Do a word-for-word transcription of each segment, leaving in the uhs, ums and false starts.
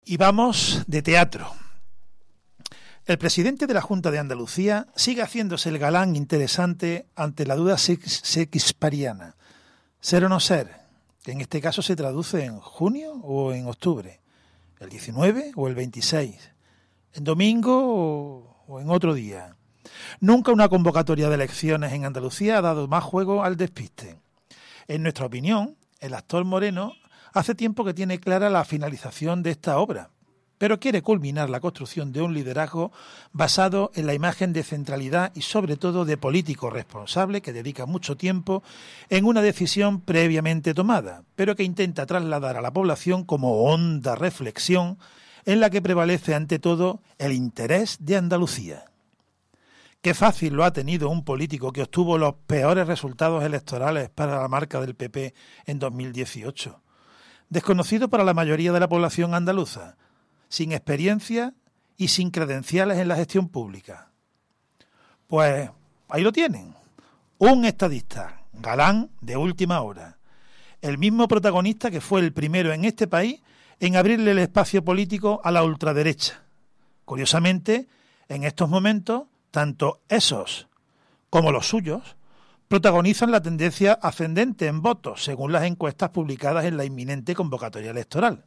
Y vamos de teatro. El presidente de la Junta de Andalucía sigue haciéndose el galán interesante ante la duda shakespeariana. Ser o no ser, que en este caso se traduce en junio o en octubre, el diecinueve o el veintiséis, en domingo o, o en otro día. Nunca una convocatoria de elecciones en Andalucía ha dado más juego al despiste. En nuestra opinión, el actor Moreno hace tiempo que tiene clara la finalización de esta obra, pero quiere culminar la construcción de un liderazgo basado en la imagen de centralidad y sobre todo de político responsable que dedica mucho tiempo en una decisión previamente tomada, pero que intenta trasladar a la población como honda reflexión en la que prevalece ante todo el interés de Andalucía. Qué fácil lo ha tenido un político que obtuvo los peores resultados electorales para la marca del P P en dos mil dieciocho. Desconocido para la mayoría de la población andaluza, sin experiencia y sin credenciales en la gestión pública. Pues ahí lo tienen, un estadista, galán de última hora, el mismo protagonista que fue el primero en este país en abrirle el espacio político a la ultraderecha. Curiosamente, en estos momentos, tanto esos como los suyos protagonizan la tendencia ascendente en votos, según las encuestas publicadas en la inminente convocatoria electoral.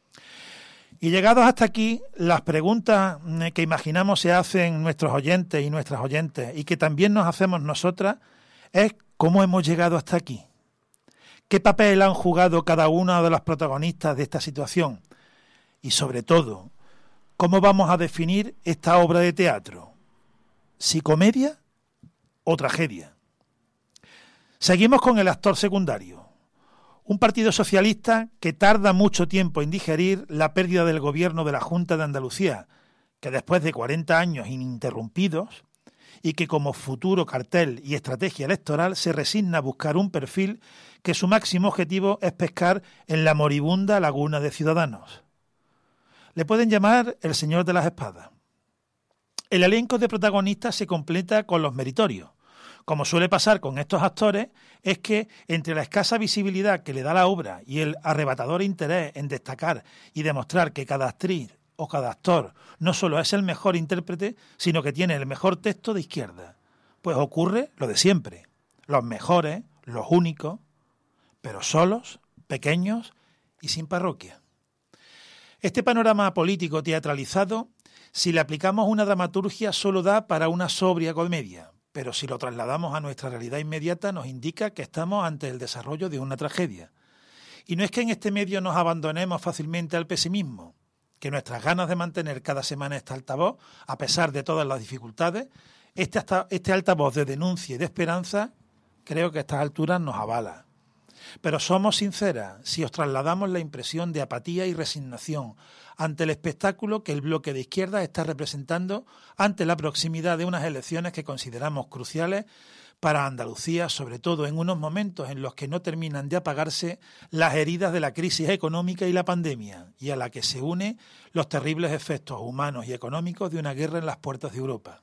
Y llegados hasta aquí, las preguntas que imaginamos se hacen nuestros oyentes y nuestras oyentes, y que también nos hacemos nosotras, es ¿cómo hemos llegado hasta aquí? ¿Qué papel han jugado cada uno de los protagonistas de esta situación? Y sobre todo, ¿cómo vamos a definir esta obra de teatro? ¿Si comedia o tragedia? Seguimos con el actor secundario. Un partido socialista que tarda mucho tiempo en digerir la pérdida del gobierno de la Junta de Andalucía, que después de cuarenta años ininterrumpidos, y que como futuro cartel y estrategia electoral se resigna a buscar un perfil que su máximo objetivo es pescar en la moribunda laguna de Ciudadanos. Le pueden llamar el señor de las espadas. El elenco de protagonistas se completa con los meritorios. Como suele pasar con estos actores, es que entre la escasa visibilidad que le da la obra y el arrebatador interés en destacar y demostrar que cada actriz o cada actor no solo es el mejor intérprete, sino que tiene el mejor texto de izquierda, pues ocurre lo de siempre. Los mejores, los únicos, pero solos, pequeños y sin parroquia. Este panorama político teatralizado, si le aplicamos una dramaturgia, solo da para una sobria comedia, pero si lo trasladamos a nuestra realidad inmediata nos indica que estamos ante el desarrollo de una tragedia. Y no es que en este medio nos abandonemos fácilmente al pesimismo, que nuestras ganas de mantener cada semana este altavoz, a pesar de todas las dificultades, este, hasta, este altavoz de denuncia y de esperanza, creo que a estas alturas nos avala. Pero somos sinceras si os trasladamos la impresión de apatía y resignación ante el espectáculo que el bloque de izquierda está representando ante la proximidad de unas elecciones que consideramos cruciales para Andalucía, sobre todo en unos momentos en los que no terminan de apagarse las heridas de la crisis económica y la pandemia, y a la que se unen los terribles efectos humanos y económicos de una guerra en las puertas de Europa.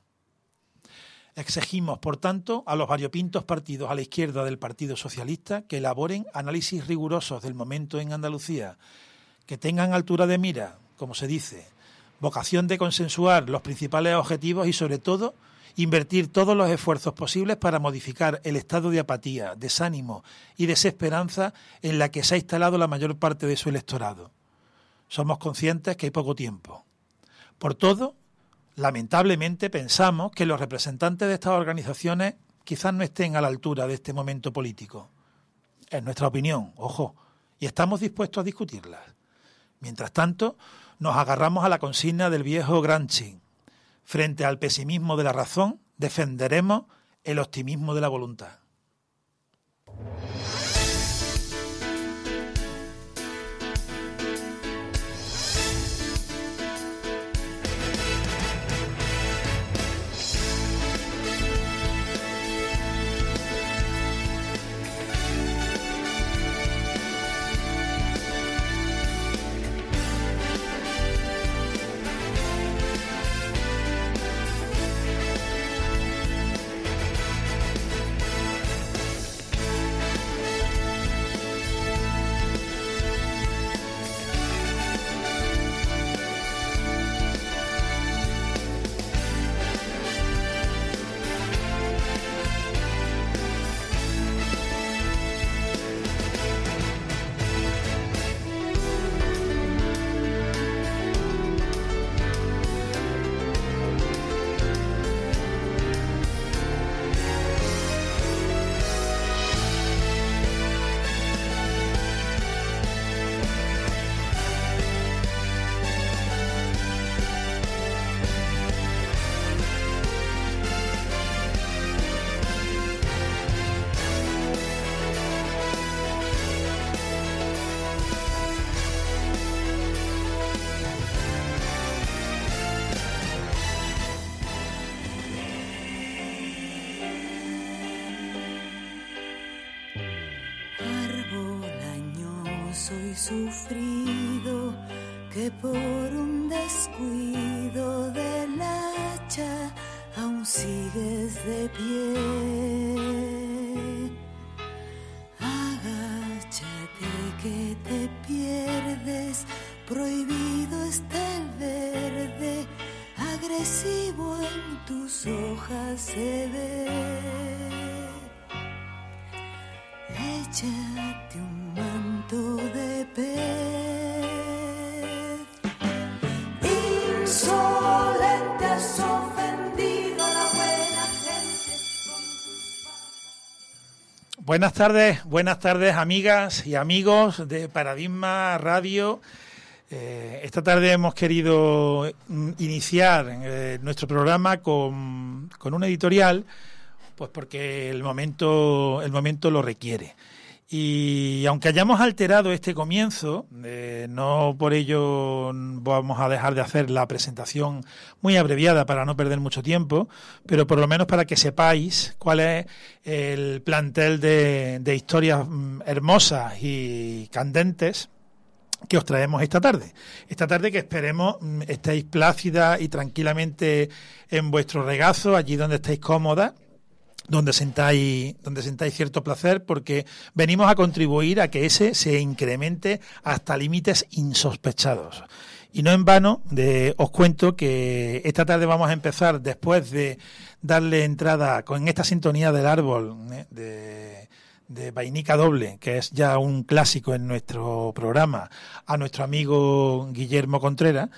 Exigimos, por tanto, a los variopintos partidos a la izquierda del Partido Socialista que elaboren análisis rigurosos del momento en Andalucía, que tengan altura de mira, como se dice, vocación de consensuar los principales objetivos y, sobre todo, invertir todos los esfuerzos posibles para modificar el estado de apatía, desánimo y desesperanza en la que se ha instalado la mayor parte de su electorado. Somos conscientes que hay poco tiempo. Por todo, lamentablemente pensamos que los representantes de estas organizaciones quizás no estén a la altura de este momento político. Es nuestra opinión, ojo, y estamos dispuestos a discutirlas. Mientras tanto, nos agarramos a la consigna del viejo Gramsci. Frente al pesimismo de la razón, defenderemos el optimismo de la voluntad. sufrido que por un descuido del hacha aún sigues de pie. Agáchate que te pierdes, prohibido está el verde, agresivo en tus hojas se ve. Échate un manto de pez. Insolente has ofendido a la buena gente con tus palabras. Buenas tardes, buenas tardes amigas y amigos de Paradigma Radio. Eh, esta tarde hemos querido iniciar eh, nuestro programa con, con un editorial, pues porque el momento, el momento lo requiere. Y aunque hayamos alterado este comienzo, eh, no por ello vamos a dejar de hacer la presentación muy abreviada para no perder mucho tiempo, pero por lo menos para que sepáis cuál es el plantel de, de historias hermosas y candentes que os traemos esta tarde. Esta tarde que esperemos estéis plácida y tranquilamente en vuestro regazo, allí donde estéis cómodas, donde sentáis, donde sentáis cierto placer, porque venimos a contribuir a que ese se incremente hasta límites insospechados. Y no en vano de, os cuento que esta tarde vamos a empezar, después de darle entrada con esta sintonía del árbol, ¿eh? de... de Vainica Doble, que es ya un clásico en nuestro programa, a nuestro amigo Guillermo Contreras,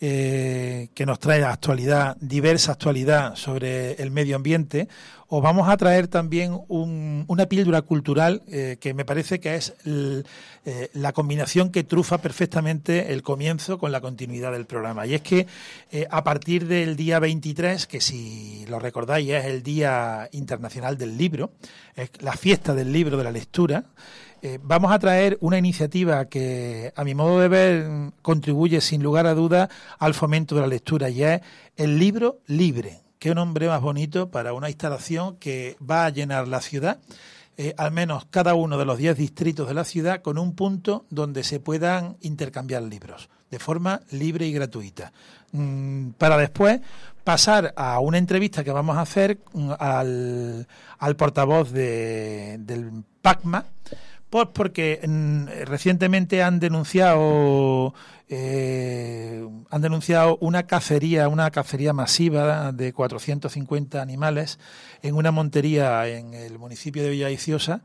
eh, que nos trae actualidad, diversa actualidad sobre el medio ambiente. Os vamos a traer también un, una píldora cultural eh, que me parece que es el, eh, la combinación que trufa perfectamente el comienzo con la continuidad del programa. Y es que eh, a partir del día veintitrés, que si lo recordáis es el Día Internacional del Libro, es la fiesta del libro, de la lectura, eh, vamos a traer una iniciativa que, a mi modo de ver, contribuye sin lugar a dudas al fomento de la lectura, y es el libro libre. Qué nombre más bonito para una instalación que va a llenar la ciudad, eh, al menos cada uno de los diez distritos de la ciudad, con un punto donde se puedan intercambiar libros de forma libre y gratuita. Mm, para después pasar a una entrevista que vamos a hacer mm, al, al portavoz de, del PACMA, pues porque mm, recientemente han denunciado eh, han denunciado una cacería, una cacería masiva de cuatrocientos cincuenta animales en una montería en el municipio de Villaviciosa,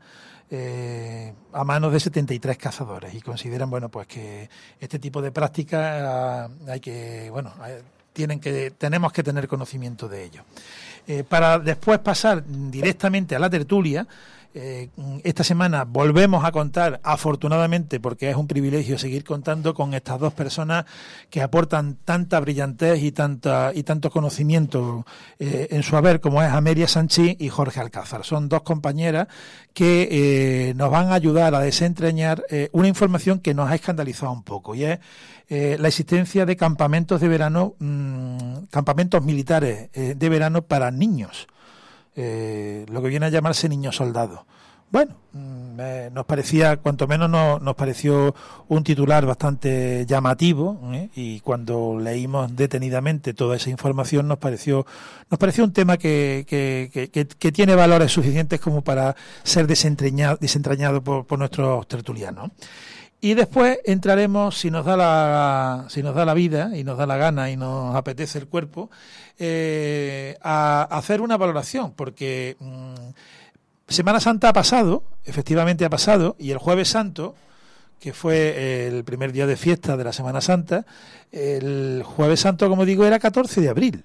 eh, a manos de setenta y tres cazadores, y consideran, bueno, pues que este tipo de prácticas uh, hay que, bueno, hay, tienen que, tenemos que tener conocimiento de ello. Eh, para después pasar directamente a la tertulia. Eh, esta semana volvemos a contar, afortunadamente, porque es un privilegio seguir contando con estas dos personas que aportan tanta brillantez y tanta y tanto conocimiento eh, en su haber, como es Amelia Sanchís y Jorge Alcázar. Son dos compañeras que eh, nos van a ayudar a desentrañar eh, una información que nos ha escandalizado un poco, y es eh, la existencia de campamentos de verano, mmm, campamentos militares eh, de verano para niños. Eh, lo que viene a llamarse niño soldado. Bueno, eh, nos parecía, cuanto menos no, nos pareció un titular bastante llamativo, ¿eh? Y cuando leímos detenidamente toda esa información nos pareció nos pareció un tema que, que, que, que, que tiene valores suficientes como para ser desentrañado, desentrañado por, por nuestros tertulianos. Y después entraremos, si nos da la si nos da la vida y nos da la gana y nos apetece el cuerpo, eh, a, a hacer una valoración, porque mmm, Semana Santa ha pasado, efectivamente ha pasado, y el Jueves Santo, que fue el primer día de fiesta de la Semana Santa, el Jueves Santo, como digo, era catorce de abril.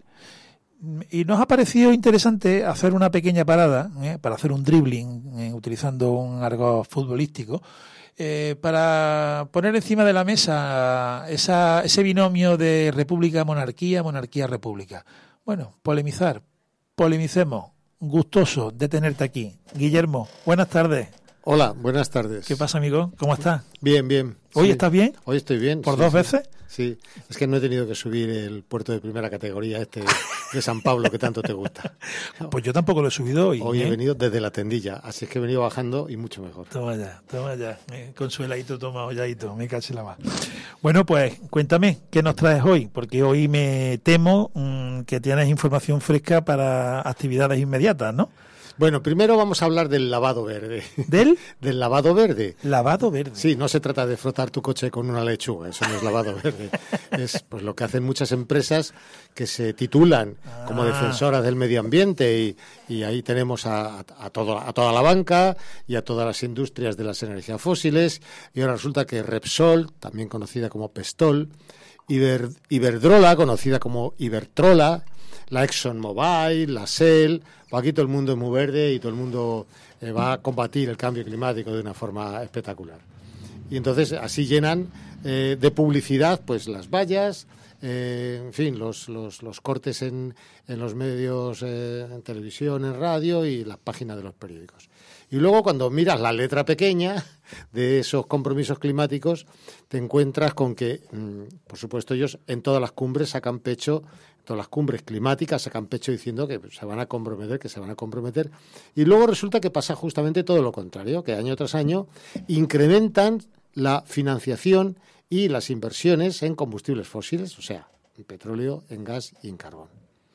Y nos ha parecido interesante hacer una pequeña parada, eh, para hacer un dribbling, eh, utilizando un argot futbolístico, Eh, para poner encima de la mesa esa, ese binomio de república-monarquía, monarquía-república. Bueno, polemizar, polemicemos. Gustoso de tenerte aquí. Guillermo, buenas tardes. Hola, buenas tardes. ¿Qué pasa, amigo? ¿Cómo estás? Bien, bien. ¿Hoy sí. estás bien? Hoy estoy bien. ¿Por sí, dos sí. veces? Sí, es que no he tenido que subir el puerto de primera categoría este de San Pablo que tanto te gusta. Pues yo tampoco lo he subido hoy. Hoy ¿eh? he venido desde la Tendilla, así es que he venido bajando y mucho mejor. Toma ya, toma ya. Eh, consueladito, toma holladito, me caché la más. Bueno, pues cuéntame, ¿qué nos traes hoy? Porque hoy me temo mmm, que tienes información fresca para actividades inmediatas, ¿no? Bueno, primero vamos a hablar del lavado verde. ¿Del? Del lavado verde. Lavado verde. Sí, no se trata de frotar tu coche con una lechuga, eso no es lavado verde. Es pues lo que hacen muchas empresas que se titulan ah. como defensoras del medio ambiente y, y ahí tenemos a, a, todo, a toda la banca y a todas las industrias de las energías fósiles y ahora resulta que Repsol, también conocida como Pestol, Iber, Iberdrola, conocida como Ibertrola, la ExxonMobil, la Shell, pues aquí todo el mundo es muy verde y todo el mundo eh, va a combatir el cambio climático de una forma espectacular. Y entonces así llenan eh, de publicidad pues las vallas, eh, en fin, los, los, los cortes en, en los medios, eh, en televisión, en radio y las páginas de los periódicos. Y luego cuando miras la letra pequeña de esos compromisos climáticos, te encuentras con que, mmm, por supuesto, ellos en todas las cumbres sacan pecho, todas las cumbres climáticas sacan pecho diciendo que se van a comprometer, que se van a comprometer. Y luego resulta que pasa justamente todo lo contrario, que año tras año incrementan la financiación y las inversiones en combustibles fósiles, o sea, en petróleo, en gas y en carbón.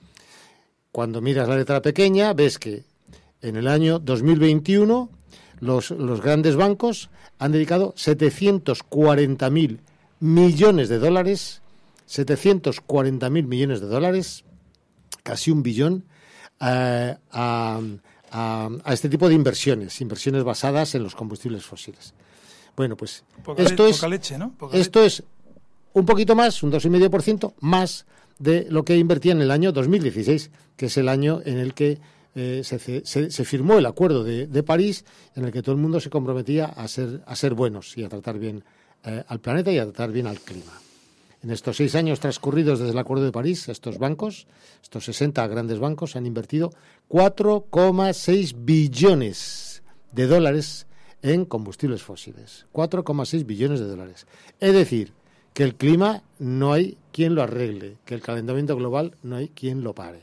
Cuando miras la letra pequeña, ves que en el año dos mil veintiuno los, los grandes bancos han dedicado setecientos cuarenta mil millones de dólares, setecientos cuarenta mil millones de dólares, casi un billón, eh, a, a, a este tipo de inversiones, inversiones basadas en los combustibles fósiles. Bueno, pues poca esto, le, es, poca leche, ¿no? Poca esto leche. es un poquito más, un dos coma cinco por ciento más de lo que invertía en el año dos mil dieciséis, que es el año en el que eh, se, se, se firmó el Acuerdo de, de París, en el que todo el mundo se comprometía a ser, a ser buenos y a tratar bien eh, al planeta y a tratar bien al clima. En estos seis años transcurridos desde el Acuerdo de París, estos bancos, estos sesenta grandes bancos, han invertido cuatro coma seis billones de dólares en combustibles fósiles. cuatro coma seis billones de dólares. Es decir, que el clima no hay quien lo arregle, que el calentamiento global no hay quien lo pare.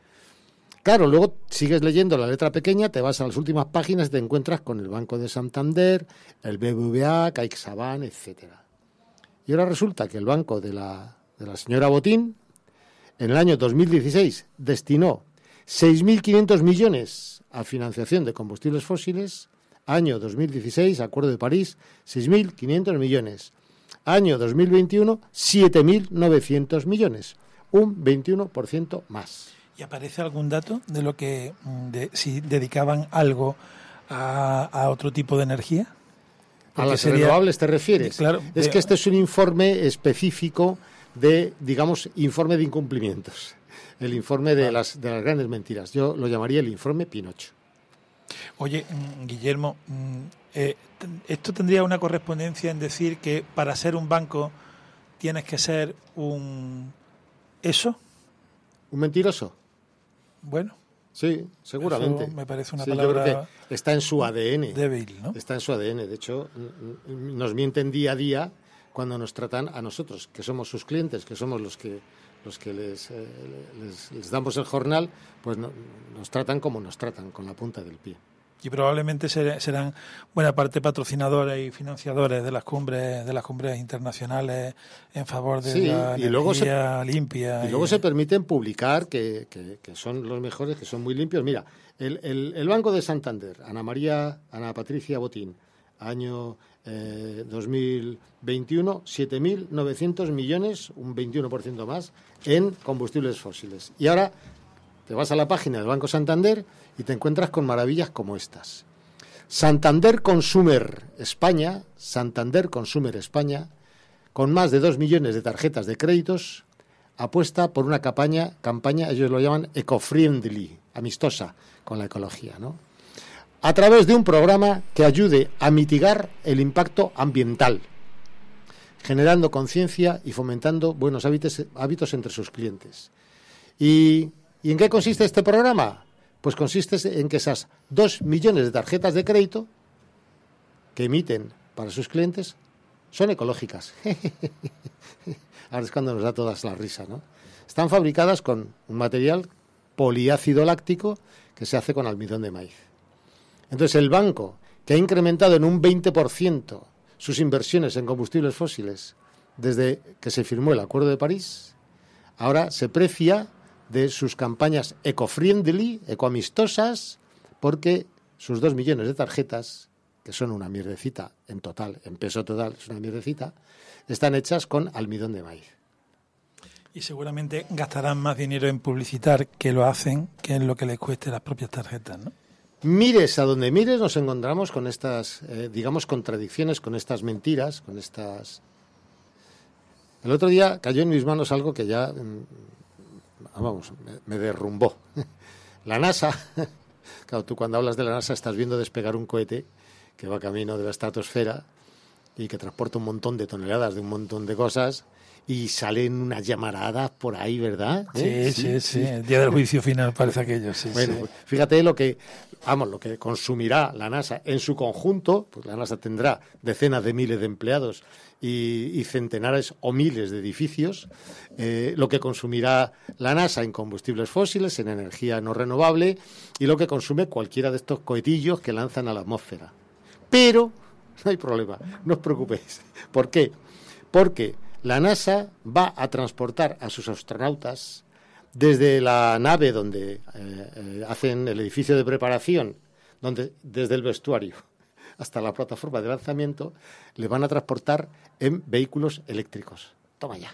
Claro, luego sigues leyendo la letra pequeña, te vas a las últimas páginas y te encuentras con el Banco de Santander, el B B V A, CaixaBank, etcétera. Y ahora resulta que el banco de la, de la señora Botín, en el año dos mil dieciséis, destinó seis mil quinientos millones a financiación de combustibles fósiles. Año dos mil dieciséis, Acuerdo de París, seis mil quinientos millones. Año dos mil veintiuno, siete mil novecientos millones. Un veintiuno por ciento más. ¿Y aparece algún dato de lo que, de, si dedicaban algo a, a otro tipo de energía? ¿A las sería, renovables te refieres? Claro, es que este es un informe específico de, digamos, informe de incumplimientos. El informe de, las, de las grandes mentiras. Yo lo llamaría el informe Pinocho. Oye, Guillermo, eh, ¿esto tendría una correspondencia en decir que para ser un banco tienes que ser un... ¿eso? ¿Un mentiroso? Bueno. Sí, seguramente. Eso me parece una sí, palabra... Yo creo que está en su A D N. Débil, ¿no? Está en su A D N. De hecho, nos mienten día a día cuando nos tratan a nosotros, que somos sus clientes, que somos los que los que les, eh, les, les damos el jornal, pues no, nos tratan como nos tratan, con la punta del pie. Y probablemente serán buena parte patrocinadores y financiadores de las cumbres de las cumbres internacionales en favor de sí, la y energía luego se, limpia. Y, y luego se permiten publicar que, que, que son los mejores, que son muy limpios. Mira, el, el, el Banco de Santander, Ana María, Ana Patricia Botín, año eh, dos mil veintiuno, siete mil novecientos millones, un veintiuno por ciento más, en combustibles fósiles. Y ahora te vas a la página del Banco Santander y te encuentras con maravillas como estas. Santander Consumer España, Santander Consumer España, con más de dos millones de tarjetas de créditos, apuesta por una campaña, campaña, ellos lo llaman eco-friendly, amistosa con la ecología, ¿no? A través de un programa que ayude a mitigar el impacto ambiental, generando conciencia y fomentando buenos hábitos, hábitos entre sus clientes. ¿Y, ¿Y en qué consiste este programa? Pues consiste en que esas dos millones de tarjetas de crédito que emiten para sus clientes son ecológicas. Ahora es cuando nos da todas la risa, ¿no? Están fabricadas con un material poliácido láctico que se hace con almidón de maíz. Entonces, el banco, que ha incrementado en un veinte por ciento sus inversiones en combustibles fósiles desde que se firmó el Acuerdo de París, ahora se precia de sus campañas eco-friendly, ecoamistosas, porque sus dos millones de tarjetas, que son una mierdecita en total, en peso total, es una mierdecita, están hechas con almidón de maíz. Y seguramente gastarán más dinero en publicitar que lo hacen que en lo que les cueste las propias tarjetas, ¿no? Mires a donde mires, nos encontramos con estas, eh, digamos, contradicciones, con estas mentiras, con estas... El otro día cayó en mis manos algo que ya, vamos, me, me derrumbó. La NASA, claro, tú cuando hablas de la NASA estás viendo despegar un cohete que va camino de la estratosfera y que transporta un montón de toneladas de un montón de cosas y salen unas llamaradas por ahí, ¿verdad? ¿Eh? Sí, sí, sí, sí. El día del juicio final parece aquello, sí. Bueno, sí. Fíjate lo que, vamos, lo que consumirá la NASA en su conjunto, pues la NASA tendrá decenas de miles de empleados y, y centenares o miles de edificios, eh, lo que consumirá la NASA en combustibles fósiles, en energía no renovable y lo que consume cualquiera de estos cohetillos que lanzan a la atmósfera. Pero no hay problema, no os preocupéis. ¿Por qué? Porque la NASA va a transportar a sus astronautas desde la nave donde eh, eh, hacen el edificio de preparación, donde desde el vestuario hasta la plataforma de lanzamiento, le van a transportar en vehículos eléctricos. Toma ya.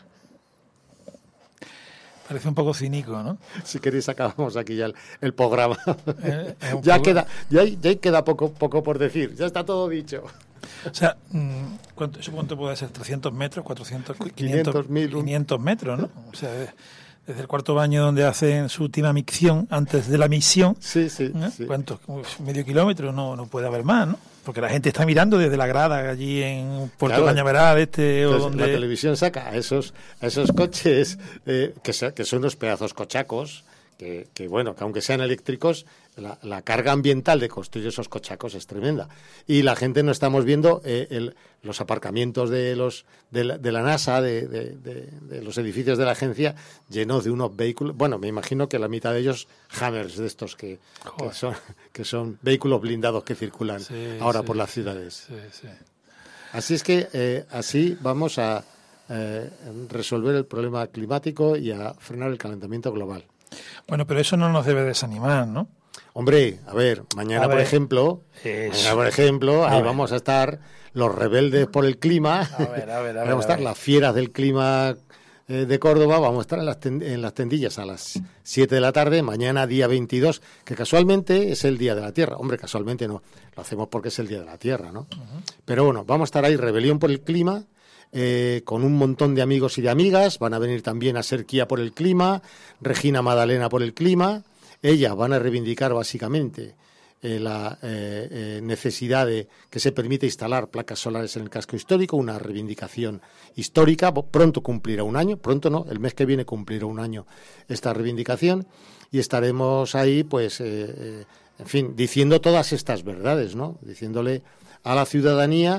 Parece un poco cínico, ¿no? Si queréis acabamos aquí ya el, el programa. Eh, ya poco... queda, ya, ya queda poco, poco por decir. Ya está todo dicho. O sea, ¿cuánto, ¿eso cuánto puede ser? ¿trescientos metros? ¿cuatrocientos? quinientos, quinientos metros, ¿no? O sea, desde el cuarto baño donde hacen su última micción, antes de la misión. Sí, sí. ¿eh? sí. ¿Cuánto? Medio kilómetro, no, no puede haber más, ¿no? Porque la gente está mirando desde la grada allí en Puerto Claro. Cañaveral este Entonces, o donde... la televisión saca a esos, a esos coches eh, que, se, que son unos pedazos cochacos, que, que bueno, que aunque sean eléctricos, la, la carga ambiental de construir esos cochacos es tremenda. Y la gente no estamos viendo eh, el, los aparcamientos de los de la, de la NASA, de, de, de, de los edificios de la agencia, llenos de unos vehículos. Bueno, me imagino que la mitad de ellos Hammers, de estos que, que, son, que son vehículos blindados que circulan sí, ahora sí, por las ciudades. Sí, sí. Así es que eh, así vamos a eh, resolver el problema climático y a frenar el calentamiento global. Bueno, pero eso no nos debe desanimar, ¿no? Hombre, a ver, mañana, a ver, por ejemplo, eso. mañana, por ejemplo, A ahí ver. vamos a estar los rebeldes por el clima, A ver, a ver, a ver. vamos a estar ver. las fieras del clima eh, de Córdoba, vamos a estar en las, ten- en las tendillas a las siete de la tarde, mañana día veintidós, que casualmente es el Día de la Tierra. Hombre, casualmente no, lo hacemos porque es el Día de la Tierra, ¿no? Uh-huh. Pero bueno, vamos a estar ahí, rebelión por el clima, Eh, con un montón de amigos y de amigas. Van a venir también a Serquía por el clima, Regina Madalena por el clima. Ellas van a reivindicar básicamente eh, la eh, eh, necesidad de que se permita instalar placas solares en el casco histórico, una reivindicación histórica. Pronto cumplirá un año, pronto no, el mes que viene cumplirá un año esta reivindicación y estaremos ahí, pues, eh, eh, en fin, diciendo todas estas verdades, ¿no? Diciéndole a la ciudadanía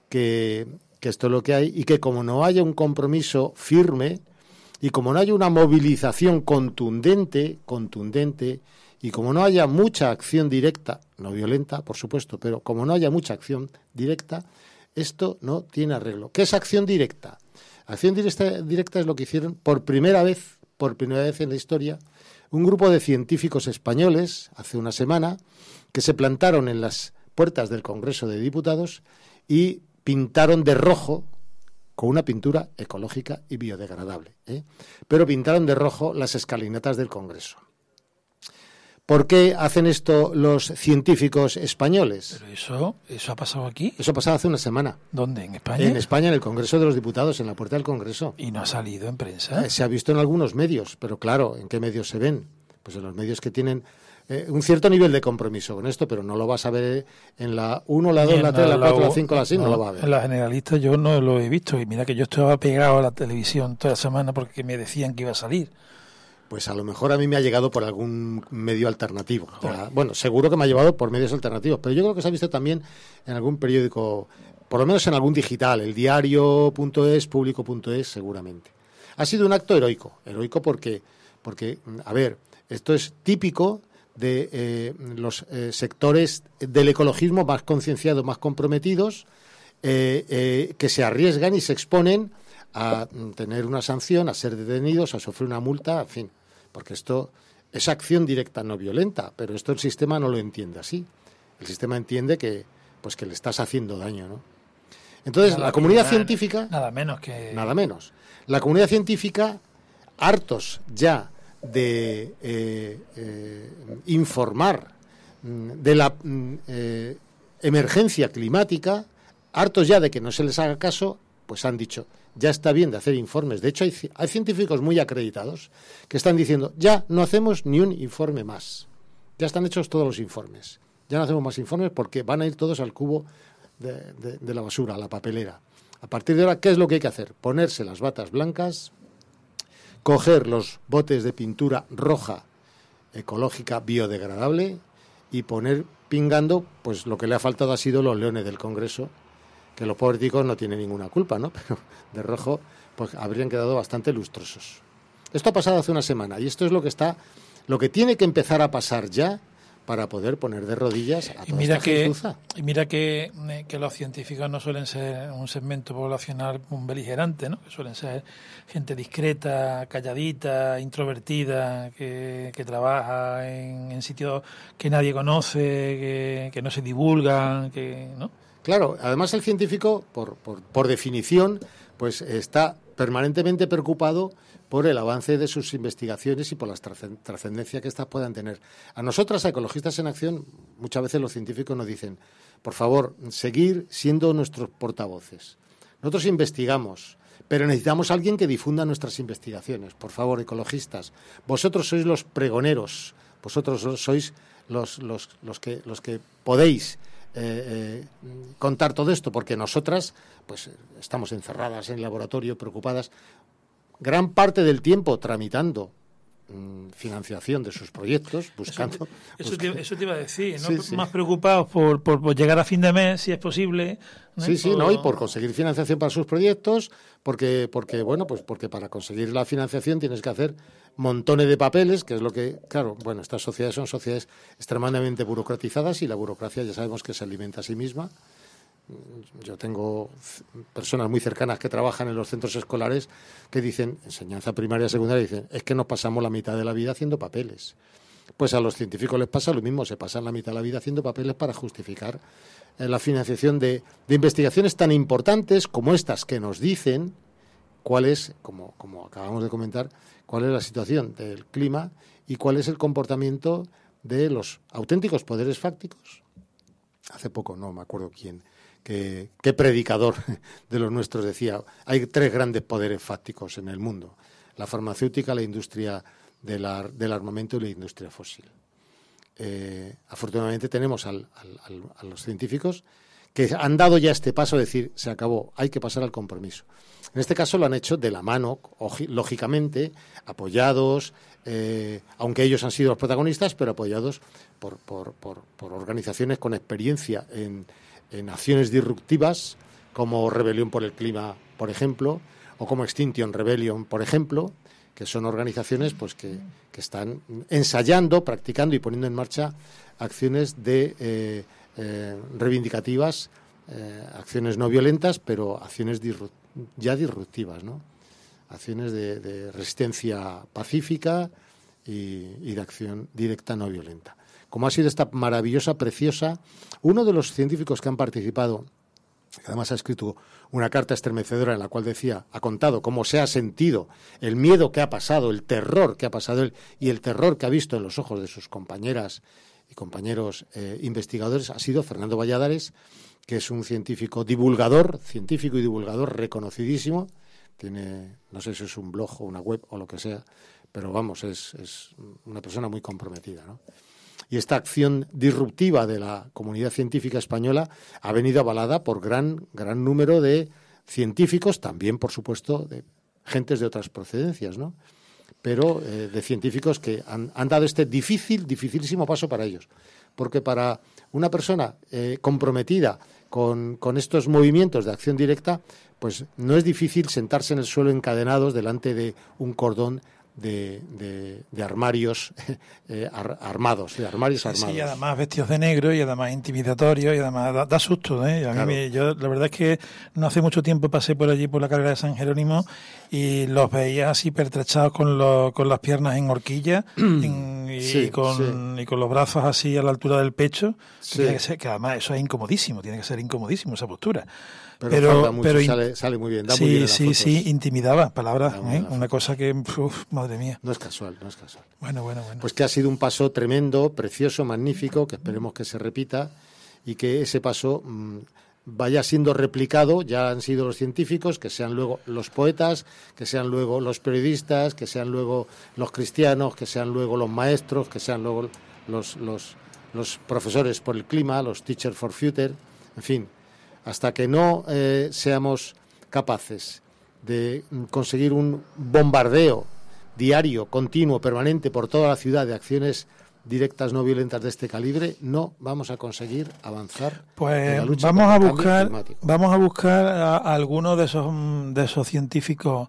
que que esto es lo que hay y que como no haya un compromiso firme y como no haya una movilización contundente, contundente y como no haya mucha acción directa, no violenta, por supuesto, pero como no haya mucha acción directa, esto no tiene arreglo. ¿Qué es acción directa? Acción directa, directa es lo que hicieron por primera vez, por primera vez en la historia, un grupo de científicos españoles, hace una semana, que se plantaron en las puertas del Congreso de Diputados y pintaron de rojo, con una pintura ecológica y biodegradable, ¿eh? pero pintaron de rojo las escalinatas del Congreso. ¿Por qué hacen esto los científicos españoles? Pero eso, eso ha pasado aquí. Eso ha pasado hace una semana. ¿Dónde? ¿En España? En España, en el Congreso de los Diputados, en la puerta del Congreso. Y no ha salido en prensa. Eh, se ha visto en algunos medios, pero claro, ¿en qué medios se ven? Pues en los medios que tienen eh, un cierto nivel de compromiso con esto, pero no lo vas a ver en la uno, la dos, la tres, la cuatro, la cinco, la seis, no, no lo va a ver. En la generalista yo no lo he visto y mira que yo estaba pegado a la televisión toda la semana porque me decían que iba a salir. Pues a lo mejor a mí me ha llegado por algún medio alternativo. Para, bueno, seguro que me ha llevado por medios alternativos, pero yo creo que se ha visto también en algún periódico por lo menos en algún digital, el diario punto es, público punto es, seguramente. Ha sido un acto heroico, heroico porque, porque a ver, esto es típico de eh, los eh, sectores del ecologismo más concienciados, más comprometidos, eh, eh, que se arriesgan y se exponen a tener una sanción, a ser detenidos, a sufrir una multa, en fin, porque esto es acción directa no violenta, pero esto el sistema no lo entiende así. El sistema entiende que, pues, que le estás haciendo daño, ¿no? Entonces, Nada, la comunidad nada, científica... Nada menos que... Nada menos. La comunidad científica, hartos ya de eh, eh, informar de la eh, emergencia climática, hartos ya de que no se les haga caso, pues han dicho, ya está bien de hacer informes. De hecho, hay, hay científicos muy acreditados que están diciendo, ya no hacemos ni un informe más. Ya están hechos todos los informes. Ya no hacemos más informes porque van a ir todos al cubo de, de, de la basura, a la papelera. A partir de ahora, ¿qué es lo que hay que hacer? Ponerse las batas blancas, coger los botes de pintura roja, ecológica, biodegradable, y poner pingando, pues lo que le ha faltado ha sido los leones del Congreso, que los pobres ticos no tienen ninguna culpa, ¿no? Pero de rojo, pues habrían quedado bastante lustrosos. Esto ha pasado hace una semana, y esto es lo que está, lo que tiene que empezar a pasar ya para poder poner de rodillas a toda y mira esta que gentuza. y mira que, que los científicos no suelen ser un segmento poblacional un beligerante, ¿no? Que suelen ser gente discreta, calladita, introvertida, que, que trabaja en, en sitios que nadie conoce, que, que no se divulgan, que, ¿no? Claro, además el científico, por, por, por definición, pues está permanentemente preocupado por el avance de sus investigaciones y por la trascendencia que éstas puedan tener. A nosotras, a Ecologistas en Acción, muchas veces los científicos nos dicen, por favor, seguir siendo nuestros portavoces. Nosotros investigamos, pero necesitamos a alguien que difunda nuestras investigaciones. Por favor, ecologistas, vosotros sois los pregoneros, vosotros sois los, los, los, que, los que podéis eh, eh, contar todo esto, porque nosotras pues estamos encerradas en el laboratorio, preocupadas, gran parte del tiempo tramitando mmm, financiación de sus proyectos, buscando... Eso, eso, buscando. Te, eso te iba a decir, ¿no? Sí, sí. Más preocupados por, por, por llegar a fin de mes, si es posible, ¿no? Sí, sí, o... no, y por conseguir financiación para sus proyectos, porque, porque, bueno, pues porque para conseguir la financiación tienes que hacer montones de papeles, que es lo que, claro, bueno, estas sociedades son sociedades extremadamente burocratizadas y la burocracia ya sabemos que se alimenta a sí misma. Yo tengo personas muy cercanas que trabajan en los centros escolares que dicen, enseñanza primaria, secundaria, dicen, es que nos pasamos la mitad de la vida haciendo papeles. Pues a los científicos les pasa lo mismo, se pasan la mitad de la vida haciendo papeles para justificar eh, la financiación de, de investigaciones tan importantes como estas que nos dicen cuál es, como, como acabamos de comentar, cuál es la situación del clima y cuál es el comportamiento de los auténticos poderes fácticos. Hace poco, no me acuerdo quién, qué, qué predicador de los nuestros decía, hay tres grandes poderes fácticos en el mundo, la farmacéutica, la industria de la, del armamento y la industria fósil. Eh, afortunadamente tenemos al, al, al, a los científicos que han dado ya este paso de decir, se acabó, hay que pasar al compromiso. En este caso lo han hecho de la mano, lógicamente, apoyados, eh, aunque ellos han sido los protagonistas, pero apoyados por, por, por, por organizaciones con experiencia en, en acciones disruptivas, como Rebelión por el Clima, por ejemplo, o como Extinction Rebellion, por ejemplo, que son organizaciones pues que, que están ensayando, practicando y poniendo en marcha acciones de eh, eh, reivindicativas, eh, acciones no violentas, pero acciones disru- ya disruptivas, ¿no? Acciones de, de resistencia pacífica y, y de acción directa no violenta. Como ha sido esta maravillosa, preciosa, uno de los científicos que han participado, que además ha escrito una carta estremecedora en la cual decía, ha contado cómo se ha sentido el miedo que ha pasado, el terror que ha pasado él y el terror que ha visto en los ojos de sus compañeras y compañeros eh, investigadores, ha sido Fernando Valladares, que es un científico divulgador, científico y divulgador reconocidísimo. Tiene, no sé si es un blog o una web o lo que sea, pero vamos, es, es una persona muy comprometida, ¿no? Y esta acción disruptiva de la comunidad científica española ha venido avalada por gran, gran número de científicos, también, por supuesto, de gentes de otras procedencias, ¿no? Pero eh, de científicos que han, han dado este difícil, dificilísimo paso para ellos. Porque para una persona eh, comprometida con, con estos movimientos de acción directa, pues no es difícil sentarse en el suelo encadenados delante de un cordón de, de, de armarios eh, ar, armados, de armarios armados. Sí, y además vestidos de negro y además intimidatorios y además da, da susto, ¿eh? A mí Claro. me, yo la verdad es que no hace mucho tiempo pasé por allí por la carrera de San Jerónimo y los veía así pertrechados con, los, con las piernas en horquilla en, y, Sí, con, sí. y con los brazos así a la altura del pecho, que, Sí. tiene que, ser, que además eso es incomodísimo, tiene que ser incomodísimo esa postura. Pero, Pero- falta mucho, pero in- sale, sale muy bien, da Sí, muy bien en las sí, fotos. sí, intimidaba, palabras, Da muy ¿eh? bien la Una cosa que, uf, madre mía. No es casual, no es casual. Bueno, bueno, bueno. Pues que ha sido un paso tremendo, precioso, magnífico, que esperemos que se repita y que ese paso mmm, vaya siendo replicado. Ya han sido los científicos, que sean luego los poetas, que sean luego los periodistas, que sean luego los cristianos, que sean luego los maestros, que sean luego los, los, los profesores por el clima, los Teachers for Future, en fin, hasta que no eh, seamos capaces de conseguir un bombardeo diario, continuo, permanente por toda la ciudad de acciones directas no violentas de este calibre, no vamos a conseguir avanzar en Pues la lucha vamos contra a el cambio buscar, climático. vamos a buscar a, a algunos de esos mm, de esos científicos.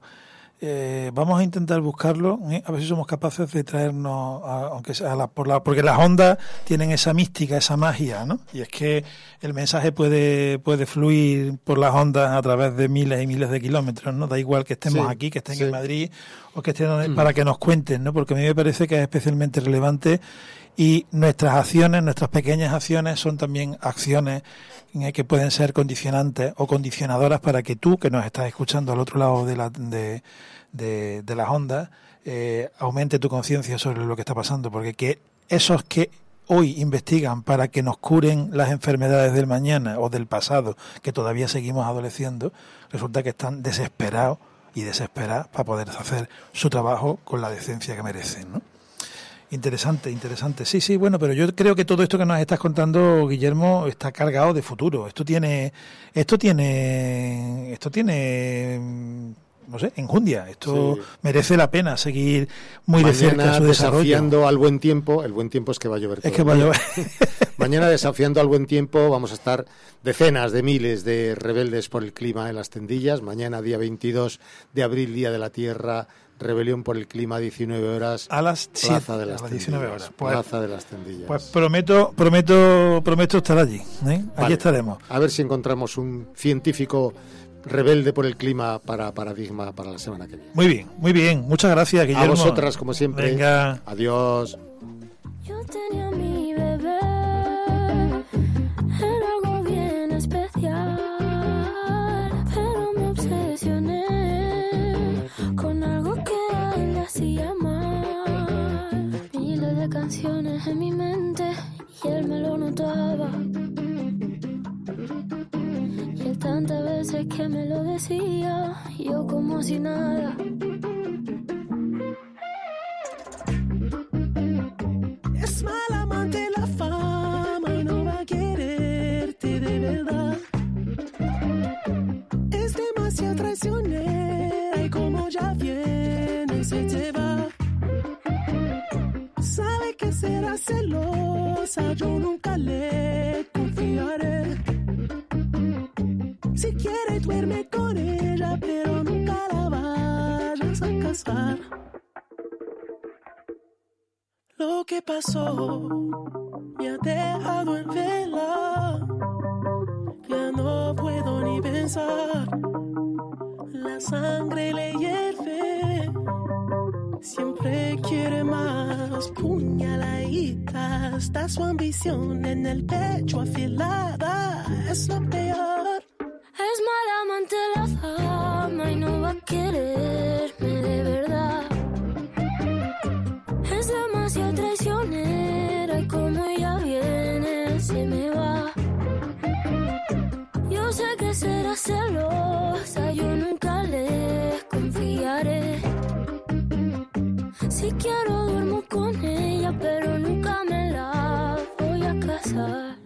Eh, vamos a intentar buscarlo, ¿eh? A ver si somos capaces de traernos, a- aunque sea a la, por la, porque las ondas tienen esa mística, esa magia, ¿no? Y es que el mensaje puede puede fluir por las ondas a través de miles y miles de kilómetros, ¿no? Da igual que estemos Sí, aquí, que estén sí. en Madrid o que estén donde- para que nos cuenten, ¿no? Porque a mí me parece que es especialmente relevante y nuestras acciones, nuestras pequeñas acciones son también acciones eh, que pueden ser condicionantes o condicionadoras para que tú, que nos estás escuchando al otro lado de, la, de, de, de las ondas, eh, aumente tu conciencia sobre lo que está pasando, porque que esos que hoy investigan para que nos curen las enfermedades del mañana o del pasado, que todavía seguimos adoleciendo, resulta que están desesperados y desesperadas para poder hacer su trabajo con la decencia que merecen, ¿no? Interesante, interesante. Sí, sí, bueno, pero yo creo que todo esto que nos estás contando, Guillermo, está cargado de futuro. Esto tiene, esto tiene, esto tiene, mm, no sé, enjundia. Esto Sí. merece la pena seguir muy de cerca Mañana su desarrollo. desafiando al buen tiempo, el buen tiempo es que va a llover todo Es que el va a día. llover. Mañana desafiando al buen tiempo vamos a estar decenas de miles de rebeldes por el clima en las Tendillas. Mañana, día veintidós de abril, Día de la Tierra, rebelión por el clima, diecinueve horas, A las siete, Plaza de a las las diecinueve Tendillas. horas. Pues, Plaza de las Tendillas. pues prometo, prometo, prometo estar allí. ¿eh? Allí Vale. estaremos. A ver si encontramos un científico rebelde por el clima para Paradigma para la semana que viene. Muy bien, muy bien. Muchas gracias, Guillermo. A vosotras, como siempre. Venga. Adiós. Yo tenía mi bebé, era algo bien especial, pero me obsesioné con algo que a él le hacía mal. Miles de canciones en mi mente y él me lo notaba. Y él tantas veces que me lo decía, yo como si nada. Es mal amante la fama y no va a quererte de verdad. Es demasiado traicionera y como ya viene se te va. Sabe que será celosa, yo nunca le confiaré. Si quiere duerme con ella, pero nunca la vayas a casar. Lo que pasó me ha dejado en vela. Ya no puedo ni pensar. La sangre le hierve. Siempre quiere más. Puñaladita. Está su ambición en el pecho afilada. Es lo peor. Es mala amante la fama y no va a quererme de verdad. Es demasiado traicionera y como ella viene se me va. Yo sé que será celosa, yo nunca le confiaré. Si quiero duermo con ella, pero nunca me la voy a casar.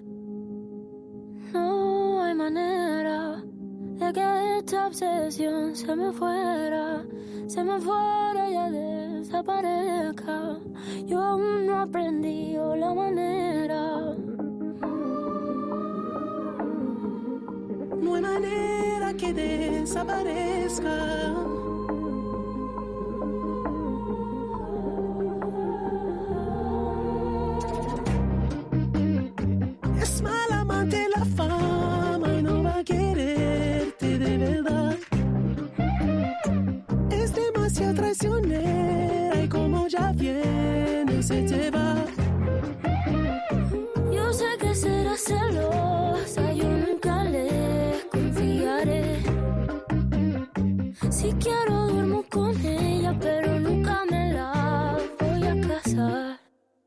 No hay manera de que esta obsesión se me fuera, se me fuera y ya desaparezca. Yo aún no aprendí la manera. desaparezca. Es mal amante la fama y no va a quererte de verdad. Es demasiado traicionera y como ya viene se te va. Yo sé que será celosa, yo nunca le confiaré. Si quiero duermo con ella, pero nunca me la voy a casar.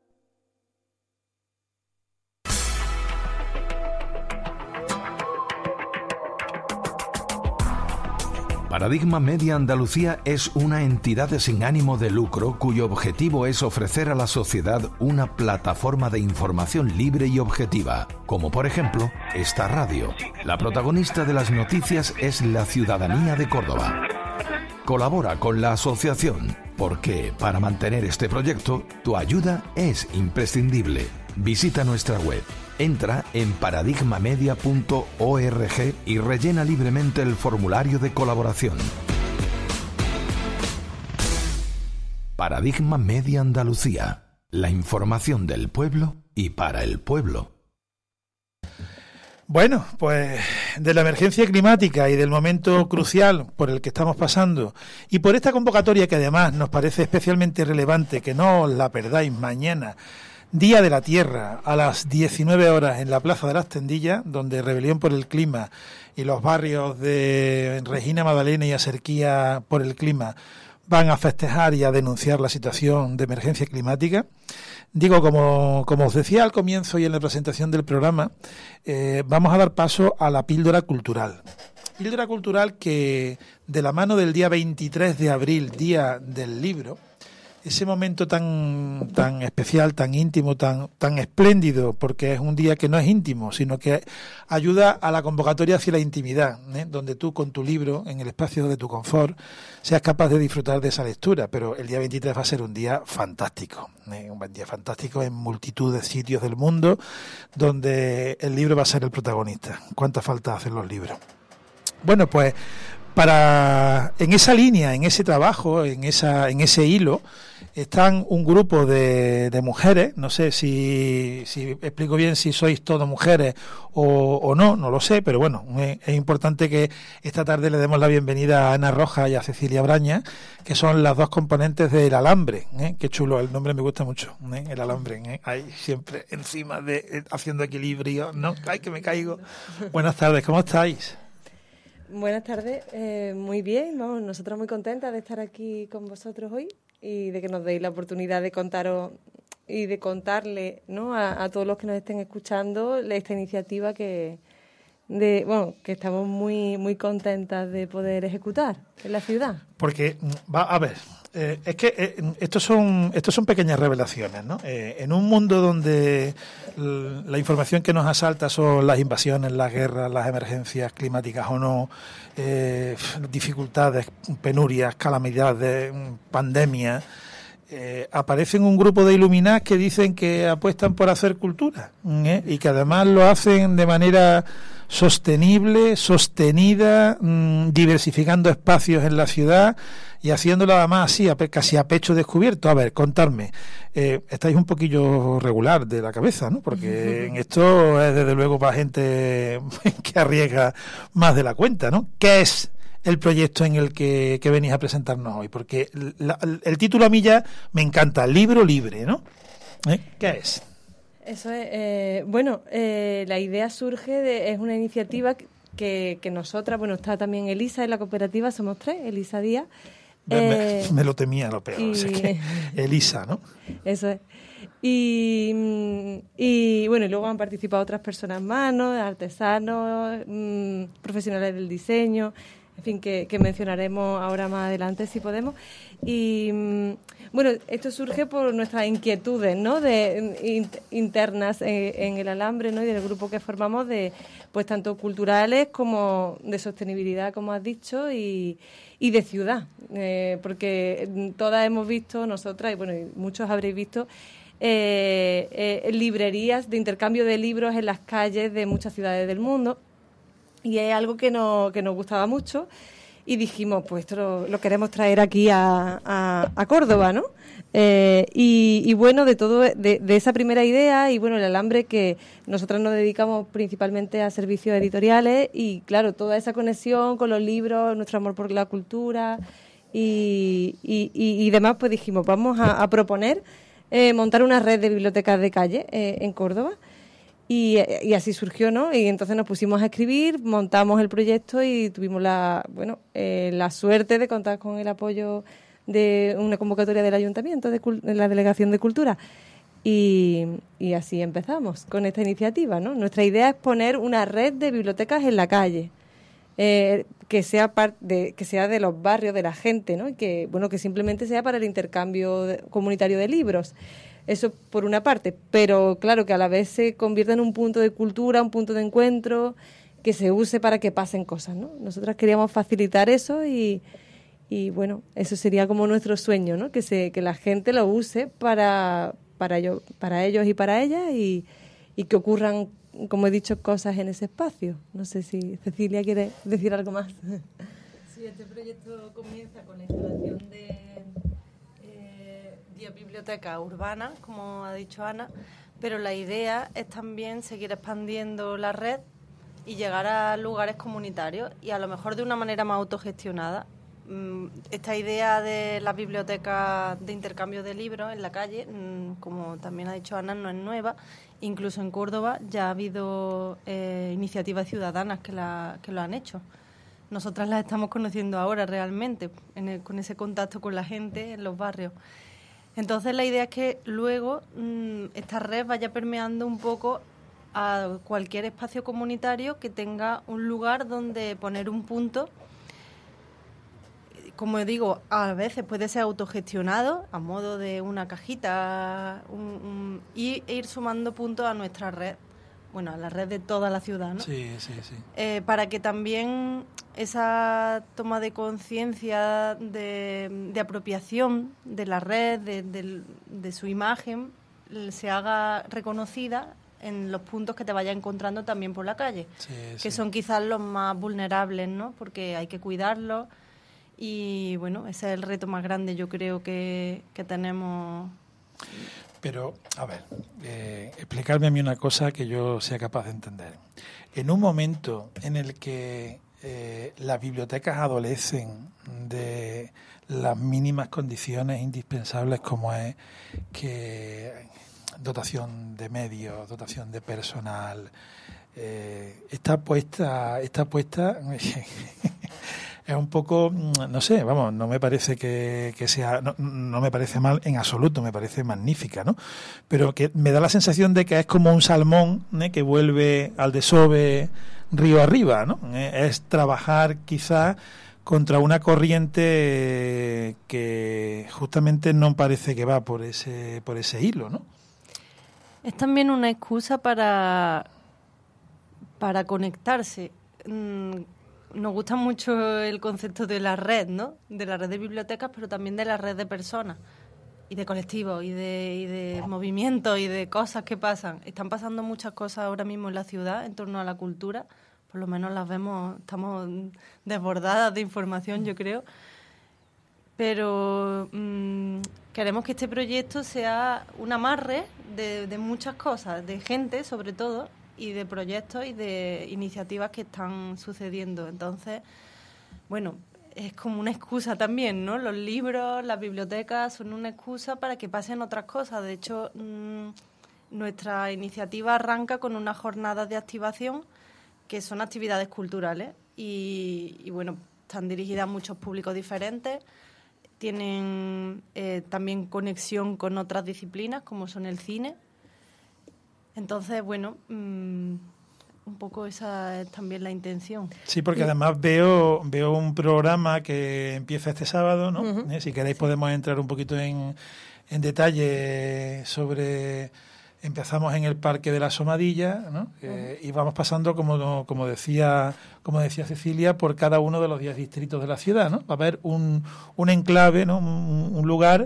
Paradigma Media Andalucía es una entidad sin ánimo de lucro cuyo objetivo es ofrecer a la sociedad una plataforma de información libre y objetiva, como por ejemplo esta radio. La protagonista de las noticias es la ciudadanía de Córdoba. Colabora con la asociación, porque para mantener este proyecto, tu ayuda es imprescindible. Visita nuestra web. Entra en paradigmamedia punto org y rellena libremente el formulario de colaboración. Paradigma Media Andalucía. La información del pueblo y para el pueblo. Bueno, pues de la emergencia climática y del momento crucial por el que estamos pasando y por esta convocatoria que además nos parece especialmente relevante, que no os la perdáis mañana, Día de la Tierra, a las diecinueve horas en la Plaza de las Tendillas, donde Rebelión por el Clima y los barrios de Regina Magdalena y Aserquía por el Clima van a festejar y a denunciar la situación de emergencia climática. Digo, como, como os decía al comienzo y en la presentación del programa, eh, vamos a dar paso a la píldora cultural. Píldora cultural que, de la mano del día veintitrés de abril, Día del Libro, ese momento tan tan especial, tan íntimo, tan tan espléndido, porque es un día que no es íntimo, sino que ayuda a la convocatoria hacia la intimidad, ¿eh? Donde tú con tu libro, en el espacio de tu confort, seas capaz de disfrutar de esa lectura. Pero el día veintitrés va a ser un día fantástico, ¿eh? Un día fantástico en multitud de sitios del mundo, donde el libro va a ser el protagonista. ¿Cuánta falta hacen los libros? Bueno, pues para en esa línea, en ese trabajo, en esa en ese hilo, están un grupo de, de mujeres. No sé si, si explico bien si sois todas mujeres o, o no, no lo sé, pero bueno, es, es importante que esta tarde le demos la bienvenida a Ana Rojas y a Cecilia Braña, que son las dos componentes del Alambre, ¿eh? Qué chulo, el nombre me gusta mucho, ¿eh? El Alambre, ¿eh? Ahí siempre encima de eh, haciendo equilibrio, ¿no? Ay, que me caigo. Buenas tardes, ¿cómo estáis? Buenas tardes, eh, muy bien, vamos, nosotros muy contentas de estar aquí con vosotros hoy y de que nos deis la oportunidad de contaros y de contarle, ¿no?, a, a todos los que nos estén escuchando esta iniciativa que de bueno que estamos muy muy contentas de poder ejecutar en la ciudad. Porque va a ver, eh, es que eh, estos son estos son pequeñas revelaciones, ¿no? Eh, en un mundo donde l- la información que nos asalta son las invasiones, las guerras, las emergencias climáticas o no, eh, dificultades, penurias, calamidades, pandemias, eh, aparecen un grupo de iluminados que dicen que apuestan por hacer cultura, ¿eh? Y que además lo hacen de manera sostenible, sostenida, mmm, diversificando espacios en la ciudad y haciéndolo además así, a pe- casi a pecho descubierto. A ver, contadme, eh, estáis un poquillo regular de la cabeza, ¿no? Porque en esto es desde luego para gente que arriesga más de la cuenta, ¿no? ¿Qué es el proyecto en el que, que venís a presentarnos hoy? Porque la, el título a mí ya me encanta, Libro Libre, ¿no? ¿Eh? ¿Qué es? Eso es, eh, bueno, eh, la idea surge de, es una iniciativa que, que nosotras, bueno, está también Elisa en la cooperativa, somos tres, Elisa Díaz. Me, Eh, me lo temía lo peor, y, o sea que Elisa, ¿no? Eso es. Y, y bueno, y luego han participado otras personas más, ¿no?, artesanos, mmm, profesionales del diseño, en fin, que, que mencionaremos ahora más adelante si podemos. Y bueno, esto surge por nuestras inquietudes, ¿no?, de in, internas en, en el Alambre, ¿no?, y del grupo que formamos, de pues tanto culturales como de sostenibilidad, como has dicho, y, y de ciudad, eh, porque todas hemos visto, nosotras, y bueno, y muchos habréis visto, eh, eh, librerías de intercambio de libros en las calles de muchas ciudades del mundo. y es algo que nos, que nos gustaba mucho. Y dijimos, pues esto lo, lo queremos traer aquí a, a, a Córdoba, ¿no? Eh, y, y bueno, de todo, de, de esa primera idea, y bueno, el alambre, que nosotros nos dedicamos principalmente a servicios editoriales, y claro, toda esa conexión con los libros, nuestro amor por la cultura y, y, y, y demás, pues dijimos, vamos a, a proponer eh, montar una red de bibliotecas de calle eh, en Córdoba. Y, y así surgió, ¿no? Y entonces nos pusimos a escribir, montamos el proyecto y tuvimos la, bueno, eh, la suerte de contar con el apoyo de una convocatoria del Ayuntamiento, de, de la Delegación de Cultura. Y, y así empezamos con esta iniciativa, ¿no? Nuestra idea es poner una red de bibliotecas en la calle, eh, que sea par de, que sea de los barrios, de la gente, ¿no? Y que, bueno, que simplemente sea para el intercambio de, comunitario de libros. Eso por una parte, pero claro que a la vez se convierte en un punto de cultura, un punto de encuentro, que se use para que pasen cosas, ¿no? Nosotras queríamos facilitar eso y, y bueno, eso sería como nuestro sueño, ¿no? Que se, que la gente lo use para, para, yo, para ellos y para ellas, y, y que ocurran, como he dicho, cosas en ese espacio. No sé si Cecilia quiere decir algo más. Sí, este proyecto comienza con la instalación de biblioteca urbana, como ha dicho Ana, pero la idea es también seguir expandiendo la red y llegar a lugares comunitarios, y a lo mejor de una manera más autogestionada. Esta idea de las bibliotecas de intercambio de libros en la calle, como también ha dicho Ana, no es nueva. Incluso en Córdoba ya ha habido eh, iniciativas ciudadanas que, la, que lo han hecho. Nosotras las estamos conociendo ahora realmente, en el, con ese contacto con la gente en los barrios. Entonces la idea es que luego mmm, esta red vaya permeando un poco a cualquier espacio comunitario que tenga un lugar donde poner un punto. Como digo, a veces puede ser autogestionado a modo de una cajita un, un, y ir sumando puntos a nuestra red, bueno, a la red de toda la ciudad, ¿no? Sí, sí, sí. Eh, para que también esa toma de conciencia de, de apropiación de la red, de, de, de su imagen, se haga reconocida en los puntos que te vayas encontrando también por la calle, sí, que sí. son quizás los más vulnerables, ¿no? Porque hay que cuidarlos y, bueno, ese es el reto más grande, yo creo, que, que tenemos. Pero, a ver, eh, explicarme a mí una cosa que yo sea capaz de entender. En un momento en el que eh, las bibliotecas adolecen de las mínimas condiciones indispensables, como es que dotación de medios, dotación de personal, eh, está puesta, está puesta es un poco, no sé, vamos, no me parece que, que sea, no, no me parece mal en absoluto, me parece magnífica, ¿no? Pero que me da la sensación de que es como un salmón, ¿eh? Que vuelve al desove río arriba, ¿no? Eh, es trabajar quizás contra una corriente que justamente no parece que va por ese, por ese hilo, ¿no? Es también una excusa para, para conectarse. Nos gusta mucho el concepto de la red, ¿no? De la red de bibliotecas, pero también de la red de personas y de colectivos y de, y de movimientos y de cosas que pasan. Están pasando muchas cosas ahora mismo en la ciudad en torno a la cultura. Por lo menos las vemos, estamos desbordadas de información, yo creo. Pero mmm, queremos que este proyecto sea un amarre de, de muchas cosas, de gente sobre todo, y de proyectos y de iniciativas que están sucediendo. Entonces, bueno, es como una excusa también, ¿no? Los libros, las bibliotecas son una excusa para que pasen otras cosas. De hecho, mmm, nuestra iniciativa arranca con unas jornadas de activación que son actividades culturales y, y bueno, están dirigidas a muchos públicos diferentes. Tienen eh, también conexión con otras disciplinas, como son el cine. Entonces, bueno, mmm, un poco esa es también la intención. Sí, porque además veo veo un programa que empieza este sábado, ¿no? Uh-huh. Eh, si queréis podemos entrar un poquito en, en detalle sobre... Empezamos en el Parque de la Somadilla, ¿no? Uh-huh. Eh, y vamos pasando, como, como decía como decía Cecilia, por cada uno de los diez distritos de la ciudad, ¿no? Va a haber un, un enclave, ¿no? Un, un lugar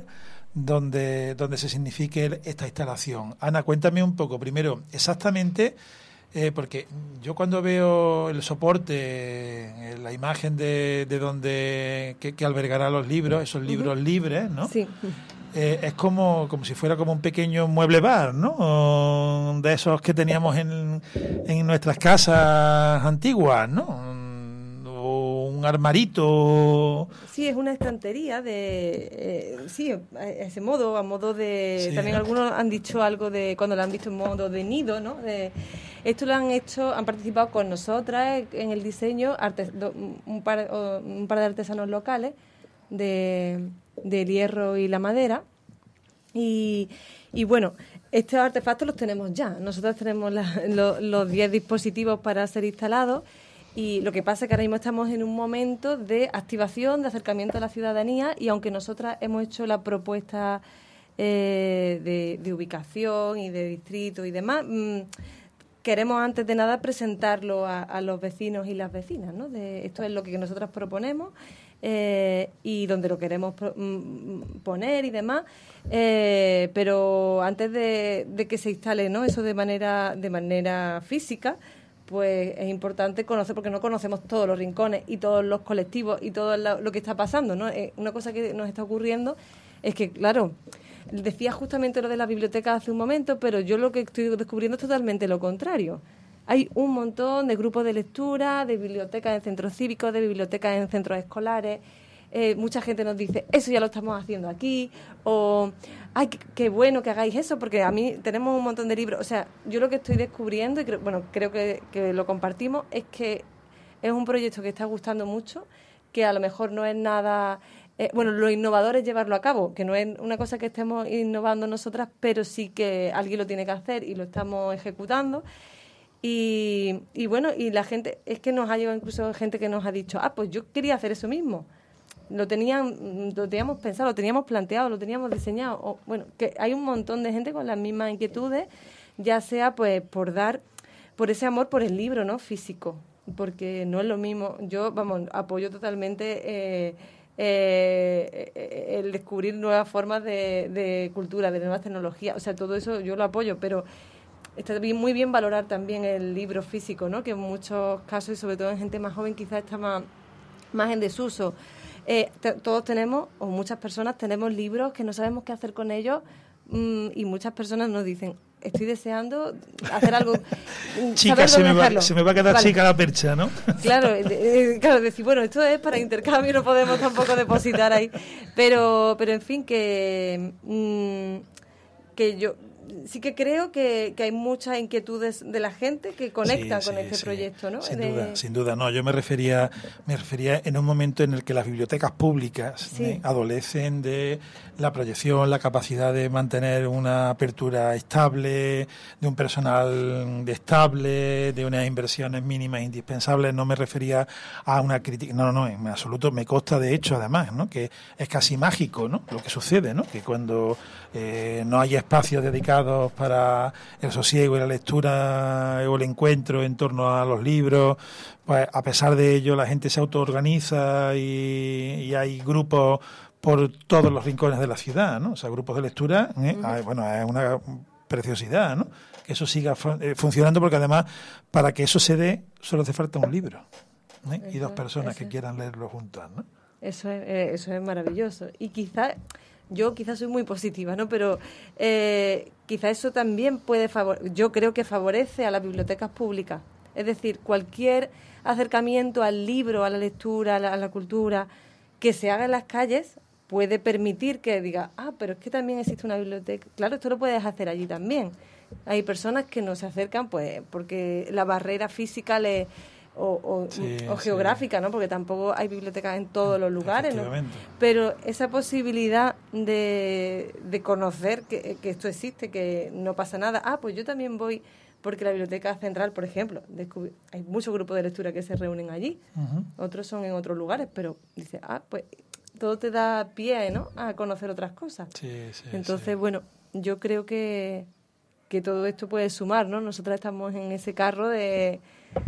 donde donde se signifique esta instalación. Ana, cuéntame un poco, primero, exactamente Eh, porque yo cuando veo el soporte, eh, la imagen de, de donde que, que albergará los libros, esos libros uh-huh. libres, ¿no? Sí. Eh, es como, como si fuera como un pequeño mueble bar, ¿no? O de esos que teníamos en, en nuestras casas antiguas, ¿no? O un armarito. Sí, es una estantería de... Eh, sí, a ese modo, a modo de... Sí. También algunos han dicho algo de... Cuando lo han visto en modo de nido, ¿no? De, esto lo han hecho, han participado con nosotras en el diseño artes, un, par, un par de artesanos locales de... del hierro y la madera y, y bueno, estos artefactos los tenemos ya. Nosotros tenemos la, lo, los diez dispositivos para ser instalados y lo que pasa es que ahora mismo estamos en un momento de activación, de acercamiento a la ciudadanía y aunque nosotras hemos hecho la propuesta eh, de, de ubicación y de distrito y demás, mmm, queremos antes de nada presentarlo a, a los vecinos y las vecinas, ¿no? De, esto es lo que nosotras proponemos Eh, y donde lo queremos pro, m, poner y demás, eh, pero antes de, de que se instale, ¿no? Eso de manera de manera física, pues es importante conocer, porque no conocemos todos los rincones y todos los colectivos y todo lo, lo que está pasando, ¿no? Eh, una cosa que nos está ocurriendo es que, claro, decía justamente lo de la biblioteca hace un momento, pero yo lo que estoy descubriendo es totalmente lo contrario. Hay un montón de grupos de lectura, de bibliotecas en centros cívicos, de bibliotecas en centros escolares. Eh, mucha gente nos dice, eso ya lo estamos haciendo aquí, o, ay, qué, qué bueno que hagáis eso, porque a mí tenemos un montón de libros. O sea, yo lo que estoy descubriendo, y creo, bueno, creo que, que lo compartimos, es que es un proyecto que está gustando mucho, que a lo mejor no es nada... Eh, bueno, lo innovador es llevarlo a cabo, que no es una cosa que estemos innovando nosotras, pero sí que alguien lo tiene que hacer y lo estamos ejecutando. Y, y bueno, y la gente, es que nos ha llegado incluso gente que nos ha dicho, ah, pues yo quería hacer eso mismo. Lo tenían, lo teníamos pensado, lo teníamos planteado, lo teníamos diseñado. O, bueno, que hay un montón de gente con las mismas inquietudes, ya sea pues por dar, por ese amor por el libro, ¿no? Físico, porque no es lo mismo. Yo, vamos, apoyo totalmente eh, eh, el descubrir nuevas formas de, de cultura, de nuevas tecnologías. O sea, todo eso yo lo apoyo, pero está bien, muy bien valorar también el libro físico, ¿no? Que en muchos casos, y sobre todo en gente más joven, quizás está más, más en desuso. Eh, te, todos tenemos, o muchas personas tenemos libros que no sabemos qué hacer con ellos, mmm, y muchas personas nos dicen, estoy deseando hacer algo. Chica, se me, va, se me va a quedar vale. chica la percha, ¿no? Claro, eh, claro, decir, bueno, esto es para intercambio, no podemos tampoco depositar ahí. Pero, pero en fin, que, mmm, que yo... sí que creo que, que hay muchas inquietudes de la gente que conectan sí, con sí, este sí. proyecto, ¿no? Sin de... duda, sin duda. No, yo me refería, me refería en un momento en el que las bibliotecas públicas sí. ¿eh? adolecen de la proyección, la capacidad de mantener una apertura estable, de un personal estable, de unas inversiones mínimas indispensables. No me refería a una crítica, no, no, no, en absoluto me consta de hecho además, ¿no? Que es casi mágico, ¿no? Lo que sucede, ¿no? Que cuando eh, no hay espacios dedicados para el sosiego y la lectura o el encuentro en torno a los libros, pues a pesar de ello la gente se autoorganiza y, y hay grupos por todos los rincones de la ciudad, ¿no? O sea, grupos de lectura, ¿eh? uh-huh. Bueno, es una preciosidad, ¿no? Que eso siga fu- eh, funcionando, porque además para que eso se dé solo hace falta un libro, ¿eh? Y dos personas eso. que quieran leerlo juntas, ¿no? Eso es, eh, eso es maravilloso. Y quizás, yo quizás soy muy positiva, ¿no? Pero eh, quizás eso también puede favorecer, yo creo que favorece a las bibliotecas públicas. Es decir, cualquier acercamiento al libro, a la lectura, a la, a la cultura, que se haga en las calles, puede permitir que diga, ah, pero es que también existe una biblioteca. Claro, esto lo puedes hacer allí también. Hay personas que no se acercan pues porque la barrera física le... o, o, sí, o geográfica, sí. ¿no? Porque tampoco hay bibliotecas en todos los lugares, ¿no? Pero esa posibilidad de, de conocer que, que esto existe, que no pasa nada. Ah, pues yo también voy, porque la Biblioteca Central, por ejemplo, descubri- hay muchos grupos de lectura que se reúnen allí, uh-huh. otros son en otros lugares, pero dice, ah, pues todo te da pie, ¿no?, a conocer otras cosas. Sí, sí, Entonces, sí. bueno, yo creo que, que todo esto puede sumar, ¿no? Nosotras estamos en ese carro de...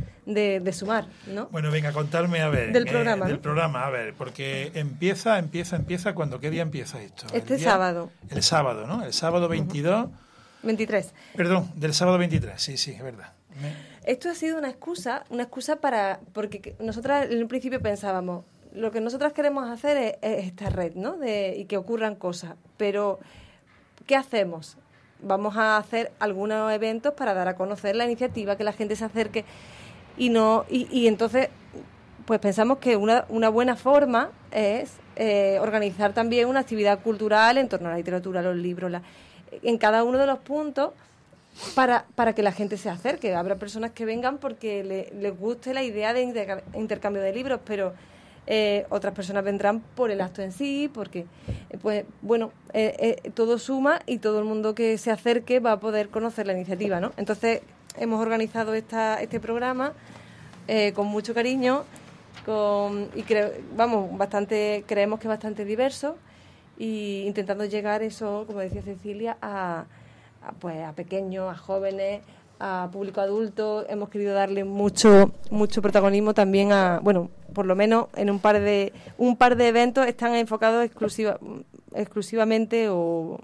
De, de sumar, ¿no? Bueno, venga, contarme, a ver. Del programa, eh, ¿no? Del programa, a ver, porque empieza, empieza, empieza, ¿cuándo? ¿Qué día empieza esto? Este el día, sábado. El sábado, ¿no? El sábado veintidós, veintitrés. Perdón, del sábado veintitrés, sí, sí, es verdad. Me... Esto ha sido una excusa, una excusa para... Porque nosotras en un principio pensábamos, lo que nosotras queremos hacer es, es esta red, ¿no? De, y que ocurran cosas. Pero, ¿qué hacemos? Vamos a hacer algunos eventos para dar a conocer la iniciativa, que la gente se acerque y no y, y entonces pues pensamos que una, una buena forma es eh, organizar también una actividad cultural en torno a la literatura, los libros, la, en cada uno de los puntos para, para que la gente se acerque. Habrá personas que vengan porque le, les guste la idea de inter, intercambio de libros, pero Eh, otras personas vendrán por el acto en sí, porque, eh, pues, bueno, eh, eh, todo suma y todo el mundo que se acerque va a poder conocer la iniciativa, ¿no? Entonces, hemos organizado esta, este programa eh, con mucho cariño con, y, creo, vamos, bastante creemos que es bastante diverso y intentando llegar eso, como decía Cecilia, a, a, pues, a pequeños, a jóvenes, a público adulto. Hemos querido darle mucho mucho protagonismo también a, bueno, por lo menos en un par de un par de eventos están enfocados exclusiva, exclusivamente o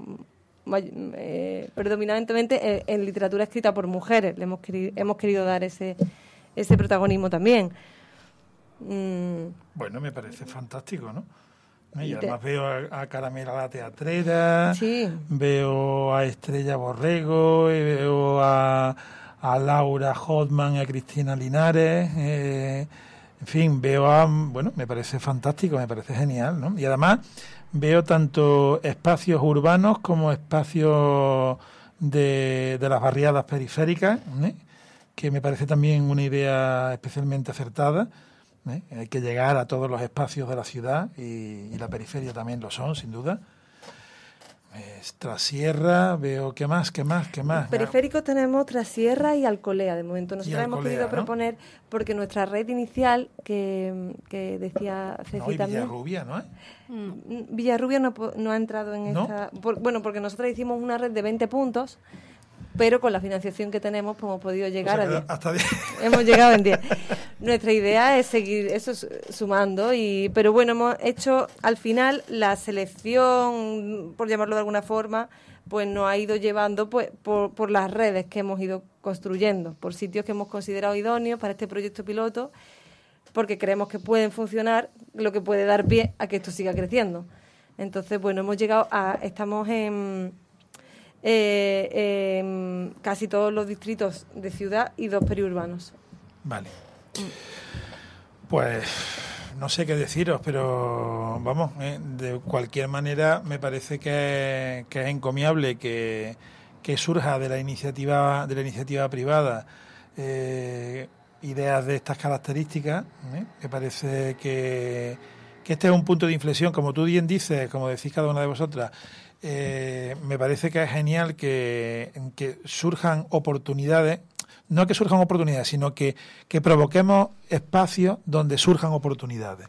eh, predominantemente en, en literatura escrita por mujeres. Le hemos querido, hemos querido dar ese ese protagonismo también. Mm. Bueno, me parece fantástico, ¿no? Y además veo a, a Caramela la teatrera, sí. Veo a Estrella Borrego, y veo a, a Laura Hotman y a Cristina Linares, eh, en fin, veo a... Bueno, me parece fantástico, me parece genial, ¿no? Y además veo tanto espacios urbanos como espacios de, de las barriadas periféricas, ¿eh? Que me parece también una idea especialmente acertada. ¿Eh? Hay que llegar a todos los espacios de la ciudad y, y la periferia también lo son, sin duda. Eh, Trasierra, veo, ¿qué más? ¿Qué más? ¿Qué más? Periférico tenemos Trasierra y Alcolea, de momento. Nosotros Alcolea, hemos querido ¿no? proponer, porque nuestra red inicial, que, que decía Ceci no, y también... Villarrubia, ¿no? ¿Eh? Villarrubia no, no ha entrado en ¿No? esta... Por, bueno, porque nosotros hicimos una red de veinte puntos, pero con la financiación que tenemos pues hemos podido llegar o sea, a diez. Hasta diez. Hemos llegado en diez. Nuestra idea es seguir eso sumando, y pero bueno, hemos hecho al final la selección, por llamarlo de alguna forma, pues nos ha ido llevando pues por, por las redes que hemos ido construyendo, por sitios que hemos considerado idóneos para este proyecto piloto, porque creemos que pueden funcionar, lo que puede dar pie a que esto siga creciendo. Entonces, bueno, hemos llegado a... Estamos en... Eh, eh, casi todos los distritos de ciudad y dos periurbanos. Vale. Pues no sé qué deciros, pero vamos, eh, de cualquier manera me parece que, que es encomiable que, que surja de la iniciativa de la iniciativa privada eh, ideas de estas características. ¿eh? Me parece que, que este es un punto de inflexión, como tú bien dices, como decís cada una de vosotras. Eh, me parece que es genial que, que surjan oportunidades, no que surjan oportunidades, sino que, que provoquemos espacios donde surjan oportunidades.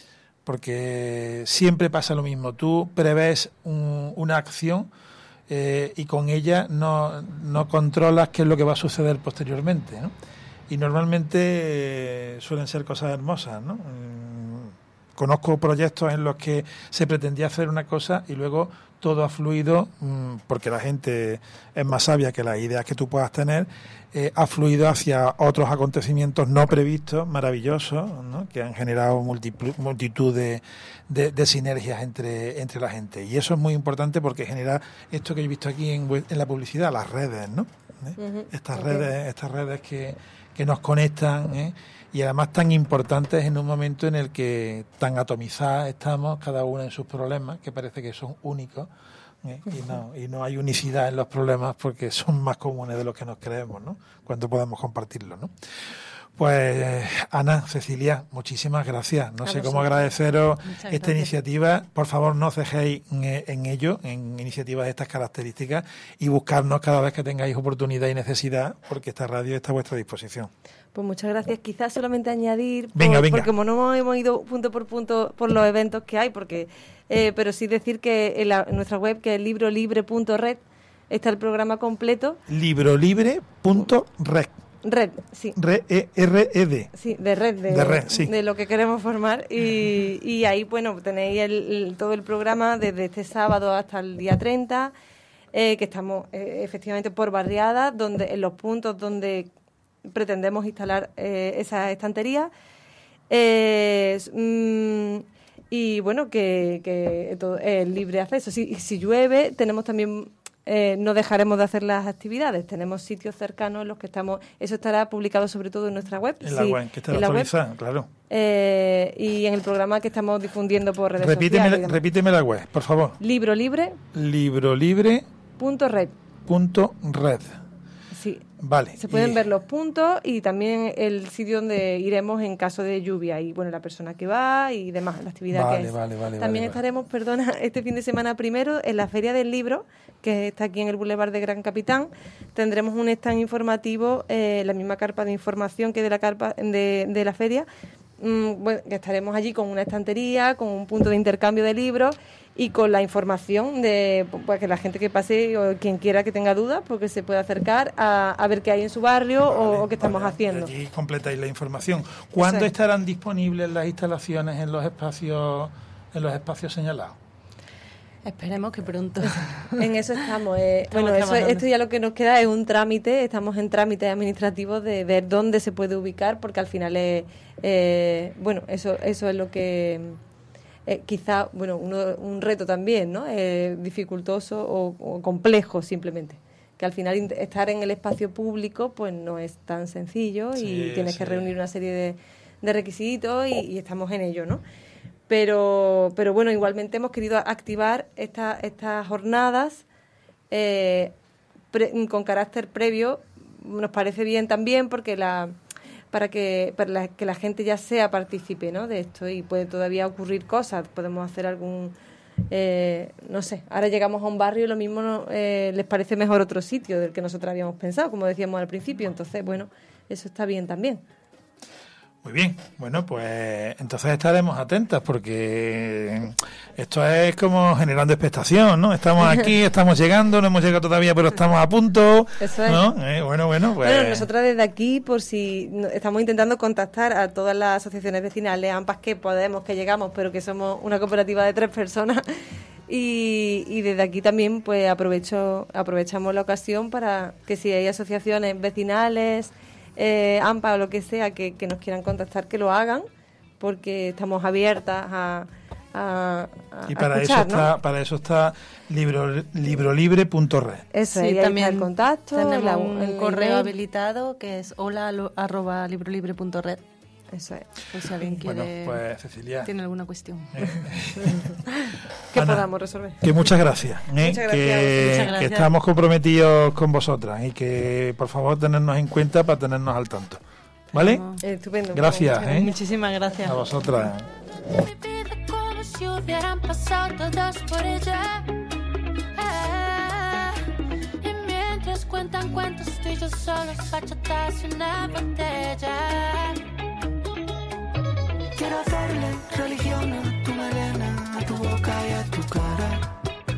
Porque siempre pasa lo mismo, tú prevés un, una acción eh, y con ella no, no controlas qué es lo que va a suceder posteriormente, ¿no? Y normalmente eh, suelen ser cosas hermosas, ¿no? Conozco proyectos en los que se pretendía hacer una cosa y luego todo ha fluido, mmm, porque la gente es más sabia que las ideas que tú puedas tener, eh, ha fluido hacia otros acontecimientos no previstos, maravillosos, ¿no? Que han generado multitud, multitud de, de, de sinergias entre, entre la gente. Y eso es muy importante porque genera esto que he visto aquí en, en la publicidad, las redes, ¿no? ¿Eh? Uh-huh. Estas okay. redes, estas redes que, que nos conectan, ¿eh? Y además tan importantes en un momento en el que tan atomizadas estamos, cada una en sus problemas, que parece que son únicos, ¿eh? y no y no hay unicidad en los problemas porque son más comunes de los que nos creemos, ¿no? Cuando podamos compartirlos, ¿no? Pues Ana, Cecilia, muchísimas gracias. No a sé vosotros. Cómo agradeceros Muchas esta gracias. Iniciativa. Por favor, no cejéis en, en ello, en iniciativas de estas características, y buscarnos cada vez que tengáis oportunidad y necesidad, porque esta radio está a vuestra disposición. Pues muchas gracias. Quizás solamente añadir, por, venga, venga. porque como no hemos ido punto por punto por los eventos que hay, porque eh, pero sí decir que en, la, en nuestra web, que es librolibre punto red, está el programa completo. librolibre punto red. Red, sí. R E R E D. Sí, de red, de, de red, sí. De lo que queremos formar. Y, y ahí, bueno, tenéis el, el, todo el programa desde este sábado hasta el día treinta. eh, que estamos eh, efectivamente por barriadas, donde en los puntos donde pretendemos instalar eh, esa estantería. Eh, mm, y bueno, que, que todo es libre acceso. Si, si llueve, tenemos también... Eh, no dejaremos de hacer las actividades. Tenemos sitios cercanos en los que estamos. Eso estará publicado sobre todo en nuestra web. En la sí, web, que está en la actualizada, web, claro. Eh, y en el programa que estamos difundiendo por redes Repíteme, sociales. repíteme la web, por favor. Librolibre Librolibre punto red. punto red. Sí. Vale. Se pueden y- ver los puntos y también el sitio donde iremos en caso de lluvia y bueno, la persona que va y demás, la actividad Vale, que es. vale, vale, También vale, estaremos, perdona, este fin de semana primero en la Feria del Libro, que está aquí en el Boulevard de Gran Capitán. Tendremos un stand informativo, eh, la misma carpa de información que de la carpa de, de la feria. Mm, bueno, que estaremos allí con una estantería, con un punto de intercambio de libros y con la información de pues, que la gente que pase o quien quiera que tenga dudas, porque se puede acercar a, a ver qué hay en su barrio o, Vale, o qué estamos vale, haciendo. Allí completáis la información. ¿Cuándo Eso es. estarán disponibles las instalaciones en los espacios en los espacios señalados? Esperemos que pronto. En eso estamos. eh, Estamos bueno, eso, trabajando. esto ya lo que nos queda es un trámite. Estamos en trámites administrativos de ver dónde se puede ubicar, porque al final es, eh, bueno, eso, eso es lo que eh, quizá, bueno, uno, un reto también, ¿no? Eh, dificultoso o, o complejo simplemente. Que al final int- estar en el espacio público, pues no es tan sencillo Sí, y tienes que sí. reunir una serie de, de requisitos y, y estamos en ello, ¿no? Pero, pero bueno, igualmente hemos querido activar esta, estas jornadas eh, pre- con carácter previo. Nos parece bien también porque la para que para la, que la gente ya sea partícipe, ¿no?, de esto y puede todavía ocurrir cosas. Podemos hacer algún eh, no sé, ahora llegamos a un barrio y lo mismo no, eh, les parece mejor otro sitio del que nosotros habíamos pensado, como decíamos al principio. Entonces, bueno, eso está bien también. Muy bien, bueno, pues entonces estaremos atentas porque esto es como generando expectación, ¿no? Estamos aquí, estamos llegando, no hemos llegado todavía, pero estamos a punto, Eso es. ¿no? Eh, bueno, bueno, pues... Bueno, nosotros desde aquí, por si no- estamos intentando contactar a todas las asociaciones vecinales, AMPAs que podemos, que llegamos, pero que somos una cooperativa de tres personas. Y, y desde aquí también pues aprovecho aprovechamos la ocasión para que si hay asociaciones vecinales, eh, AMPA o lo que sea, que, que nos quieran contactar, que lo hagan, porque estamos abiertas a, a, a Y para escuchar, eso ¿no? está, para eso está libro, librolibre punto red. Eso, Sí, ahí está también el contacto, tenemos la- un el correo email. habilitado que es hola alo- arroba librolibre punto red. Eso es. Por si alguien quiere, Bueno, pues Cecilia, tiene alguna cuestión. Que Ana, podamos resolver. que muchas gracias, ¿eh? Muchas gracias a que, vosotros. Muchas que gracias. estamos comprometidos con vosotras y que por favor tenernos en cuenta para tenernos al tanto, ¿vale? Pero- Estupendo. Gracias, Muchas ¿eh? Muchísimas gracias. A vosotras. Mi vida como si hubieran pasado todos por ella. Eh, y mientras cuentan cuentos, tú y yo solos bachatas y una botella. Quiero hacerle religión a tu melena, a tu boca y a tu cara.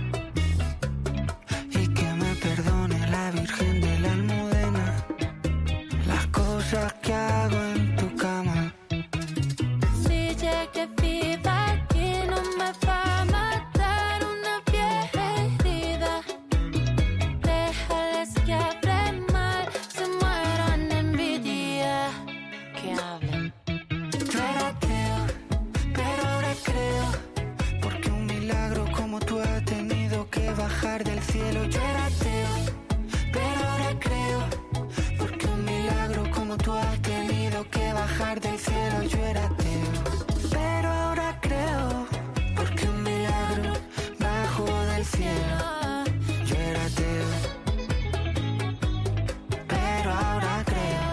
Y que me perdone la Virgen de la Almudena las cosas que hago en tu cama. Si llegué viva aquí, no me va a matar una vieja herida. Déjales que hablen mal, se mueran de envidia. Que hablen. Yo era ateo, pero ahora creo, porque un milagro como tú ha tenido que bajar del cielo. Yo era ateo, pero ahora creo, porque un milagro como tú has tenido que bajar del cielo. Yo era ateo, pero ahora creo, porque un milagro bajó del cielo. Yo era ateo, pero ahora creo.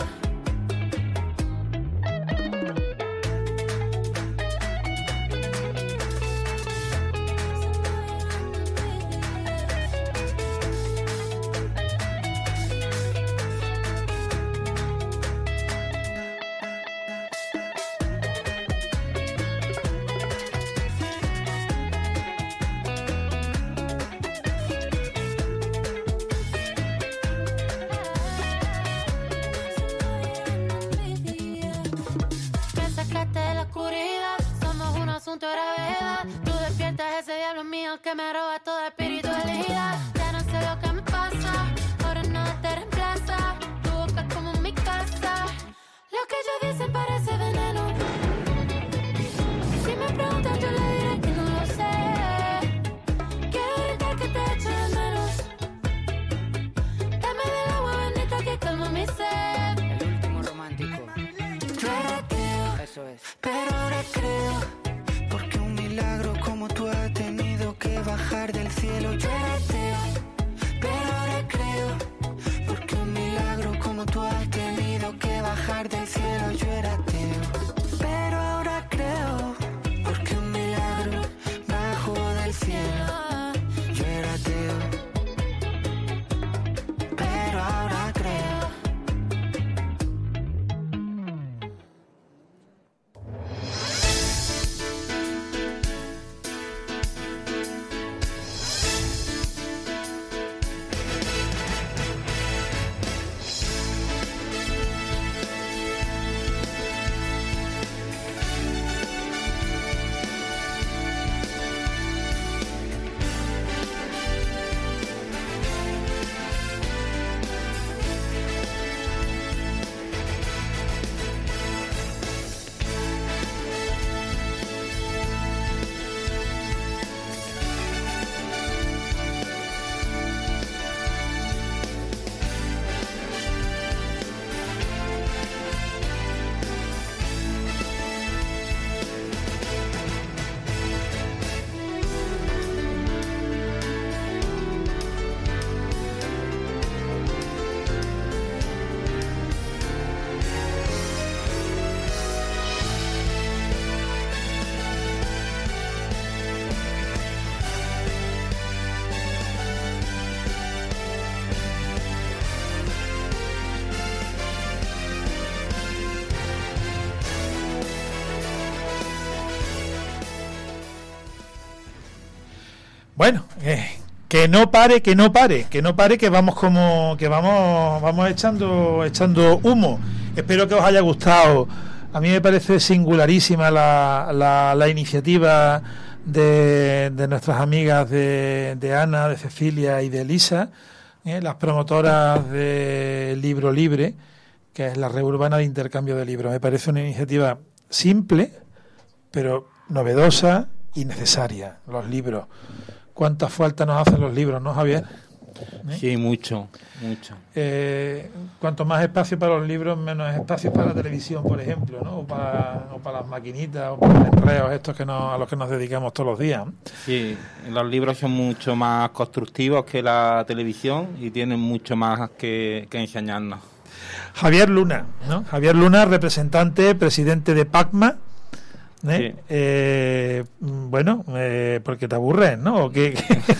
Bueno, eh, que no pare, que no pare, que no pare, que vamos como, que vamos, vamos echando, echando humo. Espero que os haya gustado. A mí me parece singularísima la, la, la iniciativa de, de nuestras amigas de, de Ana, de Cecilia y de Elisa, eh, las promotoras de Libro Libre, que es la red urbana de intercambio de libros. Me parece una iniciativa simple, pero novedosa y necesaria. Los libros. ¿Cuánta falta nos hacen los libros, no, Javier? ¿Eh? Sí, mucho, mucho. Eh, cuanto más espacio para los libros, menos espacio para la televisión, por ejemplo, ¿no? O para, o para las maquinitas, o para los enredos estos que nos, a los que nos dedicamos todos los días. Sí, los libros son mucho más constructivos que la televisión y tienen mucho más que, que enseñarnos. Javier Luna, ¿no? Javier Luna, representante, presidente de PACMA. ¿Eh? Sí. Eh, bueno, eh, porque te aburres, ¿no? ¿O qué?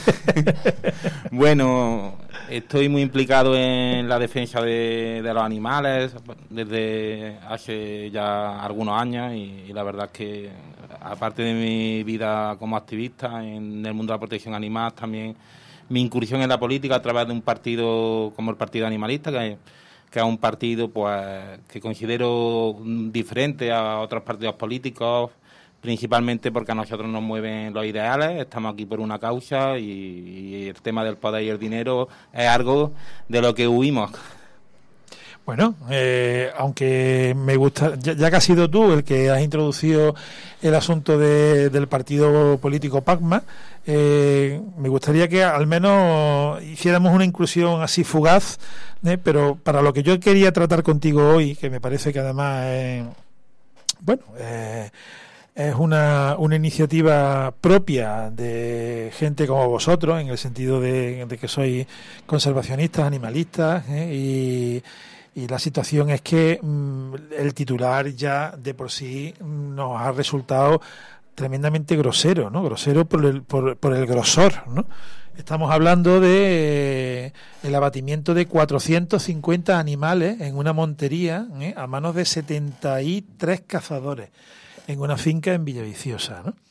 Bueno, estoy muy implicado en la defensa de, de los animales desde hace ya algunos años y, y la verdad es que, aparte de mi vida como activista en el mundo de la protección animal, también mi incursión en la política a través de un partido como el Partido Animalista, que que es un partido pues que considero diferente a otros partidos políticos, principalmente porque a nosotros nos mueven los ideales, estamos aquí por una causa y, y el tema del poder y el dinero es algo de lo que huimos. Bueno, eh, aunque me gusta, ya, ya que has sido tú el que has introducido el asunto de, del partido político PACMA, eh, me gustaría que al menos hiciéramos una inclusión así fugaz, ¿eh? Pero para lo que yo quería tratar contigo hoy, que me parece que además es, bueno, eh, es una, una iniciativa propia de gente como vosotros, en el sentido de, de que sois conservacionistas, animalistas, ¿eh? y Y la situación es que mmm, el titular ya de por sí nos ha resultado tremendamente grosero, ¿no? Grosero por el, por, por el grosor, ¿no? Estamos hablando de eh, el abatimiento de cuatrocientos cincuenta animales en una montería, ¿eh? a manos de setenta y tres cazadores en una finca en Villaviciosa, ¿no?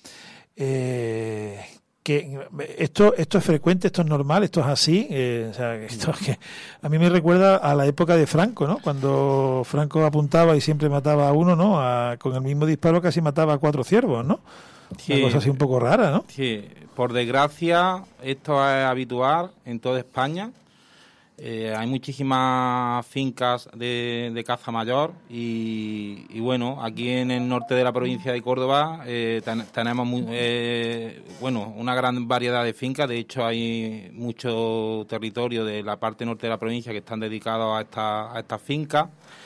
Eh, que esto esto es frecuente, esto es normal, esto es así, eh, o sea, esto es que a mí me recuerda a la época de Franco, ¿no? Cuando Franco apuntaba y siempre mataba a uno, ¿no? A, con el mismo disparo casi mataba a cuatro ciervos, ¿no? Sí, una cosa así un poco rara, ¿no? Sí, por desgracia esto es habitual en toda España. Eh, hay muchísimas fincas de, de caza mayor y, y bueno, aquí en el norte de la provincia de Córdoba eh, ten, tenemos muy, eh, bueno, una gran variedad de fincas. De hecho, hay mucho territorio de la parte norte de la provincia que están dedicados a, esta, a estas fincas.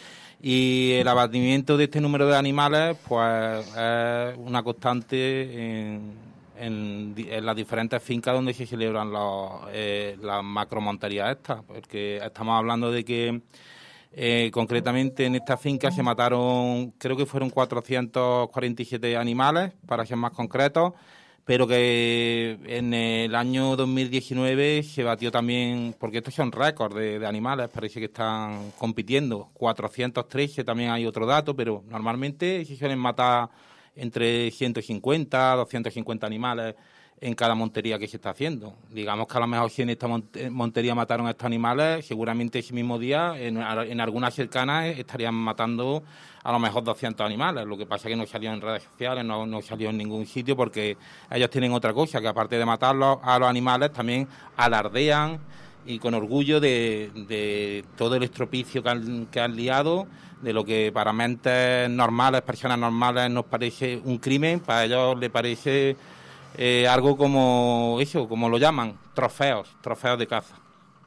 Y el abatimiento de este número de animales pues es una constante en, en, en las diferentes fincas donde se celebran los, eh, las macromonterías estas, porque estamos hablando de que eh, concretamente en esta finca se mataron, creo que fueron cuatrocientos cuarenta y siete animales, para ser más concretos, pero que en el año dos mil diecinueve se batió también, porque estos son récords de, de animales, parece que están compitiendo, cuatrocientos trece, también hay otro dato, pero normalmente se suelen matar entre ciento cincuenta, doscientos cincuenta animales en cada montería que se está haciendo. Digamos que a lo mejor si en esta montería mataron a estos animales, seguramente ese mismo día en, en algunas cercanas estarían matando a lo mejor doscientos animales. Lo que pasa es que no salió en redes sociales, no, no salió en ningún sitio, porque ellos tienen otra cosa, que aparte de matarlos a los animales, también alardean y con orgullo de, de todo el estropicio que han, que han liado, de lo que para mentes normales, personas normales, nos parece un crimen, para ellos les parece eh, algo como eso, como lo llaman, trofeos, trofeos de caza.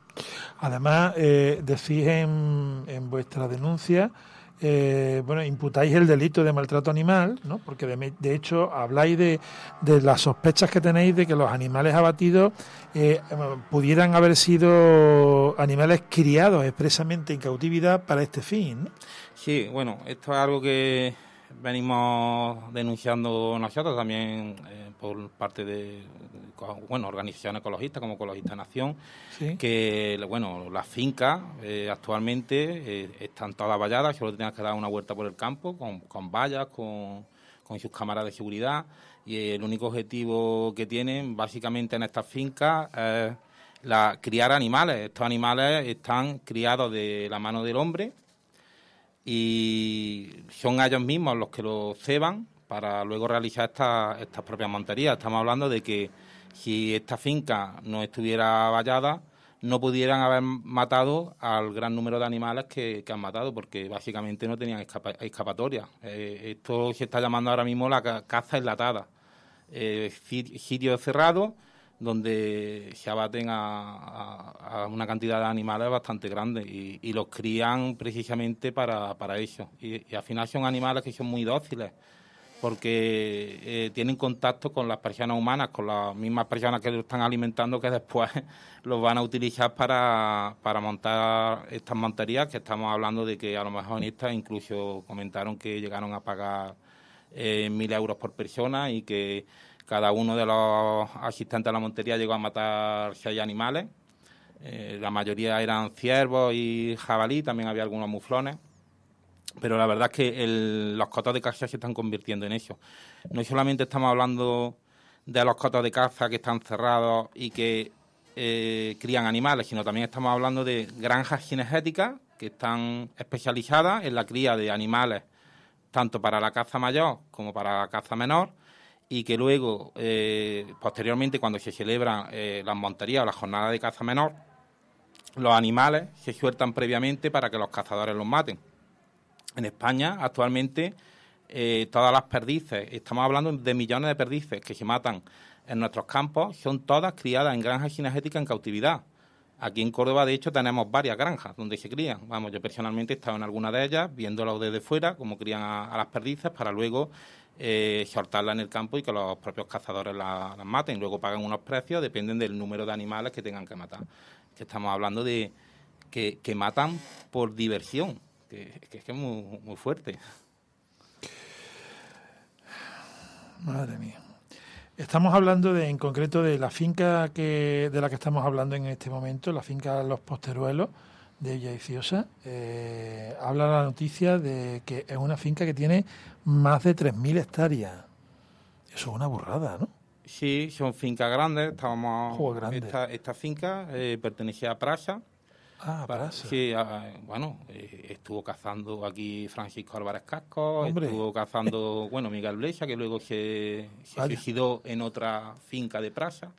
Además, eh, decís en, en vuestra denuncia, eh, bueno, imputáis el delito de maltrato animal, ¿no? Porque de, de hecho habláis de, de las sospechas que tenéis de que los animales abatidos eh, pudieran haber sido animales criados expresamente en cautividad para este fin, ¿no? Sí, bueno, esto es algo que venimos denunciando nosotros también eh, por parte de, bueno, organizaciones ecologistas como Ecologista Nación, ¿sí? Que, bueno, las fincas eh, actualmente eh, están todas valladas, solo tienes que dar una vuelta por el campo con, con vallas, con, con sus cámaras de seguridad, y el único objetivo que tienen básicamente en estas fincas es la, criar animales. Estos animales están criados de la mano del hombre y son ellos mismos los que los ceban para luego realizar estas estas propias monterías. Estamos hablando de que si esta finca no estuviera vallada, no pudieran haber matado al gran número de animales que, que han matado, porque básicamente no tenían escapa, escapatoria. Eh, esto se está llamando ahora mismo la ca caza enlatada. Eh, sitios cerrados donde se abaten a, a, a una cantidad de animales bastante grande y, y los crían precisamente para, para eso. Y, y al final son animales que son muy dóciles, porque eh, tienen contacto con las personas humanas, con las mismas personas que los están alimentando, que después los van a utilizar para, para montar estas monterías, que estamos hablando de que a lo mejor en estas incluso comentaron que llegaron a pagar eh, mil euros por persona y que cada uno de los asistentes a la montería llegó a matar seis animales. Eh, la mayoría eran ciervos y jabalí, también había algunos muflones. Pero la verdad es que el, los cotos de caza se están convirtiendo en eso. No solamente estamos hablando de los cotos de caza que están cerrados y que eh, crían animales, sino también estamos hablando de granjas cinegéticas que están especializadas en la cría de animales, tanto para la caza mayor como para la caza menor, y que luego, eh, posteriormente, cuando se celebran eh, las monterías o las jornadas de caza menor, los animales se sueltan previamente para que los cazadores los maten. En España, actualmente, eh, todas las perdices, estamos hablando de millones de perdices que se matan en nuestros campos, son todas criadas en granjas cinegéticas en cautividad. Aquí en Córdoba, de hecho, tenemos varias granjas donde se crían. Vamos, yo personalmente he estado en alguna de ellas, viéndolo desde fuera, cómo crían a, a las perdices, para luego eh, soltarlas en el campo y que los propios cazadores las, las maten. Luego pagan unos precios, dependen del número de animales que tengan que matar. Que estamos hablando de que, que matan por diversión, que, que es que es muy, muy fuerte. Madre mía. Estamos hablando de, en concreto de la finca que de la que estamos hablando en este momento, la finca Los Posteruelos de Villaviciosa. Eh, habla la noticia de que es una finca que tiene más de tres mil hectáreas. Eso es una burrada, ¿no? Sí, son fincas grandes. Estábamos Juego grande. Esta, esta finca eh, pertenecía a Prasa. Ah, Prasa. Sí, ah, bueno, eh, estuvo cazando aquí Francisco Álvarez Casco, Hombre. estuvo cazando, bueno, Miguel Blecha, que luego se, se suicidó en otra finca de Prasa,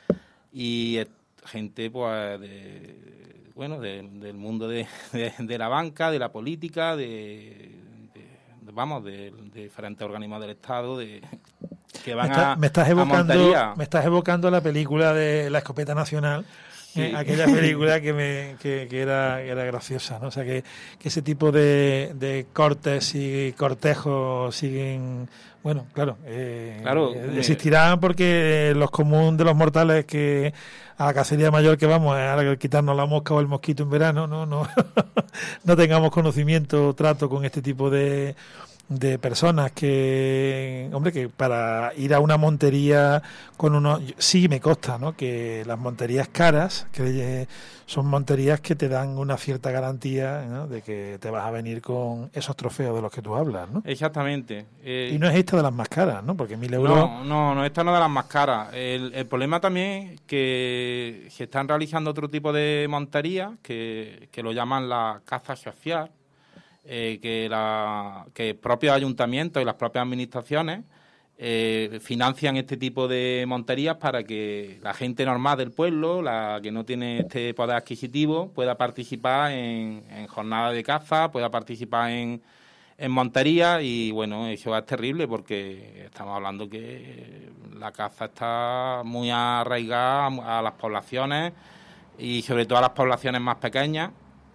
y eh, gente, pues, de, bueno, de, del mundo de, de, de la banca, de la política, de, de vamos, de, de diferentes organismos del Estado, de que van me, está, a me estás a evocando, montería. me estás evocando la película de La Escopeta Nacional. Sí. Eh, aquella película que me que, que era que era graciosa, ¿no? O sea, que, que ese tipo de, de cortes y cortejos siguen, bueno, claro, eh, Claro, eh, existirán porque los comunes de los mortales que a la cacería mayor que vamos a quitarnos la mosca o el mosquito en verano, no no no tengamos conocimiento o trato con este tipo de de personas que, hombre, que para ir a una montería con unos, sí me consta, ¿no?, que las monterías caras, que son monterías que te dan una cierta garantía, ¿no?, de que te vas a venir con esos trofeos de los que tú hablas, ¿no? Exactamente. Eh, y no es esta de las más caras, ¿no? Porque mil euros... No, no, no, esta no es de las más caras. El, el problema también es que se están realizando otro tipo de monterías que, que lo llaman la caza social. Eh, que, la, que propios ayuntamientos y las propias administraciones eh, financian este tipo de monterías para que la gente normal del pueblo, la que no tiene este poder adquisitivo, pueda participar en, en jornadas de caza, pueda participar en, en monterías, y bueno, eso es terrible porque estamos hablando que la caza está muy arraigada a las poblaciones y sobre todo a las poblaciones más pequeñas.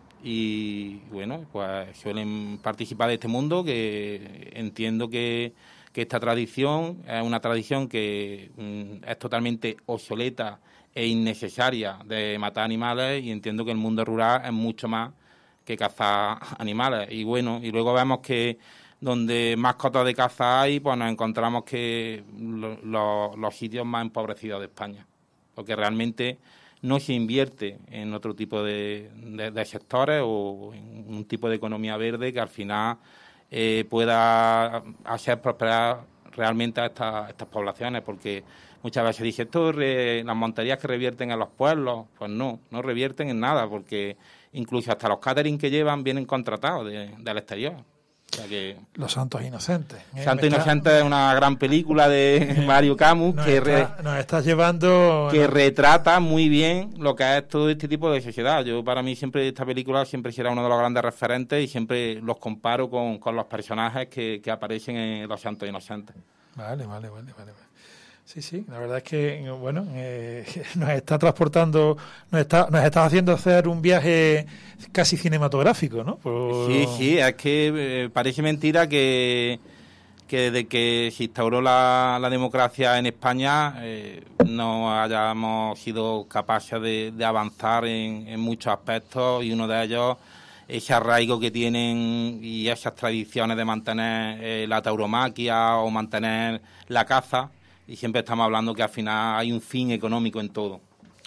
Y bueno, pues suelen participar de este mundo, que entiendo que, que esta tradición es una tradición que mm, es totalmente obsoleta e innecesaria de matar animales, y entiendo que el mundo rural es mucho más que cazar animales. Y bueno, y luego vemos que donde más cotas de caza hay, pues nos encontramos que lo, lo, los sitios más empobrecidos de España, porque realmente no se invierte en otro tipo de, de, de sectores o en un tipo de economía verde que al final eh, pueda hacer prosperar realmente a estas, estas poblaciones, porque muchas veces dije, esto re, las monterías que revierten en los pueblos, pues no, no revierten en nada, porque incluso hasta los catering que llevan vienen contratados de, del exterior. O sea que Los Santos Inocentes. ¿eh? Santos Está- Inocentes es una gran película de Mario Camus Nos, que, re, está- nos estás llevando... que no, retrata muy bien lo que es todo este tipo de sociedad. Yo, para mí, siempre esta película siempre será uno de los grandes referentes y siempre los comparo con, con los personajes que, que aparecen en Los Santos Inocentes. Vale, vale, vale, vale. Sí, sí, la verdad es que, bueno, eh, nos está transportando, nos está, nos está haciendo hacer un viaje casi cinematográfico, ¿no? Por- Sí, sí, es que eh, parece mentira que, que desde que se instauró la, la democracia en España eh, no hayamos sido capaces de, de avanzar en, en muchos aspectos, y uno de ellos ese arraigo que tienen y esas tradiciones de mantener eh, la tauromaquia o mantener la caza, y siempre estamos hablando que al final hay un fin económico en todo.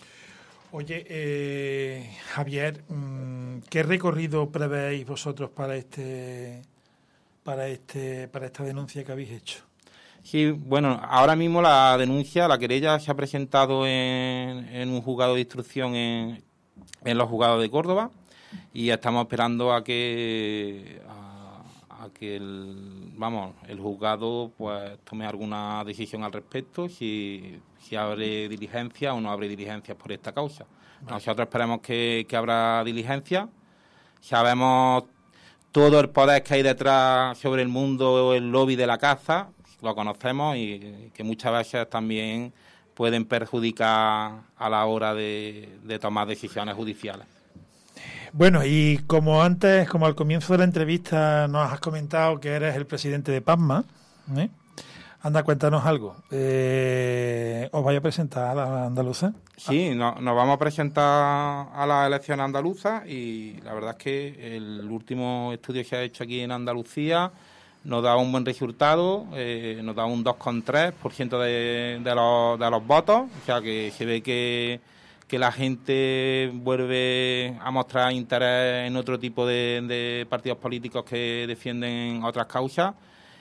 Oye, eh, Javier, mm, ¿qué recorrido prevéis vosotros para este, para este, para esta denuncia que habéis hecho? Sí, bueno, ahora mismo la denuncia, la querella se ha presentado en, en un juzgado de instrucción en, en los juzgados de Córdoba, y estamos esperando a que a, a que el, vamos, el juzgado pues tome alguna decisión al respecto, si, si abre diligencia o no abre diligencias por esta causa. Vale. Nosotros esperamos que, que habrá diligencia. Sabemos todo el poder que hay detrás sobre el mundo, el lobby de la caza, lo conocemos, y que muchas veces también pueden perjudicar a la hora de, de tomar decisiones judiciales. Bueno, y como antes, como al comienzo de la entrevista nos has comentado que eres el presidente de PASMA, ¿eh? Anda, cuéntanos algo. Eh, ¿Os vais a presentar a la andaluza? Sí, no, nos vamos a presentar a las elecciones andaluzas, y la verdad es que el último estudio que se ha hecho aquí en Andalucía nos da un buen resultado, eh, nos da un dos coma tres por ciento de, de, los, de los votos, o sea que se ve que, que la gente vuelve a mostrar interés en otro tipo de, de partidos políticos que defienden otras causas,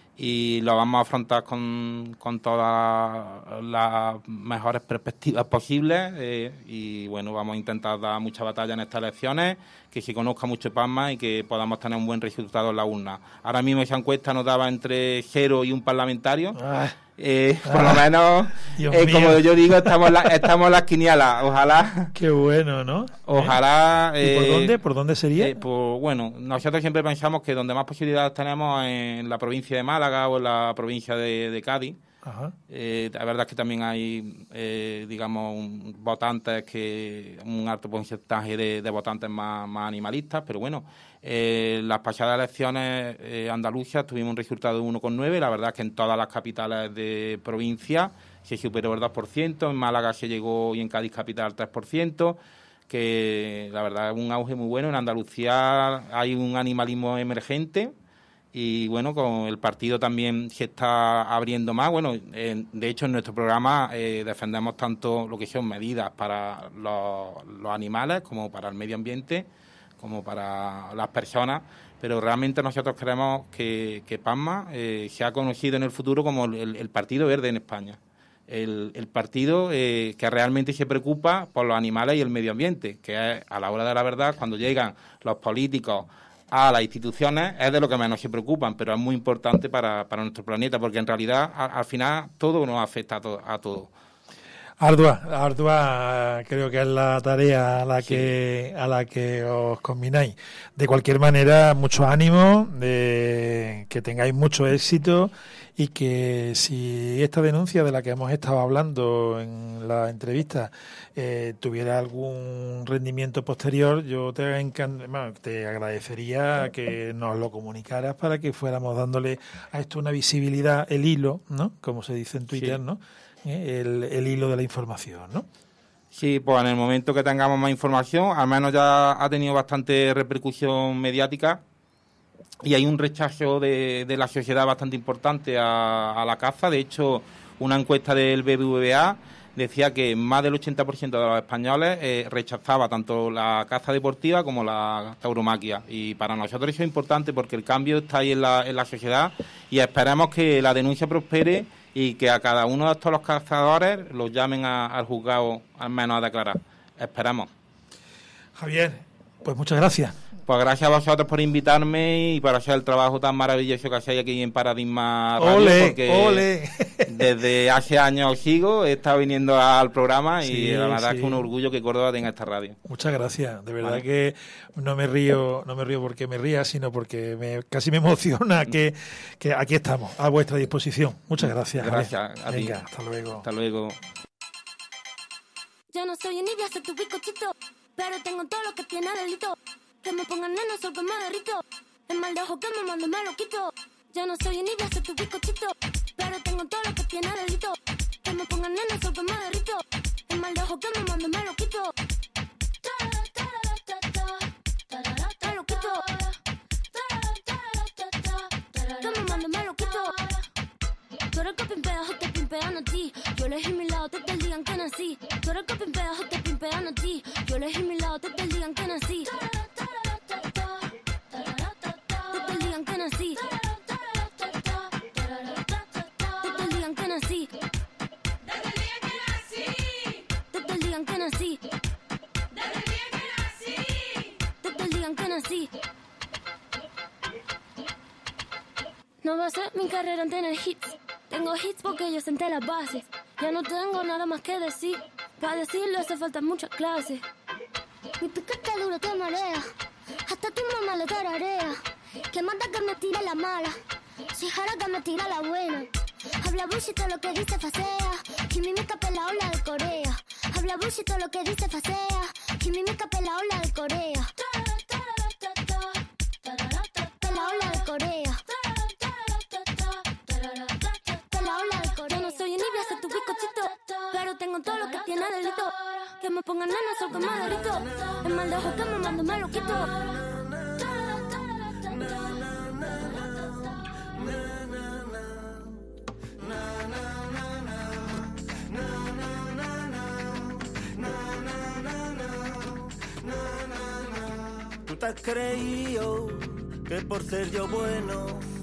y lo vamos a afrontar con, con todas las mejores perspectivas posibles, eh, y bueno, vamos a intentar dar mucha batalla en estas elecciones, que se conozca mucho PASMA y que podamos tener un buen resultado en la urna. Ahora mismo esa encuesta nos daba entre cero y un parlamentario. Ah, Eh, ah, por lo menos, eh, como yo digo, estamos en la, estamos en las quinielas. Ojalá. Qué bueno, ¿no? Ojalá. ¿Eh? ¿Y por eh, dónde? ¿Por dónde sería? Eh, pues bueno, nosotros siempre pensamos que donde más posibilidades tenemos es en la provincia de Málaga o en la provincia de, de Cádiz. Ajá. Eh, la verdad es que también hay, eh, digamos, un, votantes que un alto porcentaje de, de votantes más, más animalistas, pero bueno, eh, las pasadas elecciones eh, andaluzas tuvimos un resultado de uno coma nueve. La verdad es que en todas las capitales de provincia se superó el dos por ciento, en Málaga se llegó y en Cádiz capital al tres por ciento, que la verdad es un auge muy bueno. En Andalucía hay un animalismo emergente. Y bueno, con el partido también se está abriendo más. Bueno, eh, de hecho en nuestro programa eh, defendemos tanto lo que son medidas para los, los animales como para el medio ambiente, como para las personas, pero realmente nosotros queremos que, que PASMA eh, sea conocido en el futuro como el, el Partido Verde en España. El, el partido eh, que realmente se preocupa por los animales y el medio ambiente, que es, a la hora de la verdad, cuando llegan los políticos a las instituciones, es de lo que menos se preocupan, pero es muy importante para, para nuestro planeta, porque en realidad a, al final todo nos afecta a, to, a todo. Ardua, ardua, creo que es la tarea a la que sí. a la que os combináis. De cualquier manera, mucho ánimo, de que tengáis mucho éxito, y que si esta denuncia de la que hemos estado hablando en la entrevista eh, tuviera algún rendimiento posterior, yo te, encant- bueno, te agradecería que nos lo comunicaras para que fuéramos dándole a esto una visibilidad, el hilo, ¿no? Como se dice en Twitter, sí. ¿no? ¿Eh? El, el hilo de la información, ¿no? Sí, pues en el momento que tengamos más información, al menos ya ha tenido bastante repercusión mediática, y hay un rechazo de, de la sociedad bastante importante a, a la caza. De hecho, una encuesta del B B V A decía que más del ochenta por ciento de los españoles eh, rechazaba tanto la caza deportiva como la tauromaquia. Y para nosotros eso es importante porque el cambio está ahí en la, en la sociedad y esperamos que la denuncia prospere y que a cada uno de estos los cazadores los llamen a, al juzgado al menos a declarar. Esperamos. Javier, pues muchas gracias. Pues gracias a vosotros por invitarme y por hacer el trabajo tan maravilloso que hacéis aquí en Paradigma Radio. ¡Ole, porque ole! Desde hace años os sigo, he estado viniendo al programa Sí, y la verdad sí. es que un orgullo que Córdoba tenga esta radio. Muchas gracias. De verdad Vale. que no me río, no me río porque me ría, sino porque me, casi me emociona que, que aquí estamos, a vuestra disposición. Muchas gracias. Gracias Javier. a ti. Venga, hasta luego. Hasta luego. Yo no soy envidia, soy tu bizcochito, pero tengo todo lo que tiene delito. Que me pongan neno, sol que me derrito. El mal de ojo que me mando me lo quito. Yo no soy envidia, soy tu bizcochito, pero tengo todo lo que tiene delito. Que me pongan neno, sol que me derrito. El mal de ojo que me mando me lo quito. Me lo quito. Que me mando me lo quito. Tú eres el que pimpea, o te pimpean a ti. Yo elegí mi lado desde el día en que nací. Tú eres el que pimpea, o te pimpean a ti. Yo elegí mi lado desde el día en que nací. Desde el día en que nací. Desde el día en que nací. Desde el día en que nací. Desde el día en que nací. No va a ser mi carrera en tener hits. Tengo hits porque yo senté las bases. Ya no tengo nada más que decir. Para decirlo hace falta muchas clases. Mi piquete duro te marea. Hasta tu mamá le tararea. Que manda que me tira la mala. Si jara que me tira la buena. Habla bullshit todo lo que dice facea. Kimimica pela ola de Corea. Habla bullshit todo lo que dice facea. Kimimica pela ola de Corea. Pela ola de Corea. Yo no soy envidia, soy tu bizcochito, pero tengo todo lo que tiene delito. Que me pongan nena, sol que me derrito. El mal de ojo que me mando me lo quito. Tú te has creído que por ser yo bueno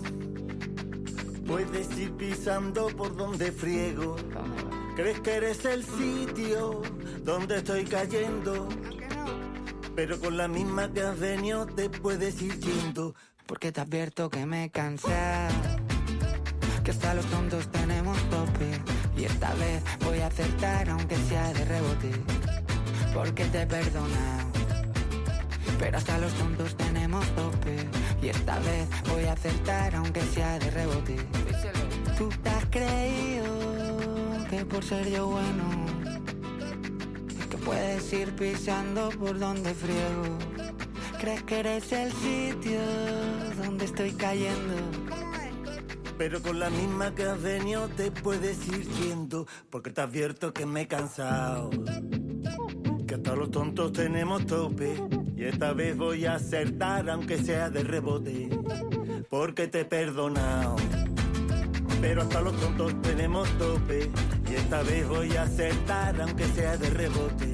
puedes ir pisando por donde friego. Crees que eres el sitio donde estoy cayendo, pero con la misma que has venido te puedes ir yendo. Porque te advierto que me cansa, que hasta los tontos tenemos tope. Y esta vez voy a acertar aunque sea de rebote. Porque te he perdonado, pero hasta los tontos tenemos tope. Y esta vez voy a acertar aunque sea de rebote. Tú te has creído que por ser yo bueno, que puedes ir pisando por donde friego. Crees que eres el sitio donde estoy cayendo, pero con la misma que has venido te puedes ir yendo. Porque te advierto que me he cansado, que hasta los tontos tenemos tope. Y esta vez voy a acertar aunque sea de rebote. Porque te he perdonado, pero hasta los tontos tenemos tope. Y esta vez voy a acertar aunque sea de rebote.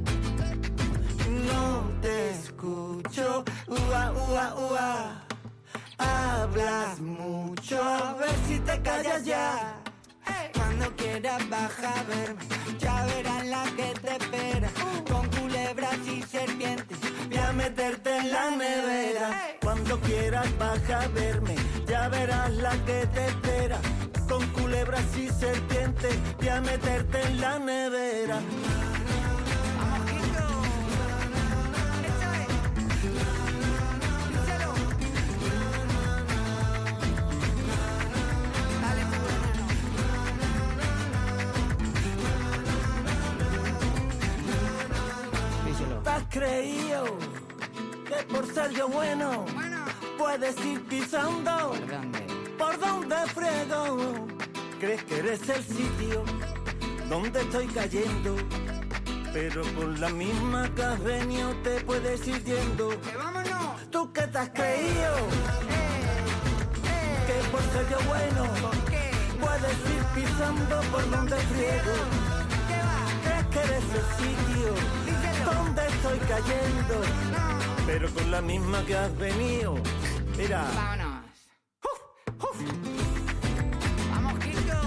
No te escucho, ua, ua, ua. Hablas mucho, a ver si te callas ya. Cuando quieras baja a verme, ya verás la que te espera. Con culebras y serpientes, Voy a meterte en la nevera. Cuando quieras baja a verme, ya verás la que te espera. Con culebras y serpientes, voy a meterte en la nevera. ¿Te has creído que por ser yo bueno puedes ir pisando ¿por dónde? por donde frego? Crees que eres el sitio donde estoy cayendo, pero con la misma que has venido te puedes ir yendo. ¡Que vámonos! ¿Tú qué te has creído? Que por ser yo bueno ¿Por qué? puedes ir pisando por donde friego. ¿Qué va? busque de ese sitio donde estoy cayendo, pero con la misma que has venido. Mira. Vámonos. Uf, uf. Vamos, Kiko.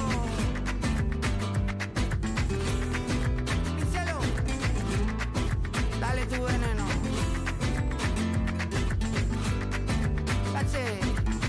Pincelo. Dale tu veneno. Dale.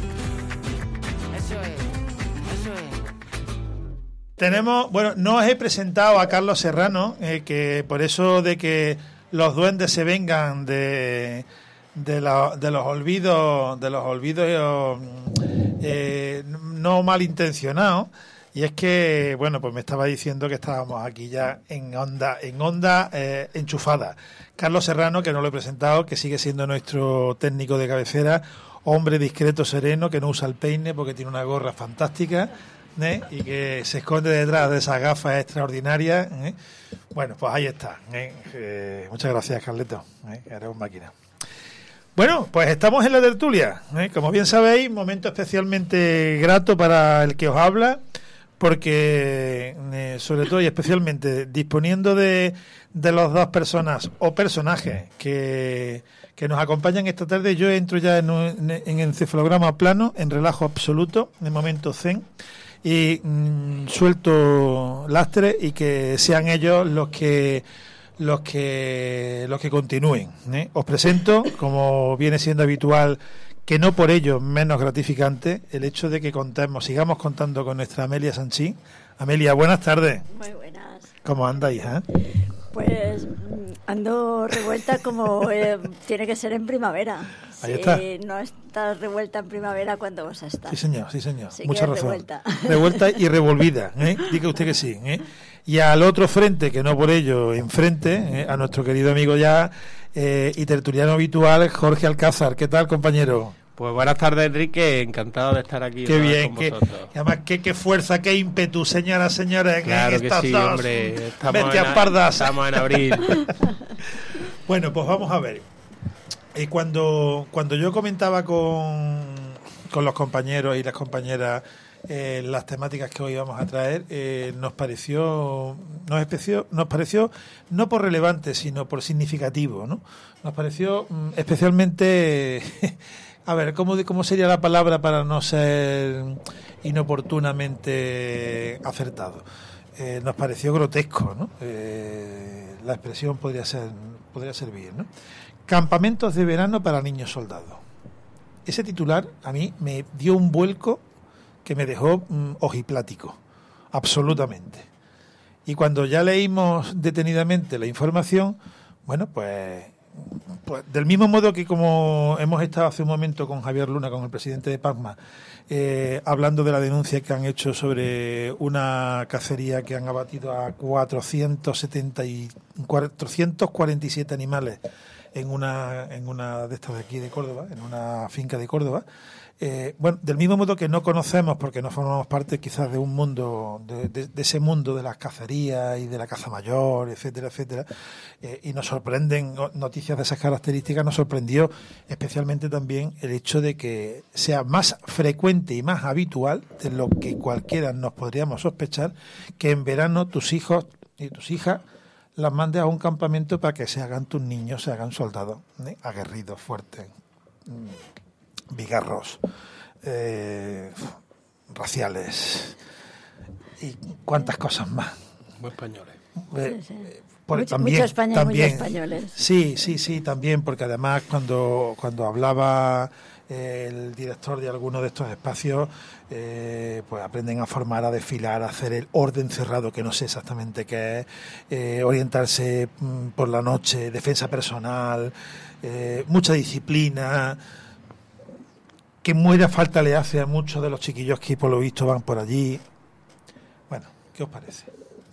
Eso es. Eso es. Tenemos, bueno, no os he presentado a Carlos Serrano, eh, que por eso de que los duendes se vengan de, de, la, de los olvidos, de los olvidos eh, no malintencionados, y es que, bueno, pues me estaba diciendo que estábamos aquí ya en onda, en onda eh, enchufada. Carlos Serrano, que no lo he presentado, que sigue siendo nuestro técnico de cabecera, hombre discreto, sereno, que no usa el peine porque tiene una gorra fantástica, ¿eh? Y que se esconde detrás de esas gafas extraordinarias, ¿eh? Bueno, pues ahí está, ¿eh? Eh, muchas gracias, Carleto, ¿eh? Eres un máquina. Bueno, pues estamos en la tertulia, ¿eh? Como bien sabéis, momento especialmente grato para el que os habla, porque eh, sobre todo y especialmente disponiendo de, de las dos personas o personajes que, que nos acompañan esta tarde, yo entro ya en, un, en encefalograma plano, en relajo absoluto, en momento zen, y mm, suelto lastre, y que sean ellos los que los que los que continúen, ¿eh? Os presento, como viene siendo habitual, que no por ello menos gratificante, el hecho de que contemos, sigamos contando con nuestra Amelia Sanchín. Amelia, buenas tardes. Muy buenas. ¿Cómo anda, hija? Pues ando revuelta como eh, tiene que ser en primavera. Ahí si está. no estás revuelta en primavera, ¿cuándo vas a estar? Sí, señor, sí, señor. Sí, Mucha razón. Revuelta. Revuelta y revolvida, ¿eh? Diga usted que sí, ¿eh? Y al otro frente, que no por ello enfrente, ¿eh? A nuestro querido amigo ya eh, y tertuliano habitual, Jorge Alcázar. ¿Qué tal, compañero? Pues buenas tardes, Enrique, encantado de estar aquí. Qué bien, con qué, vosotros. y además qué, qué fuerza, qué ímpetu, señoras, señores. Claro en que estas sí, dos hombre, estamos bestias en, pardas. estamos en abril. Bueno, pues vamos a ver. Eh, cuando, cuando yo comentaba con, con los compañeros y las compañeras eh, las temáticas que hoy vamos a traer, eh, nos pareció, nos, especió, nos pareció no por relevante, sino por significativo, ¿no? Nos pareció mm, especialmente... A ver, ¿cómo, ¿cómo sería la palabra para no ser inoportunamente acertado? Eh, nos pareció grotesco, ¿no? Eh, la expresión podría ser, podría ser bien, ¿no? Campamentos de verano para niños soldados. Ese titular a mí me dio un vuelco que me dejó mm, ojiplático, absolutamente. Y cuando ya leímos detenidamente la información, bueno, pues... Pues del mismo modo que como hemos estado hace un momento con Javier Luna, con el presidente de PACMA, eh, hablando de la denuncia que han hecho sobre una cacería que han abatido a cuatrocientos setenta y, cuatrocientos cuarenta y siete animales en una en una de estas de aquí de Córdoba, en una finca de Córdoba. Eh, bueno, del mismo modo que no conocemos, porque no formamos parte quizás de un mundo, de, de, de ese mundo de las cacerías y de la caza mayor, etcétera, etcétera, eh, y nos sorprenden noticias de esas características, nos sorprendió especialmente también el hecho de que sea más frecuente y más habitual de lo que cualquiera nos podríamos sospechar, que en verano tus hijos y tus hijas las mandes a un campamento para que se hagan tus niños, se hagan soldados, ¿eh? Aguerridos, fuertes, bigarros, eh, raciales y cuántas cosas más. Muy españoles. Eh, Sí, sí. por- Mucho- también, mucho España y también, muchos españoles. Sí, sí, sí, también, porque además cuando, cuando hablaba eh, el director de alguno de estos espacios, eh, pues aprenden a formar, a desfilar, a hacer el orden cerrado, que no sé exactamente qué es, eh, orientarse mm, por la noche, defensa personal, eh, mucha disciplina, que muera falta le hace a muchos de los chiquillos que por lo visto van por allí. Bueno, ¿qué os parece?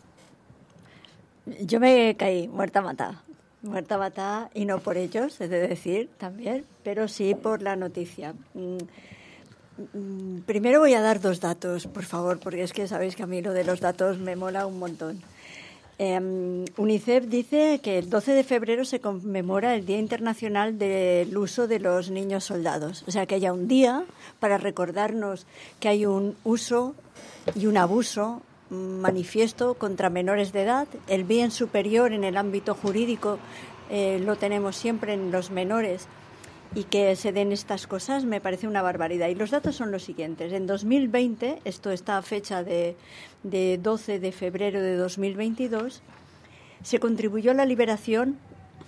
Yo me caí muerta matada, muerta matada, y no por ellos, es de decir, también, pero sí por la noticia. Mm, mm, Primero voy a dar dos datos, por favor, porque es que sabéis que a mí lo de los datos me mola un montón. Eh, UNICEF dice que el doce de febrero se conmemora el Día Internacional del Uso de los Niños Soldados. O sea, que haya un día para recordarnos que hay un uso y un abuso manifiesto contra menores de edad. El bien superior en el ámbito jurídico eh, lo tenemos siempre en los menores, y que se den estas cosas me parece una barbaridad. Y los datos son los siguientes. En dos mil veinte, esto está a fecha de, de doce de febrero de dos mil veintidós, se contribuyó a la liberación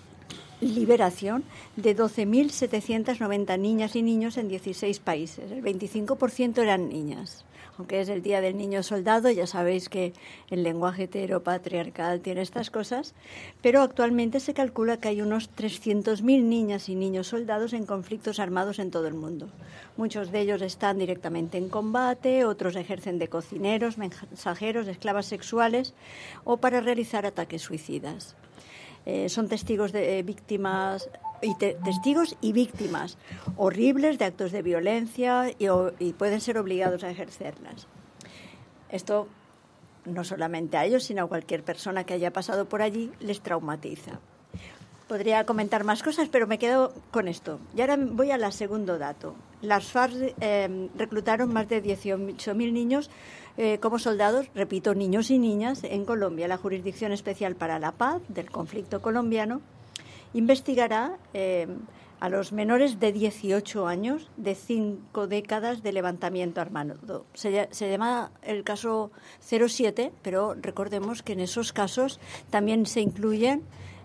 liberación de doce mil setecientas noventa niñas y niños en dieciséis países. El veinticinco por ciento eran niñas. Aunque es el Día del Niño Soldado, ya sabéis que el lenguaje heteropatriarcal tiene estas cosas, pero actualmente se calcula que hay unos trescientos mil niñas y niños soldados en conflictos armados en todo el mundo. Muchos de ellos están directamente en combate, otros ejercen de cocineros, mensajeros, esclavas sexuales o para realizar ataques suicidas. Eh, son testigos de eh, víctimas y te, testigos y víctimas horribles de actos de violencia y, o, y pueden ser obligados a ejercerlas. Esto no solamente a ellos, sino a cualquier persona que haya pasado por allí les traumatiza. Podría comentar más cosas, pero me quedo con esto. Y ahora voy al segundo dato. Las FARC eh, reclutaron más de dieciocho mil niños eh, como soldados, repito, niños y niñas, en Colombia. La Jurisdicción Especial para la Paz del conflicto colombiano investigará eh, a los menores de dieciocho años de cinco décadas de levantamiento armado. Se, se llama el caso cero siete, pero recordemos que en esos casos también se incluyen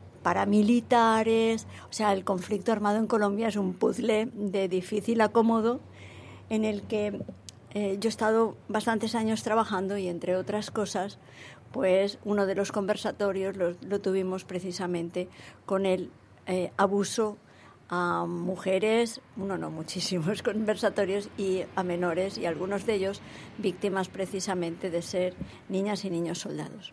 paramilitares. O sea, el conflicto armado en Colombia es un puzzle de difícil acomodo en el que eh, yo he estado bastantes años trabajando y, entre otras cosas, pues uno de los conversatorios lo, lo tuvimos precisamente con el eh, abuso a mujeres, uno no, muchísimos conversatorios, y a menores, y algunos de ellos víctimas precisamente de ser niñas y niños soldados.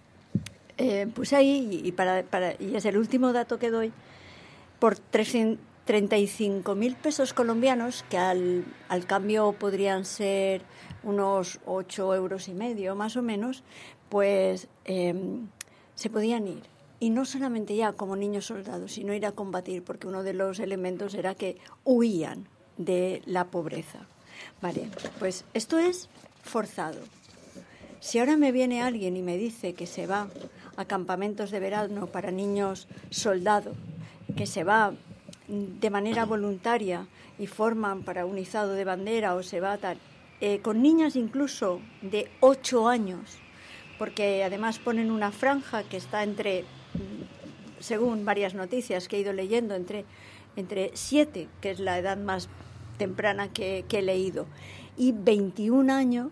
Eh, pues ahí, y, para, para, y es el último dato que doy, por treinta y cinco mil pesos colombianos, que al, al cambio podrían ser unos ocho euros y medio más o menos, pues eh, se podían ir. Y no solamente ya como niños soldados, sino ir a combatir, porque uno de los elementos era que huían de la pobreza. Vale, pues esto es forzado. Si ahora me viene alguien y me dice que se va a campamentos de verano para niños soldados, que se va de manera voluntaria y forman para un izado de bandera o se va tal, eh, con niñas incluso de ocho años, porque además ponen una franja que está entre, según varias noticias que he ido leyendo, entre, entre siete, que es la edad más temprana que, que he leído, y veintiún años.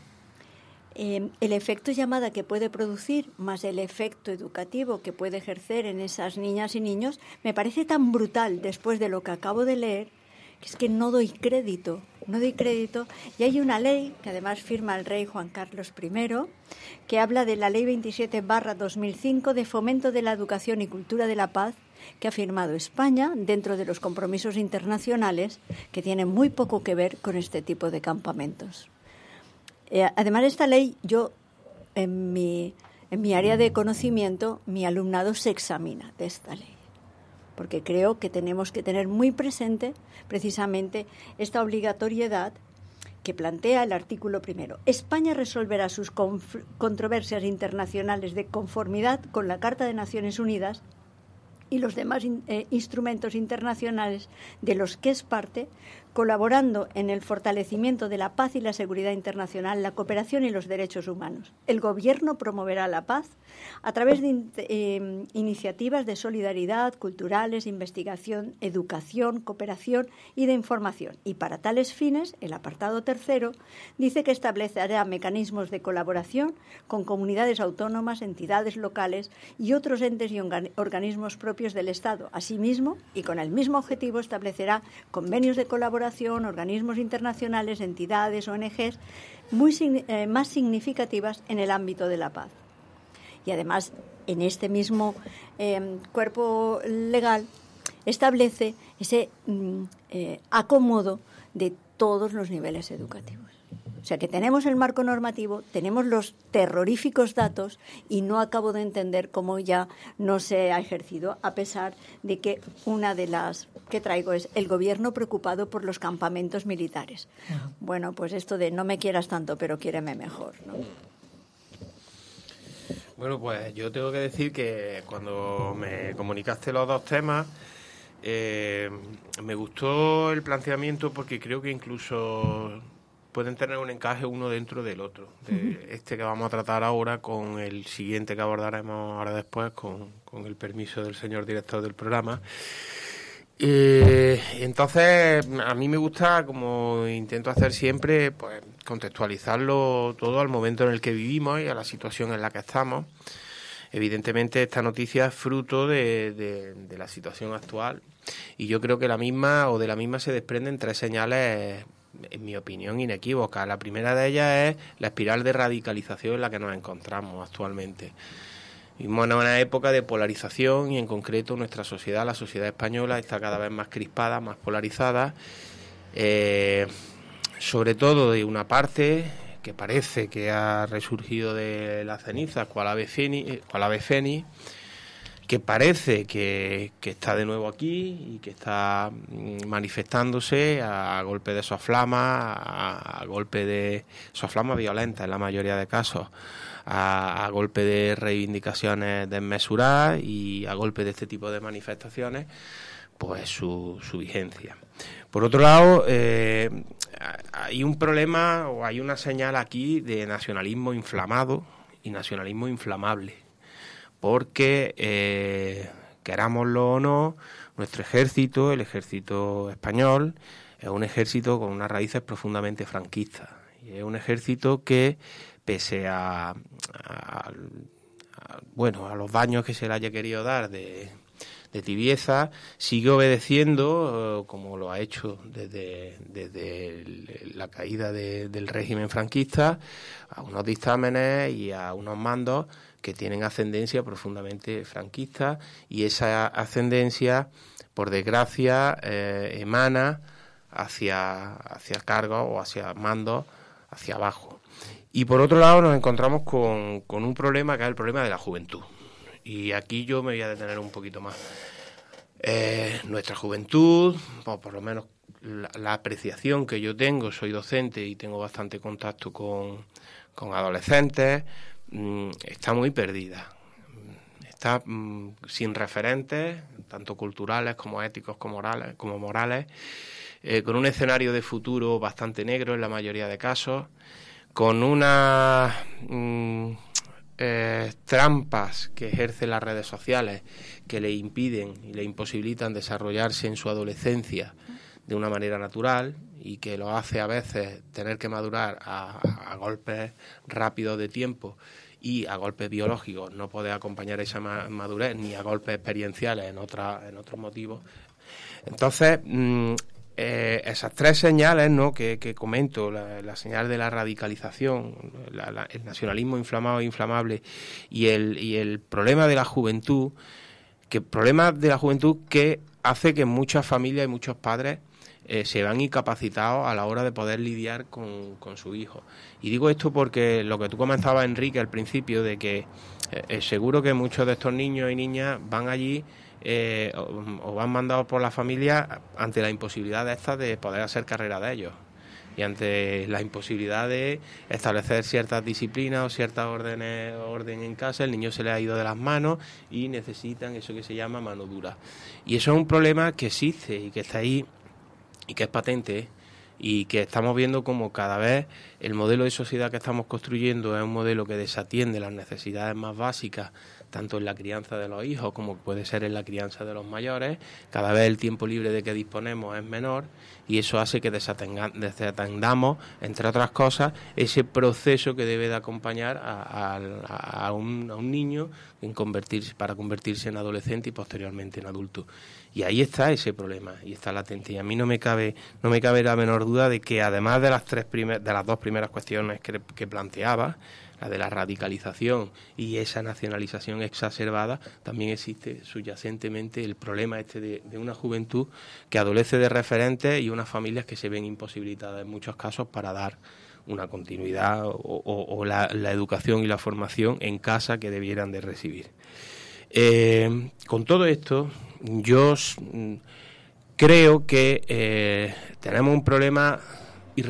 Eh, el efecto llamada que puede producir, más el efecto educativo que puede ejercer en esas niñas y niños, me parece tan brutal después de lo que acabo de leer, que es que no doy crédito, no doy crédito. Y hay una ley, que además firma el rey Juan Carlos primero, que habla de la Ley veintisiete barra dos mil cinco de fomento de la educación y cultura de la paz, que ha firmado España dentro de los compromisos internacionales, que tienen muy poco que ver con este tipo de campamentos. Eh, además de esta ley, yo en mi, en mi área de conocimiento, mi alumnado se examina de esta ley, porque creo que tenemos que tener muy presente precisamente esta obligatoriedad que plantea el artículo primero. España resolverá sus conf- controversias internacionales de conformidad con la Carta de Naciones Unidas y los demás in, eh, instrumentos internacionales de los que es parte, colaborando en el fortalecimiento de la paz y la seguridad internacional, la cooperación y los derechos humanos. El Gobierno promoverá la paz a través de in, eh, iniciativas de solidaridad, culturales, investigación, educación, cooperación y de información. Y para tales fines, el apartado tercero dice que establecerá mecanismos de colaboración con comunidades autónomas, entidades locales y otros entes y organismos propios del Estado. Asimismo, y con el mismo objetivo, establecerá convenios de colaboración, organismos internacionales, entidades, O N Ges, muy, eh, más significativas en el ámbito de la paz. Y además, en este mismo eh, cuerpo legal, establece ese mm, eh, acomodo de todos los niveles educativos. O sea que tenemos el marco normativo, tenemos los terroríficos datos y no acabo de entender cómo ya no se ha ejercido, a pesar de que una de las que traigo es el gobierno preocupado por los campamentos militares. Uh-huh. Bueno, pues esto de no me quieras tanto, pero quiéreme mejor, ¿no? Bueno, pues yo tengo que decir que cuando me comunicaste los dos temas, eh, me gustó el planteamiento porque creo que incluso pueden tener un encaje uno dentro del otro. De este que vamos a tratar ahora con el siguiente que abordaremos ahora después, con, con el permiso del señor director del programa. Eh, entonces, a mí me gusta, como intento hacer siempre, pues contextualizarlo todo al momento en el que vivimos y a la situación en la que estamos. Evidentemente, esta noticia es fruto de, de, de la situación actual y yo creo que la misma o de la misma se desprenden tres señales, en mi opinión, inequívocas. La primera de ellas es la espiral de radicalización en la que nos encontramos actualmente. Vivimos en una época de polarización y en concreto nuestra sociedad, la sociedad española, está cada vez más crispada, más polarizada, eh, sobre todo de una parte que parece que ha resurgido de las cenizas, cual ave fénix, cual ave fénix, que parece que, que está de nuevo aquí y que está manifestándose a, a golpe de soflamas, a, a golpe de soflamas violentas en la mayoría de casos, a, a golpe de reivindicaciones desmesuradas y a golpe de este tipo de manifestaciones, pues su, su vigencia. Por otro lado, eh, hay un problema o hay una señal aquí de nacionalismo inflamado y nacionalismo inflamable, porque, eh, querámoslo o no, nuestro ejército, el ejército español, es un ejército con unas raíces profundamente franquistas. Y es un ejército que, pese a, a, a, bueno, a los daños que se le haya querido dar de, de tibieza, sigue obedeciendo, como lo ha hecho desde, desde el, la caída de, del régimen franquista, a unos dictámenes y a unos mandos que tienen ascendencia profundamente franquista, y esa ascendencia, por desgracia, eh, emana hacia, hacia cargos o hacia mandos hacia abajo. Y por otro lado nos encontramos con, con un problema que es el problema de la juventud. Y aquí yo me voy a detener un poquito más. Eh, nuestra juventud, o por lo menos la, la apreciación que yo tengo, soy docente y tengo bastante contacto con, con adolescentes, está muy perdida, está mmm, sin referentes, tanto culturales como éticos como morales, como morales eh, con un escenario de futuro bastante negro en la mayoría de casos, con unas mmm, eh, trampas que ejercen las redes sociales que le impiden y le imposibilitan desarrollarse en su adolescencia de una manera natural y que lo hace a veces tener que madurar a, a golpes rápidos de tiempo y a golpes biológicos, no poder acompañar esa madurez ni a golpes experienciales en, otra, en otros motivos. Entonces, mmm, eh, esas tres señales, ¿no?, que, que comento, la, la señal de la radicalización, la, la, el nacionalismo inflamado e inflamable y el, y el problema de la juventud, que problema de la juventud que hace que muchas familias y muchos padres Eh, se van incapacitados a la hora de poder lidiar con, con su hijo. Y digo esto porque lo que tú comentabas, Enrique, al principio, de que eh, seguro que muchos de estos niños y niñas van allí eh, o, o van mandados por la familia ante la imposibilidad de estas de poder hacer carrera de ellos. Y ante la imposibilidad de establecer ciertas disciplinas o ciertas órdenes orden en casa, el niño se le ha ido de las manos y necesitan eso que se llama mano dura. Y eso es un problema que existe y que está ahí y que es patente y que estamos viendo como cada vez el modelo de sociedad que estamos construyendo es un modelo que desatiende las necesidades más básicas, tanto en la crianza de los hijos como puede ser en la crianza de los mayores. Cada vez el tiempo libre de que disponemos es menor y eso hace que desatenga, desatendamos, entre otras cosas, ese proceso que debe de acompañar a, a, a, un, a un niño en convertirse, para convertirse en adolescente y posteriormente en adulto. Y ahí está ese problema y está latente. Y a mí no me cabe no me cabe la menor duda de que además de las tres primer, de las dos primeras cuestiones que, que planteaba, la de la radicalización y esa nacionalización exacerbada, también existe subyacentemente el problema este de, de una juventud que adolece de referentes y unas familias que se ven imposibilitadas en muchos casos para dar una continuidad o, o, o la, la educación y la formación en casa que debieran de recibir. Eh, con todo esto, yo creo que eh, tenemos un problema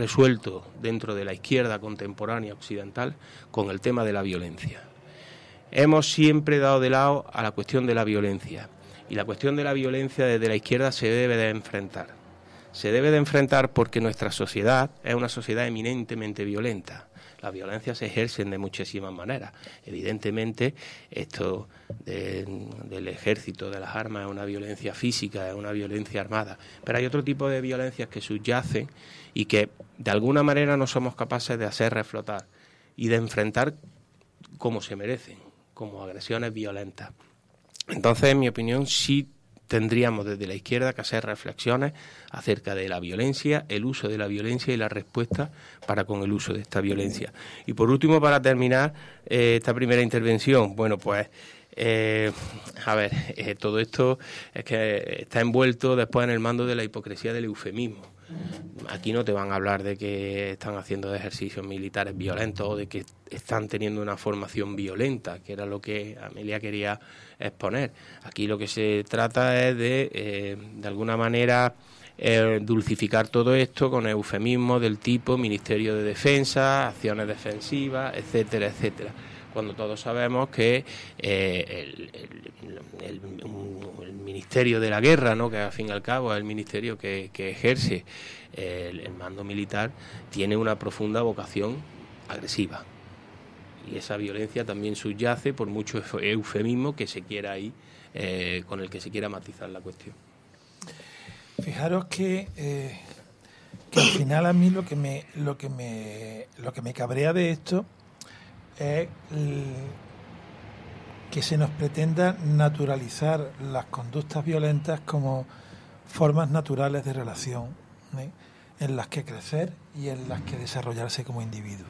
irresuelto dentro de la izquierda contemporánea occidental con el tema de la violencia. hemos siempre dado de lado a la cuestión de la violencia. Y la cuestión de la violencia desde la izquierda se debe de enfrentar. Se debe de enfrentar porque nuestra sociedad es una sociedad eminentemente violenta. Las violencias se ejercen de muchísimas maneras. Evidentemente, esto de, del ejército, de las armas, es una violencia física, es una violencia armada. Pero hay otro tipo de violencias que subyacen y que de alguna manera no somos capaces de hacer reflotar y de enfrentar como se merecen, como agresiones violentas. Entonces, en mi opinión, sí tendríamos desde la izquierda que hacer reflexiones acerca de la violencia, el uso de la violencia y la respuesta para con el uso de esta violencia. Y por último, para terminar eh, esta primera intervención, bueno, pues eh, a ver, eh, todo esto es que está envuelto después en el mando de la hipocresía del eufemismo. Aquí no te van a hablar de que están haciendo ejercicios militares violentos o de que están teniendo una formación violenta, que era lo que Amelia quería exponer. Aquí lo que se trata es de, eh, de alguna manera, eh, dulcificar todo esto con eufemismos del tipo Ministerio de Defensa, acciones defensivas, etcétera, etcétera. Cuando todos sabemos que eh, el, el, el, el Ministerio de la Guerra, ¿no?, que al fin y al cabo es el ministerio que, que ejerce eh, el, el mando militar, tiene una profunda vocación agresiva. Y esa violencia también subyace por mucho eufemismo que se quiera ahí, eh, con el que se quiera matizar la cuestión. Fijaros que, eh, que al final a mí lo que me, lo que me, lo que me cabrea de esto es que se nos pretenda naturalizar las conductas violentas como formas naturales de relación, ¿eh?, en las que crecer y en las que desarrollarse como individuo.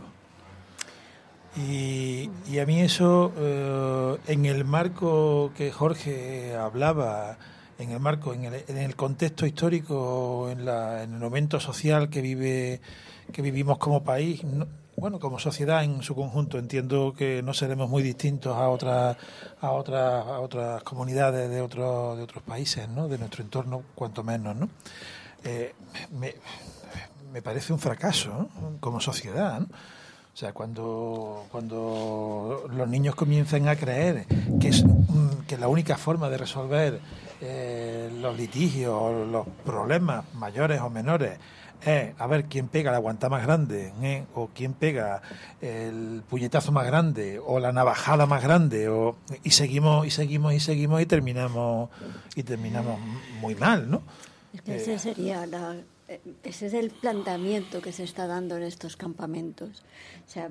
Y, y a mí eso, eh, en el marco que Jorge hablaba, en el marco, en el, en el contexto histórico, en, la, en el momento social que vive, que vivimos como país, no, bueno, como sociedad en su conjunto, entiendo que no seremos muy distintos a otras a otras a otras comunidades de otros de otros países, ¿no?, de nuestro entorno, cuanto menos, ¿no? Eh, me, me parece un fracaso, ¿no?, como sociedad, ¿no? O sea, cuando cuando los niños comienzan a creer que es que la única forma de resolver eh, los litigios o los problemas mayores o menores es a ver quién pega la guanta más grande, ¿eh?, o quién pega el puñetazo más grande o la navajada más grande, o y seguimos y seguimos y seguimos y terminamos y terminamos muy mal, ¿no? Es que ese sería la, ese es el planteamiento que se está dando en estos campamentos. O sea,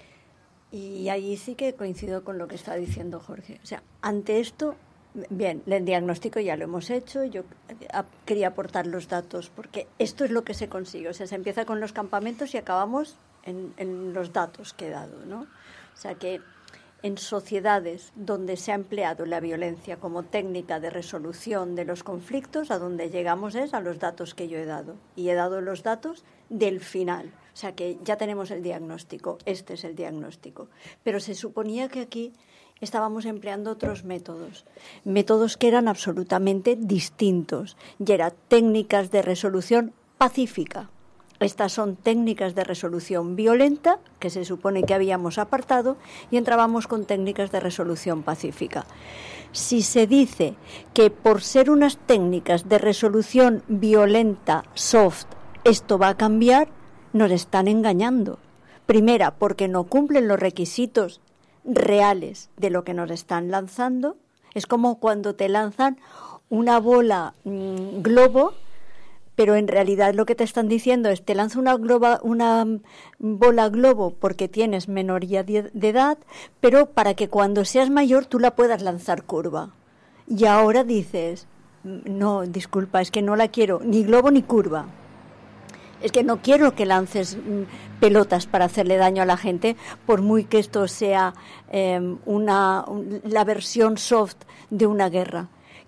y ahí sí que coincido con lo que está diciendo Jorge. O sea, ante esto, bien, el diagnóstico ya lo hemos hecho. Yo quería aportar los datos porque esto es lo que se consigue. O sea, se empieza con los campamentos y acabamos en, en los datos que he dado, ¿no? O sea, que en sociedades donde se ha empleado la violencia como técnica de resolución de los conflictos, a donde llegamos es a los datos que yo he dado. Y he dado los datos del final. O sea, que ya tenemos el diagnóstico. Este es el diagnóstico. Pero se suponía que aquí estábamos empleando otros métodos, métodos que eran absolutamente distintos, y eran técnicas de resolución pacífica. Estas son técnicas de resolución violenta, que se supone que habíamos apartado, y entrábamos con técnicas de resolución pacífica. Si se dice que por ser unas técnicas de resolución violenta, soft, esto va a cambiar, nos están engañando. Primera, porque no cumplen los requisitos reales de lo que nos están lanzando. Es como cuando te lanzan una bola mmm, globo, pero en realidad lo que te están diciendo es te lanzo una, globa, una bola globo porque tienes menoría de, de edad, pero para que cuando seas mayor tú la puedas lanzar curva. Y ahora dices, no, disculpa, es que no la quiero, ni globo ni curva. Es que no quiero que lances mm, pelotas para hacerle daño a la gente, por muy que esto sea eh, una, un, la versión soft de una guerra.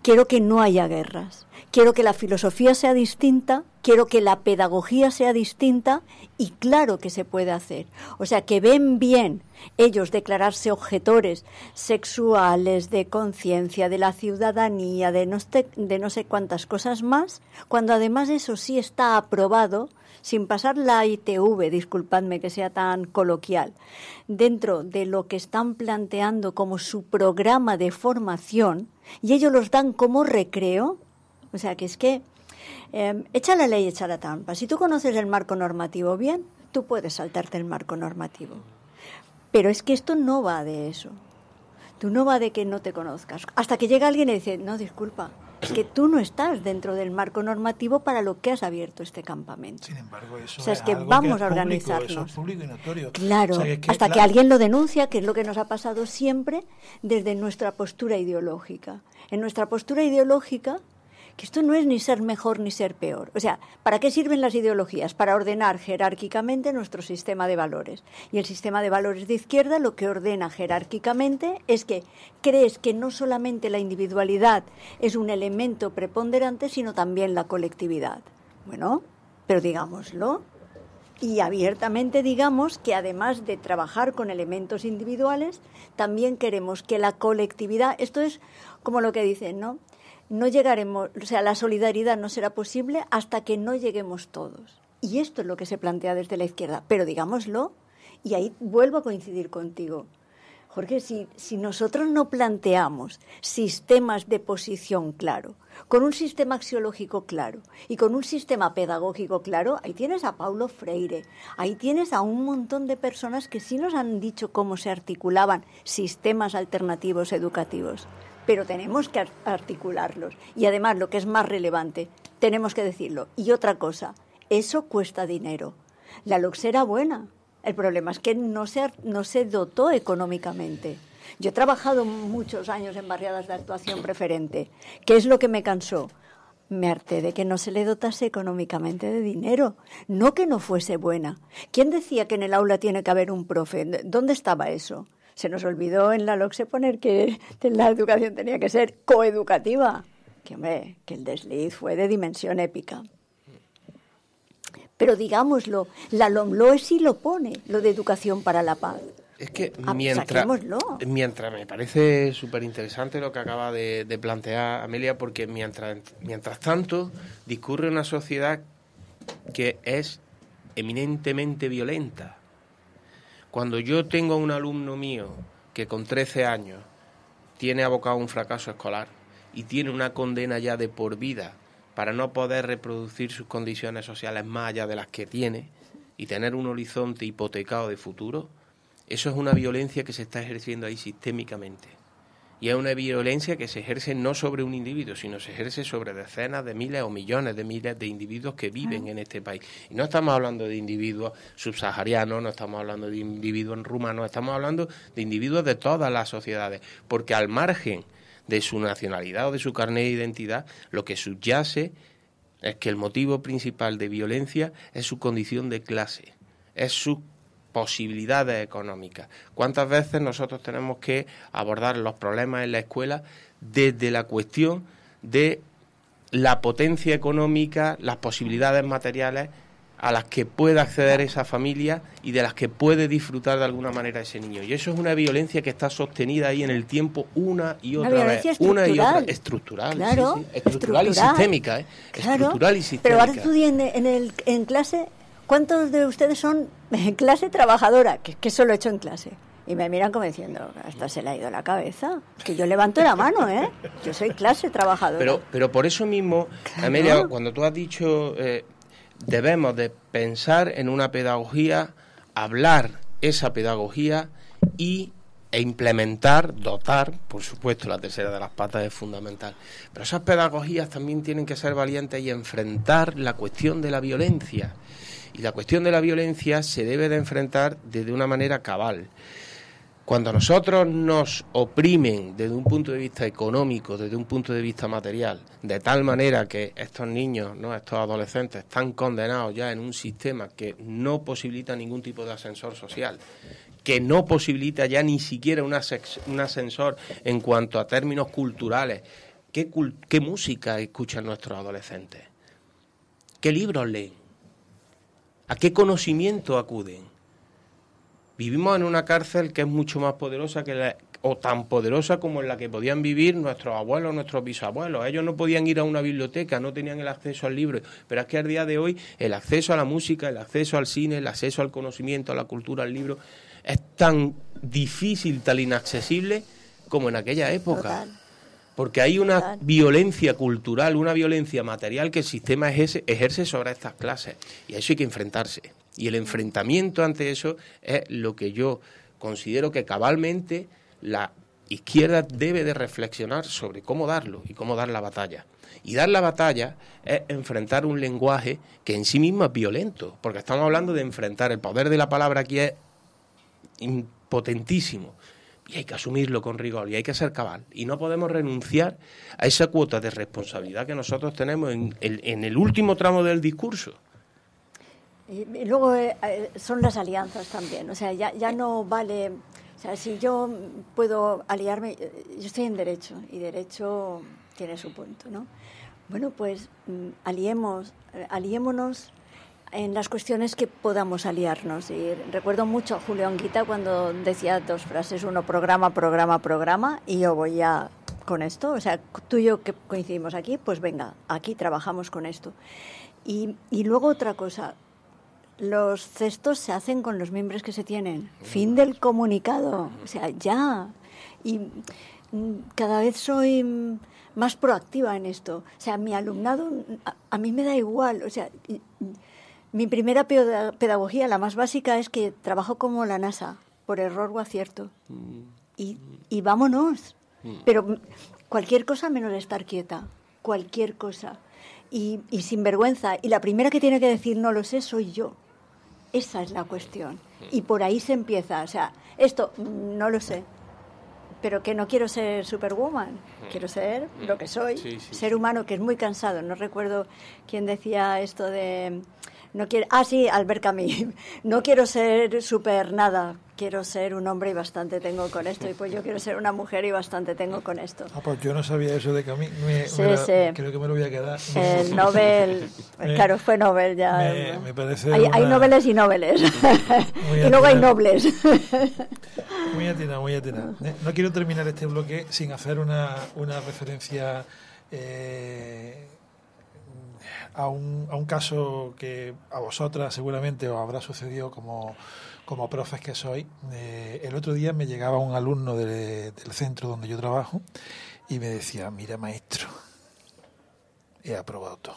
quiero que no haya guerras, quiero que la filosofía sea distinta, quiero que la pedagogía sea distinta y claro que se puede hacer. O sea, que ven bien ellos declararse objetores sexuales, de conciencia, de la ciudadanía, de no, sé, de no sé cuántas cosas más, cuando además eso sí está aprobado, sin pasar la I T V, disculpadme que sea tan coloquial, dentro de lo que están planteando como su programa de formación, y ellos los dan como recreo. O sea, que es que eh, echa la ley, echa la trampa. Si tú conoces el marco normativo bien, tú puedes saltarte el marco normativo. Pero es que esto no va de eso. Tú no va de que no te conozcas. Hasta que llega alguien y dice, no, disculpa, es que tú no estás dentro del marco normativo para lo que has abierto este campamento. Sin embargo, eso o sea, es, es que algo vamos que a es organizarnos. Público, eso es público y notorio. Claro, o sea, que es que, hasta claro, que alguien lo denuncia, que es lo que nos ha pasado siempre desde nuestra postura ideológica. En nuestra postura ideológica, que esto no es ni ser mejor ni ser peor. O sea, ¿para qué sirven las ideologías? Para ordenar jerárquicamente nuestro sistema de valores. Y el sistema de valores de izquierda lo que ordena jerárquicamente es que crees que no solamente la individualidad es un elemento preponderante, sino también la colectividad. Bueno, pero digámoslo. Y abiertamente digamos que además de trabajar con elementos individuales, también queremos que la colectividad, esto es como lo que dicen, ¿no? No llegaremos, o sea, la solidaridad no será posible hasta que no lleguemos todos. Y esto es lo que se plantea desde la izquierda. Pero digámoslo, y ahí vuelvo a coincidir contigo. Jorge, si, si nosotros no planteamos sistemas de posición claro, con un sistema axiológico claro y con un sistema pedagógico claro, ahí tienes a Paulo Freire, ahí tienes a un montón de personas que sí nos han dicho cómo se articulaban sistemas alternativos educativos. Pero tenemos que articularlos. Y además, lo que es más relevante, tenemos que decirlo. Y otra cosa, eso cuesta dinero. La LOCSE era buena. El problema es que no se, no se dotó económicamente. Yo he trabajado muchos años en barriadas de actuación preferente. ¿Qué es lo que me cansó? Me harté de que no se le dotase económicamente de dinero, no que no fuese buena. ¿Quién decía que en el aula tiene que haber un profe? ¿Dónde estaba eso? Se nos olvidó en la LOCSE poner que la educación tenía que ser coeducativa. Que, hombre, que el desliz fue de dimensión épica. Pero digámoslo, la LOMLOE sí lo pone, lo de educación para la paz. Es que Ah, mientras, saquémoslo. mientras me parece súper interesante lo que acaba de, de plantear Amelia, porque mientras, mientras tanto discurre una sociedad que es eminentemente violenta. Cuando yo tengo a un alumno mío que con trece años tiene abocado a un fracaso escolar y tiene una condena ya de por vida para no poder reproducir sus condiciones sociales más allá de las que tiene y tener un horizonte hipotecado de futuro, eso es una violencia que se está ejerciendo ahí sistémicamente. Y es una violencia que se ejerce no sobre un individuo, sino se ejerce sobre decenas de miles o millones de miles de individuos que viven en este país. Y no estamos hablando de individuos subsaharianos, no estamos hablando de individuos rumanos, estamos hablando de individuos de todas las sociedades, porque al margen de su nacionalidad o de su carnet de identidad, lo que subyace es que el motivo principal de violencia es su condición de clase, es su posibilidades económicas. ¿Cuántas veces nosotros tenemos que abordar los problemas en la escuela desde la cuestión de la potencia económica, las posibilidades materiales a las que puede acceder esa familia y de las que puede disfrutar de alguna manera ese niño? Y eso es una violencia que está sostenida ahí en el tiempo una y otra una vez. Una y otra estructural, claro, sí, sí. Estructural, estructural y sistémica, ¿eh? Claro. Estructural y sistémica. Pero ahora estudié en, en, el, en clase. ¿Cuántos de ustedes son en clase trabajadora? Que, que eso lo he hecho en clase. Y me miran como diciendo, hasta se le ha ido la cabeza. Que yo levanto la mano, ¿eh? Yo soy clase trabajadora. Pero, pero por eso mismo, claro. Amelia, cuando tú has dicho, eh, debemos de pensar en una pedagogía, hablar esa pedagogía y e implementar, dotar, por supuesto, la tercera de las patas es fundamental. Pero esas pedagogías también tienen que ser valientes y enfrentar la cuestión de la violencia. Y la cuestión de la violencia se debe de enfrentar desde una manera cabal. Cuando nosotros nos oprimen desde un punto de vista económico, desde un punto de vista material, de tal manera que estos niños, no, estos adolescentes, están condenados ya en un sistema que no posibilita ningún tipo de ascensor social, que no posibilita ya ni siquiera un ascensor en cuanto a términos culturales, ¿Qué, cul- qué música escuchan nuestros adolescentes? ¿Qué libros leen? ¿A qué conocimiento acuden? Vivimos en una cárcel que es mucho más poderosa que la, o tan poderosa como en la que podían vivir nuestros abuelos, nuestros bisabuelos. Ellos no podían ir a una biblioteca, no tenían el acceso al libro, pero es que al día de hoy el acceso a la música, el acceso al cine, el acceso al conocimiento, a la cultura, al libro, es tan difícil, tan inaccesible como en aquella época. Total. Porque hay una Total. violencia cultural, una violencia material que el sistema ejerce, ejerce sobre estas clases. Y a eso hay que enfrentarse. Y el enfrentamiento ante eso es lo que yo considero que cabalmente la izquierda debe de reflexionar sobre cómo darlo y cómo dar la batalla. Y dar la batalla es enfrentar un lenguaje que en sí mismo es violento, porque estamos hablando de enfrentar. El poder de la palabra aquí es impotentísimo. Y hay que asumirlo con rigor y hay que ser cabal. Y no podemos renunciar a esa cuota de responsabilidad que nosotros tenemos en el, en el último tramo del discurso. Y, y luego eh, eh, son las alianzas también. O sea, ya, ya no vale... O sea, si yo puedo aliarme... Yo estoy en Derecho y Derecho tiene su punto, ¿no? Bueno, pues aliemos, aliémonos en las cuestiones que podamos aliarnos. Y recuerdo mucho a Julio Anguita cuando decía dos frases, uno, programa, programa, programa, y yo voy ya con esto. O sea, tú y yo que coincidimos aquí, pues venga, aquí trabajamos con esto. Y, y luego otra cosa, los cestos se hacen con los miembros que se tienen. Fin del comunicado. O sea, ya. Y cada vez soy más proactiva en esto. O sea, mi alumnado, a, a mí me da igual. O sea, mi primera pedagogía, la más básica, es que trabajo como la NASA, por error o acierto. Y, y vámonos. Pero cualquier cosa menos estar quieta. Cualquier cosa. Y, y sin vergüenza. Y la primera que tiene que decir no lo sé soy yo. Esa es la cuestión. Y por ahí se empieza. O sea, esto no lo sé. Pero que no quiero ser superwoman. Quiero ser lo que soy. Sí, sí, ser humano, que es muy cansado. No recuerdo quién decía esto de... No quiero, ah, sí, Albert Camus. No quiero ser super nada. Quiero ser un hombre y bastante tengo con esto. Y pues yo quiero ser una mujer y bastante tengo con esto. Ah, pues yo no sabía eso de Camus. Me, sí, me la, sí. Creo que me lo voy a quedar. El Nobel, me, claro, fue Nobel ya. Me, me parece hay, una... hay nobeles y nobeles. Y luego hay nobles. Muy atinado, muy atinado. No quiero terminar este bloque sin hacer una, una referencia... Eh, A un, a un caso que a vosotras seguramente os habrá sucedido como, como profes que sois. Eh, el otro día me llegaba un alumno de, del centro donde yo trabajo y me decía, mira maestro, he aprobado todo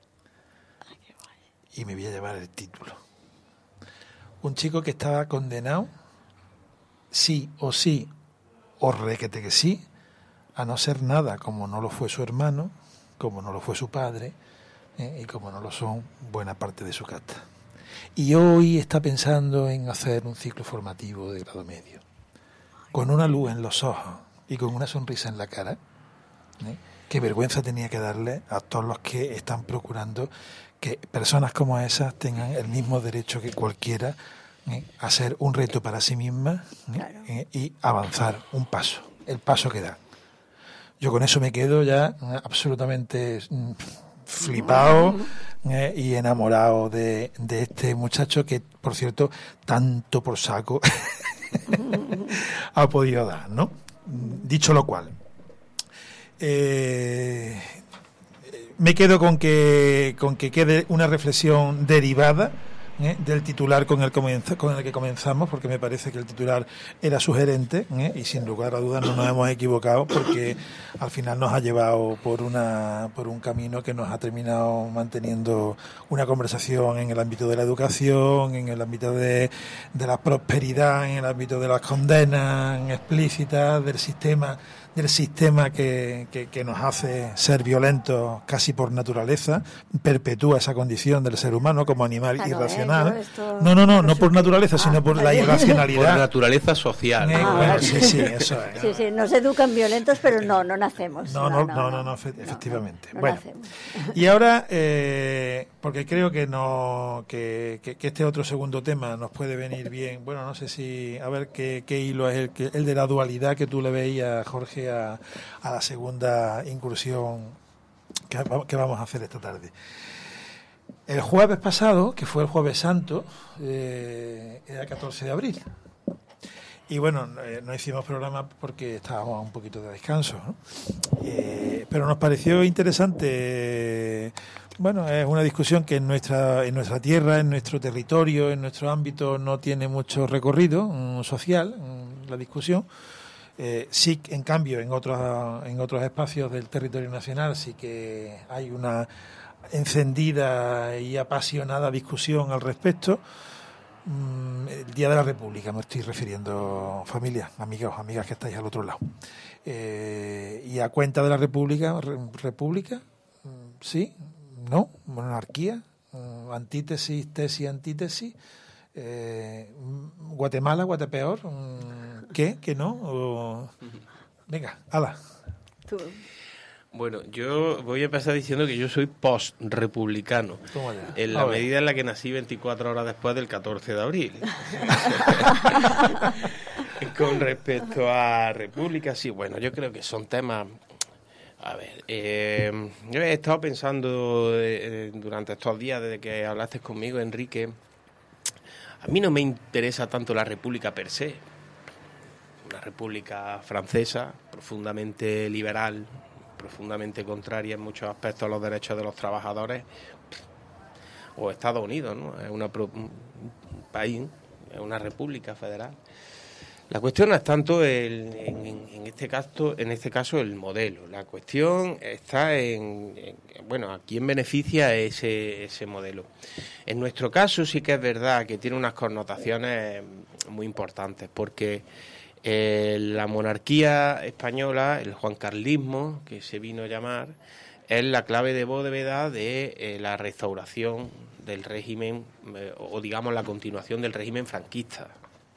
y me voy a llevar el título. Un chico que estaba condenado, sí o sí, o requete que sí, a no ser nada, como no lo fue su hermano, como no lo fue su padre, Eh, y como no lo son buena parte de su casta. Y hoy está pensando en hacer un ciclo formativo de grado medio, con una luz en los ojos y con una sonrisa en la cara. ¿eh? Qué vergüenza tenía que darle a todos los que están procurando que personas como esas tengan el mismo derecho que cualquiera ¿eh? a ser un reto para sí mismas ¿eh? Claro. ¿eh? y avanzar un paso, el paso que da. Yo con eso me quedo ya ¿eh? absolutamente... flipado eh, y enamorado de, de este muchacho que, por cierto, tanto por saco ha podido dar, ¿no? Dicho lo cual, eh, me quedo con que con que quede una reflexión derivada ¿eh? del titular con el, comenza, con el que comenzamos, porque me parece que el titular era sugerente ¿eh? y sin lugar a dudas no nos hemos equivocado, porque al final nos ha llevado por una por un camino que nos ha terminado manteniendo una conversación en el ámbito de la educación, en el ámbito de, de la prosperidad, en el ámbito de las condenas explícitas del sistema del sistema que, que, que nos hace ser violentos casi por naturaleza, perpetúa esa condición del ser humano como animal claro, irracional. Eh, esto... No, no, no, no por naturaleza, ah, sino por la irracionalidad. Por naturaleza social. Eh, ah, bueno, sí, sí, eso es. Sí, sí, nos educan violentos, pero no, no nacemos. No, no, no, no, no, no efectivamente. No, no, no bueno, y ahora, eh, porque creo que no que, que, que este otro segundo tema nos puede venir bien. Bueno, no sé si, a ver qué, qué hilo es el, que, el de la dualidad que tú le veías, Jorge, a, a la segunda incursión que, que vamos a hacer esta tarde. El jueves pasado, que fue el Jueves Santo, eh, era catorce de abril. Y bueno, eh, no hicimos programa porque estábamos a un poquito de descanso, ¿no? Eh, pero nos pareció interesante. Eh, bueno, es una discusión que en nuestra en nuestra tierra, en nuestro territorio, en nuestro ámbito no tiene mucho recorrido um, social, um, la discusión. Eh, sí, en cambio, en otros en otros espacios del territorio nacional sí que hay una encendida y apasionada discusión al respecto. El Día de la República me estoy refiriendo, familia, amigos, amigas que estáis al otro lado. Eh, y a cuenta de la República, re, República, sí, no, monarquía, antítesis, tesis, antítesis, eh, Guatemala, Guatepeor, ¿qué? ¿Qué no? O, venga, ala. Tú. Bueno, yo voy a empezar diciendo que yo soy post-republicano, en la medida en la que nací veinticuatro horas después del catorce de abril. Con respecto a república, sí, bueno, yo creo que son temas... A ver, eh, yo he estado pensando eh, durante estos días, desde que hablaste conmigo, Enrique, a mí no me interesa tanto la república per se, una república francesa, profundamente liberal, profundamente contraria en muchos aspectos a los derechos de los trabajadores, o Estados Unidos, ¿no? Es una, un país, es una república federal. La cuestión no es tanto el, en, en este caso, en este caso el modelo. La cuestión está en, en bueno, a quién beneficia ese ese modelo. En nuestro caso sí que es verdad que tiene unas connotaciones muy importantes, porque Eh, la monarquía española, el juancarlismo, que se vino a llamar, es la clave de bóveda de eh, la restauración del régimen, eh, o digamos la continuación del régimen franquista.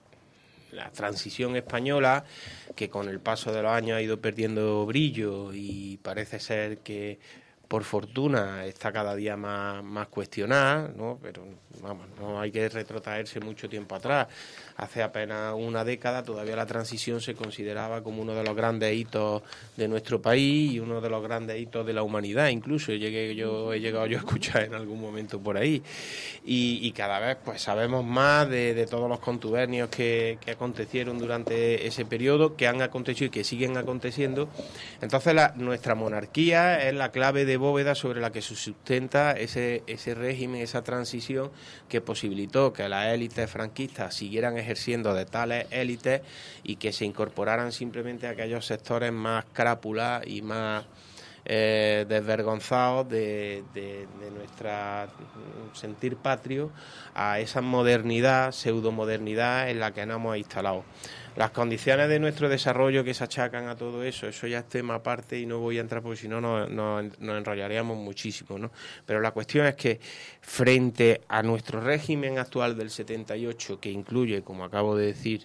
La transición española, que con el paso de los años ha ido perdiendo brillo y parece ser que, por fortuna, está cada día más, más cuestionada, ¿no? Pero vamos, no hay que retrotraerse mucho tiempo atrás. Hace apenas una década todavía la transición se consideraba como uno de los grandes hitos de nuestro país y uno de los grandes hitos de la humanidad. Incluso llegué yo he llegado yo a escuchar en algún momento por ahí. Y, y cada vez pues sabemos más de, de todos los contubernios que, que acontecieron durante ese periodo, que han acontecido y que siguen aconteciendo. Entonces la, nuestra monarquía es la clave de bóveda sobre la que se sustenta ese, ese régimen, esa transición que posibilitó que las élites franquistas siguieran ejerciendo de tales élites y que se incorporaran simplemente a aquellos sectores más crápulas y más eh, desvergonzados de, de, de nuestra sentir patrio a esa modernidad, pseudomodernidad en la que nos hemos instalado. Las condiciones de nuestro desarrollo que se achacan a todo eso, eso ya es tema aparte y no voy a entrar porque si no nos, nos, nos enrollaríamos muchísimo, ¿no? Pero la cuestión es que frente a nuestro régimen actual del setenta y ocho, que incluye, como acabo de decir,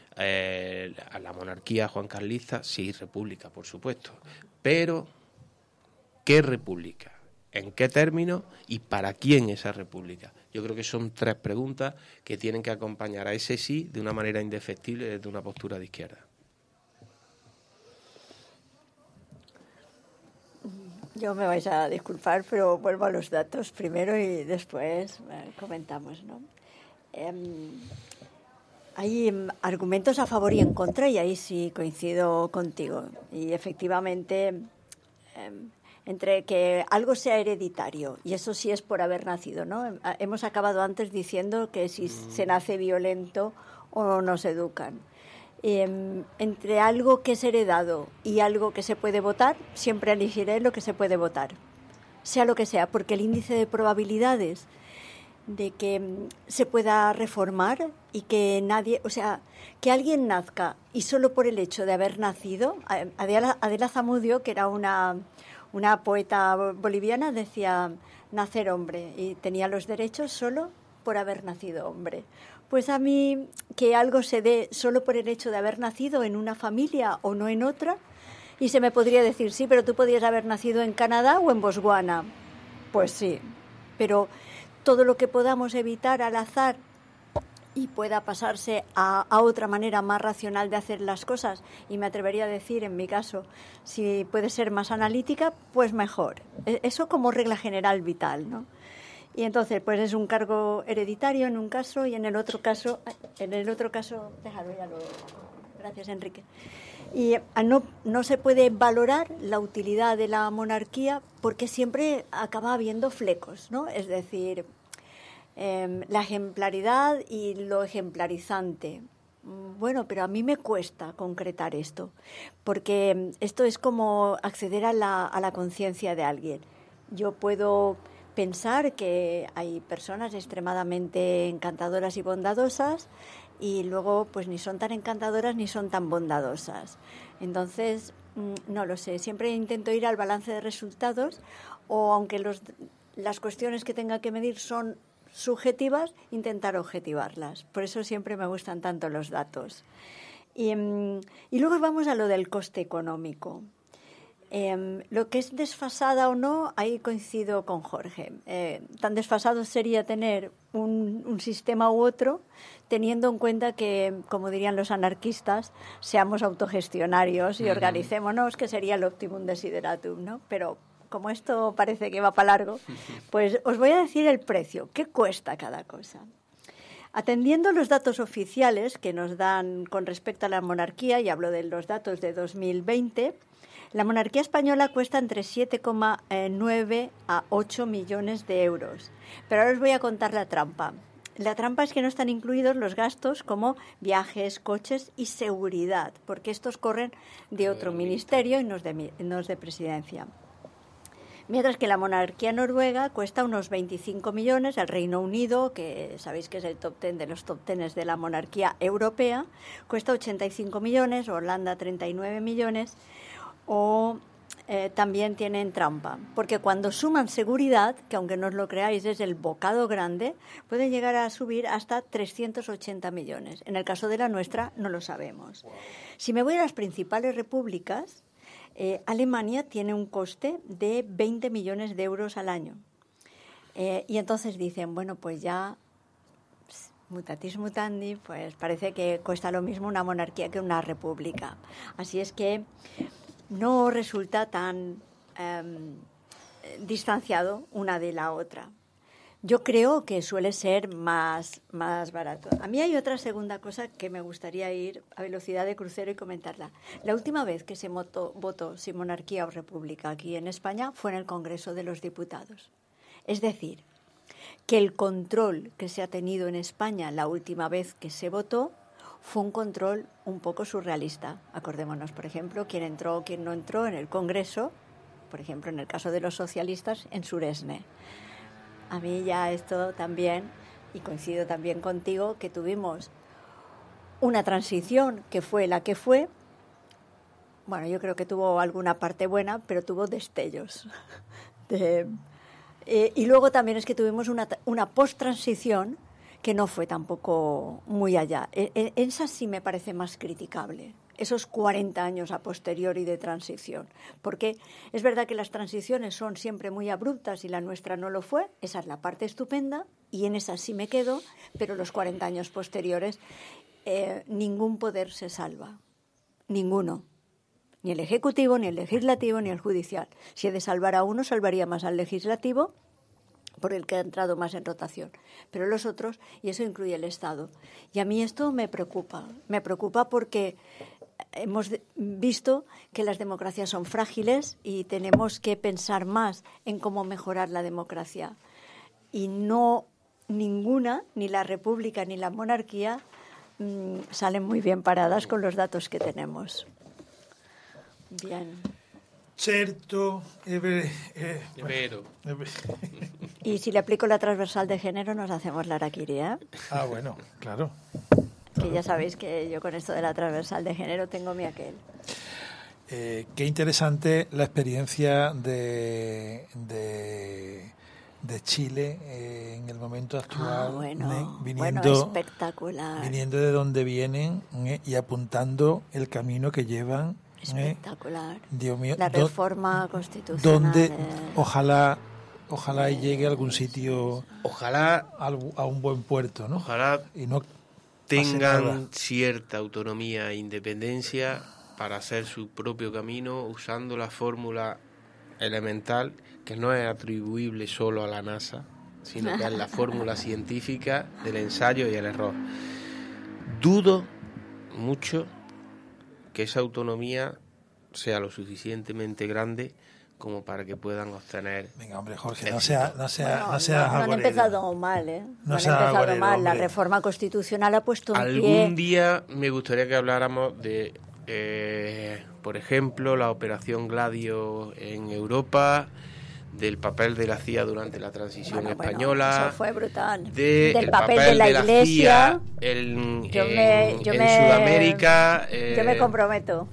eh, a la monarquía juancarlista, sí, república, por supuesto. Pero, ¿qué república? ¿En qué términos? ¿Y para quién esa república? Yo creo que son tres preguntas que tienen que acompañar a ese sí de una manera indefectible desde una postura de izquierda. Yo me vais a disculpar, pero vuelvo a los datos primero y después eh, comentamos, ¿no? Eh, hay um, argumentos a favor y en contra y ahí sí coincido contigo. Y efectivamente... Eh, entre que algo sea hereditario, y eso sí es por haber nacido, ¿no? Hemos acabado antes diciendo que si se nace violento o nos educan. Eh, entre algo que es heredado y algo que se puede votar, siempre elegiré lo que se puede votar, sea lo que sea, porque el índice de probabilidades de que se pueda reformar y que nadie, o sea, que alguien nazca y solo por el hecho de haber nacido, Adela, Adela Zamudio, que era una... Una poeta boliviana, decía nacer hombre y tenía los derechos solo por haber nacido hombre. Pues a mí que algo se dé solo por el hecho de haber nacido en una familia o no en otra, y se me podría decir, sí, pero tú podrías haber nacido en Canadá o en Botswana. Pues sí, pero todo lo que podamos evitar al azar y pueda pasarse a, a otra manera más racional de hacer las cosas, y me atrevería a decir, en mi caso, si puede ser más analítica, pues mejor. Eso como regla general vital, ¿no? Y entonces, pues es un cargo hereditario en un caso, y en el otro caso, en el otro caso, déjalo, ya lo... Gracias, Enrique. Y no, no se puede valorar la utilidad de la monarquía porque siempre acaba habiendo flecos, ¿no? Es decir, eh, la ejemplaridad y lo ejemplarizante. Bueno, pero a mí me cuesta concretar esto, porque esto es como acceder a la, a la conciencia de alguien. Yo puedo pensar que hay personas extremadamente encantadoras y bondadosas, y luego pues ni son tan encantadoras ni son tan bondadosas. Entonces, no lo sé, siempre intento ir al balance de resultados, o aunque los, las cuestiones que tenga que medir son subjetivas, intentar objetivarlas. Por eso siempre me gustan tanto los datos. Y, y luego vamos a lo del coste económico. Eh, lo que es desfasada o no, ahí coincido con Jorge. Eh, tan desfasado sería tener un, un sistema u otro, teniendo en cuenta que, como dirían los anarquistas, seamos autogestionarios y organicémonos, que sería el optimum desideratum, ¿no? Pero como esto parece que va para largo, pues os voy a decir el precio. ¿Qué cuesta cada cosa? Atendiendo los datos oficiales que nos dan con respecto a la monarquía, y hablo de los datos de dos mil veinte, la monarquía española cuesta entre siete coma nueve a ocho millones de euros. Pero ahora os voy a contar la trampa. La trampa es que no están incluidos los gastos como viajes, coches y seguridad, porque estos corren de otro ministerio y no es de, no es de presidencia. Mientras que la monarquía noruega cuesta unos veinticinco millones, el Reino Unido, que sabéis que es el top ten de los top ten de la monarquía europea, cuesta ochenta y cinco millones, Holanda treinta y nueve millones, o eh, también tienen trampa, porque cuando suman seguridad, que aunque no os lo creáis es el bocado grande, pueden llegar a subir hasta trescientos ochenta millones. En el caso de la nuestra no lo sabemos. Si me voy a las principales repúblicas, eh, Alemania tiene un coste de veinte millones de euros al año. Eh, y entonces dicen, bueno, pues ya mutatis mutandi, pues parece que cuesta lo mismo una monarquía que una república. Así es que no resulta tan eh, distanciado una de la otra. Yo creo que suele ser más, más barato. A mí hay otra segunda cosa que me gustaría ir a velocidad de crucero y comentarla. La última vez que se votó, votó si monarquía o república aquí en España fue en el Congreso de los Diputados. Es decir, que el control que se ha tenido en España la última vez que se votó fue un control un poco surrealista. Acordémonos, por ejemplo, quién entró o quién no entró en el Congreso, por ejemplo, en el caso de los socialistas, en Suresne. A mí ya esto también, y coincido también contigo, que tuvimos una transición que fue la que fue. Bueno, yo creo que tuvo alguna parte buena, pero tuvo destellos. De, eh, y luego también es que tuvimos una, una post-transición que no fue tampoco muy allá. E- esa sí me parece más criticable, esos cuarenta años a posteriori de transición. Porque es verdad que las transiciones son siempre muy abruptas y la nuestra no lo fue, esa es la parte estupenda y en esa sí me quedo, pero los cuarenta años posteriores eh, ningún poder se salva, ninguno. Ni el Ejecutivo, ni el Legislativo, ni el Judicial. Si he de salvar a uno, salvaría más al Legislativo, por el que ha entrado más en rotación, pero los otros, y eso incluye el Estado. Y a mí esto me preocupa, me preocupa porque hemos visto que las democracias son frágiles y tenemos que pensar más en cómo mejorar la democracia. Y no ninguna, ni la república ni la monarquía, mmm, salen muy bien paradas con los datos que tenemos. Bien. Certo, è vero. Eh, È vero. Y si le aplico la transversal de género, nos hacemos la araquiri, ¿eh? Ah, bueno, claro. Que ya sabéis que yo con esto de la transversal de género tengo mi aquel. Eh, qué interesante la experiencia de, de, de Chile eh, en el momento actual, Ah, bueno, ¿eh? bueno, viniendo, espectacular. viniendo de donde vienen ¿eh? y apuntando el camino que llevan. ¿eh? Espectacular. Dios mío, La do- reforma constitucional. donde eh, ojalá ojalá y llegue a algún sitio, ojalá a un buen puerto, ¿no? Ojalá y no tengan cierta autonomía e independencia para hacer su propio camino usando la fórmula elemental que no es atribuible solo a la NASA, sino que es la fórmula científica del ensayo y el error. Dudo mucho que esa autonomía sea lo suficientemente grande como para que puedan obtener... Venga, hombre, Jorge, no sea, no sea, bueno, no sea no, no han empezado mal, ¿eh? No, no han empezado aguarero, mal. hombre. La reforma constitucional ha puesto en Algún pie... día me gustaría que habláramos de, eh, por ejemplo, la operación Gladio en Europa, del papel de la C I A durante la transición bueno, española, bueno, eso fue brutal. de del el papel, papel de la de la Iglesia. C I A en, yo en, me, yo en me, Sudamérica. Eh, yo me comprometo.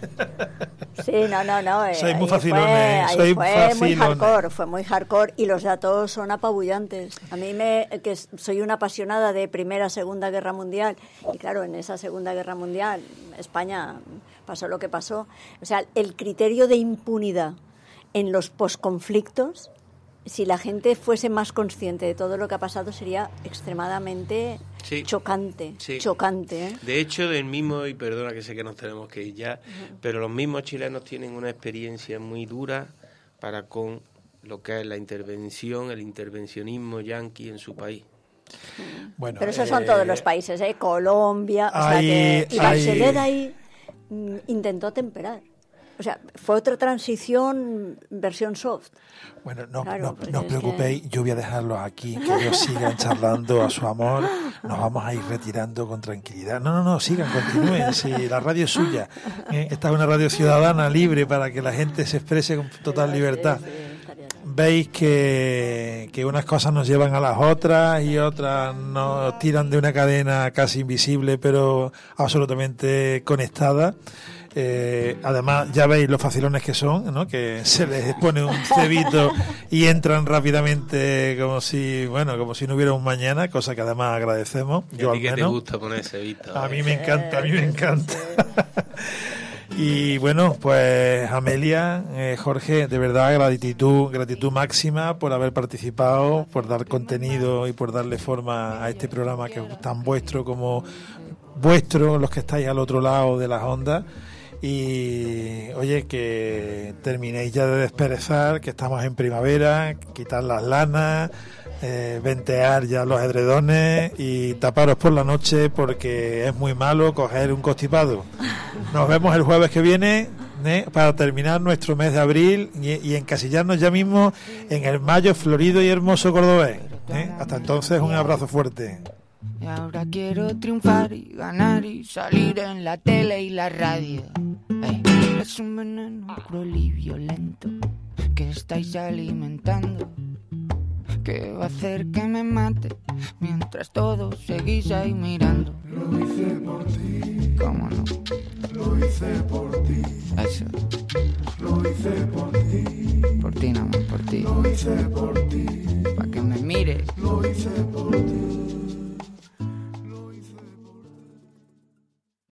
Sí, no, no, no. Eh, soy muy ahí facilones. Fue, ahí soy fue facilones. muy hardcore, fue muy hardcore y los datos son apabullantes. A mí me, que soy una apasionada de Primera, Segunda Guerra Mundial y claro, en esa Segunda Guerra Mundial España pasó lo que pasó. O sea, el criterio de impunidad en los posconflictos, si la gente fuese más consciente de todo lo que ha pasado, sería extremadamente sí, chocante, sí. chocante. ¿eh? De hecho, del mismo, y perdona que sé que nos tenemos que ir ya, uh-huh. pero los mismos chilenos tienen una experiencia muy dura para con lo que es la intervención, el intervencionismo yanqui en su país. Bueno, pero esos eh, son todos los países, ¿eh? Colombia, o sea que, y Bachelet ahí mm, intentó temperar. O sea, fue otra transición versión soft. Bueno, no, claro, no, no os preocupéis, que... yo voy a dejarlos aquí, que ellos sigan charlando a su amor, nos vamos a ir retirando con tranquilidad. No, no, no, sigan, continúen, si la radio es suya. ¿eh? Esta es una radio ciudadana, libre, para que la gente se exprese con total libertad. Veis que, que unas cosas nos llevan a las otras y otras nos tiran de una cadena casi invisible, pero absolutamente conectada. Eh, además ya veis los facilones que son, ¿no? Que se les pone un cebito y entran rápidamente como si, bueno, como si no hubiera un mañana, cosa que además agradecemos. ¿Y yo a al ti que menos. te gusta poner cebito? A mí me encanta, a mí me encanta. Y bueno, pues Amelia, eh, Jorge, de verdad gratitud, gratitud máxima por haber participado, por dar contenido y por darle forma a este programa que es tan vuestro como vuestro, los que estáis al otro lado de las ondas. Y oye, que terminéis ya de desperezar, que estamos en primavera, quitar las lanas, eh, ventear ya los edredones y taparos por la noche porque es muy malo coger un constipado. Nos vemos el jueves que viene, ¿eh? Para terminar nuestro mes de abril y, y encasillarnos ya mismo en el mayo florido y hermoso cordobés. ¿eh? Hasta entonces, un abrazo fuerte. Y ahora quiero triunfar y ganar y salir en la tele y la radio. Hey, es un veneno cruel y violento que estáis alimentando, que va a hacer que me mate mientras todos seguís ahí mirando. Lo hice por ti. ¿Cómo no? Lo hice por ti. Eso. Lo hice por ti. Por ti, no más por ti. Lo hice por ti. Pa' que me mires. Lo hice por ti.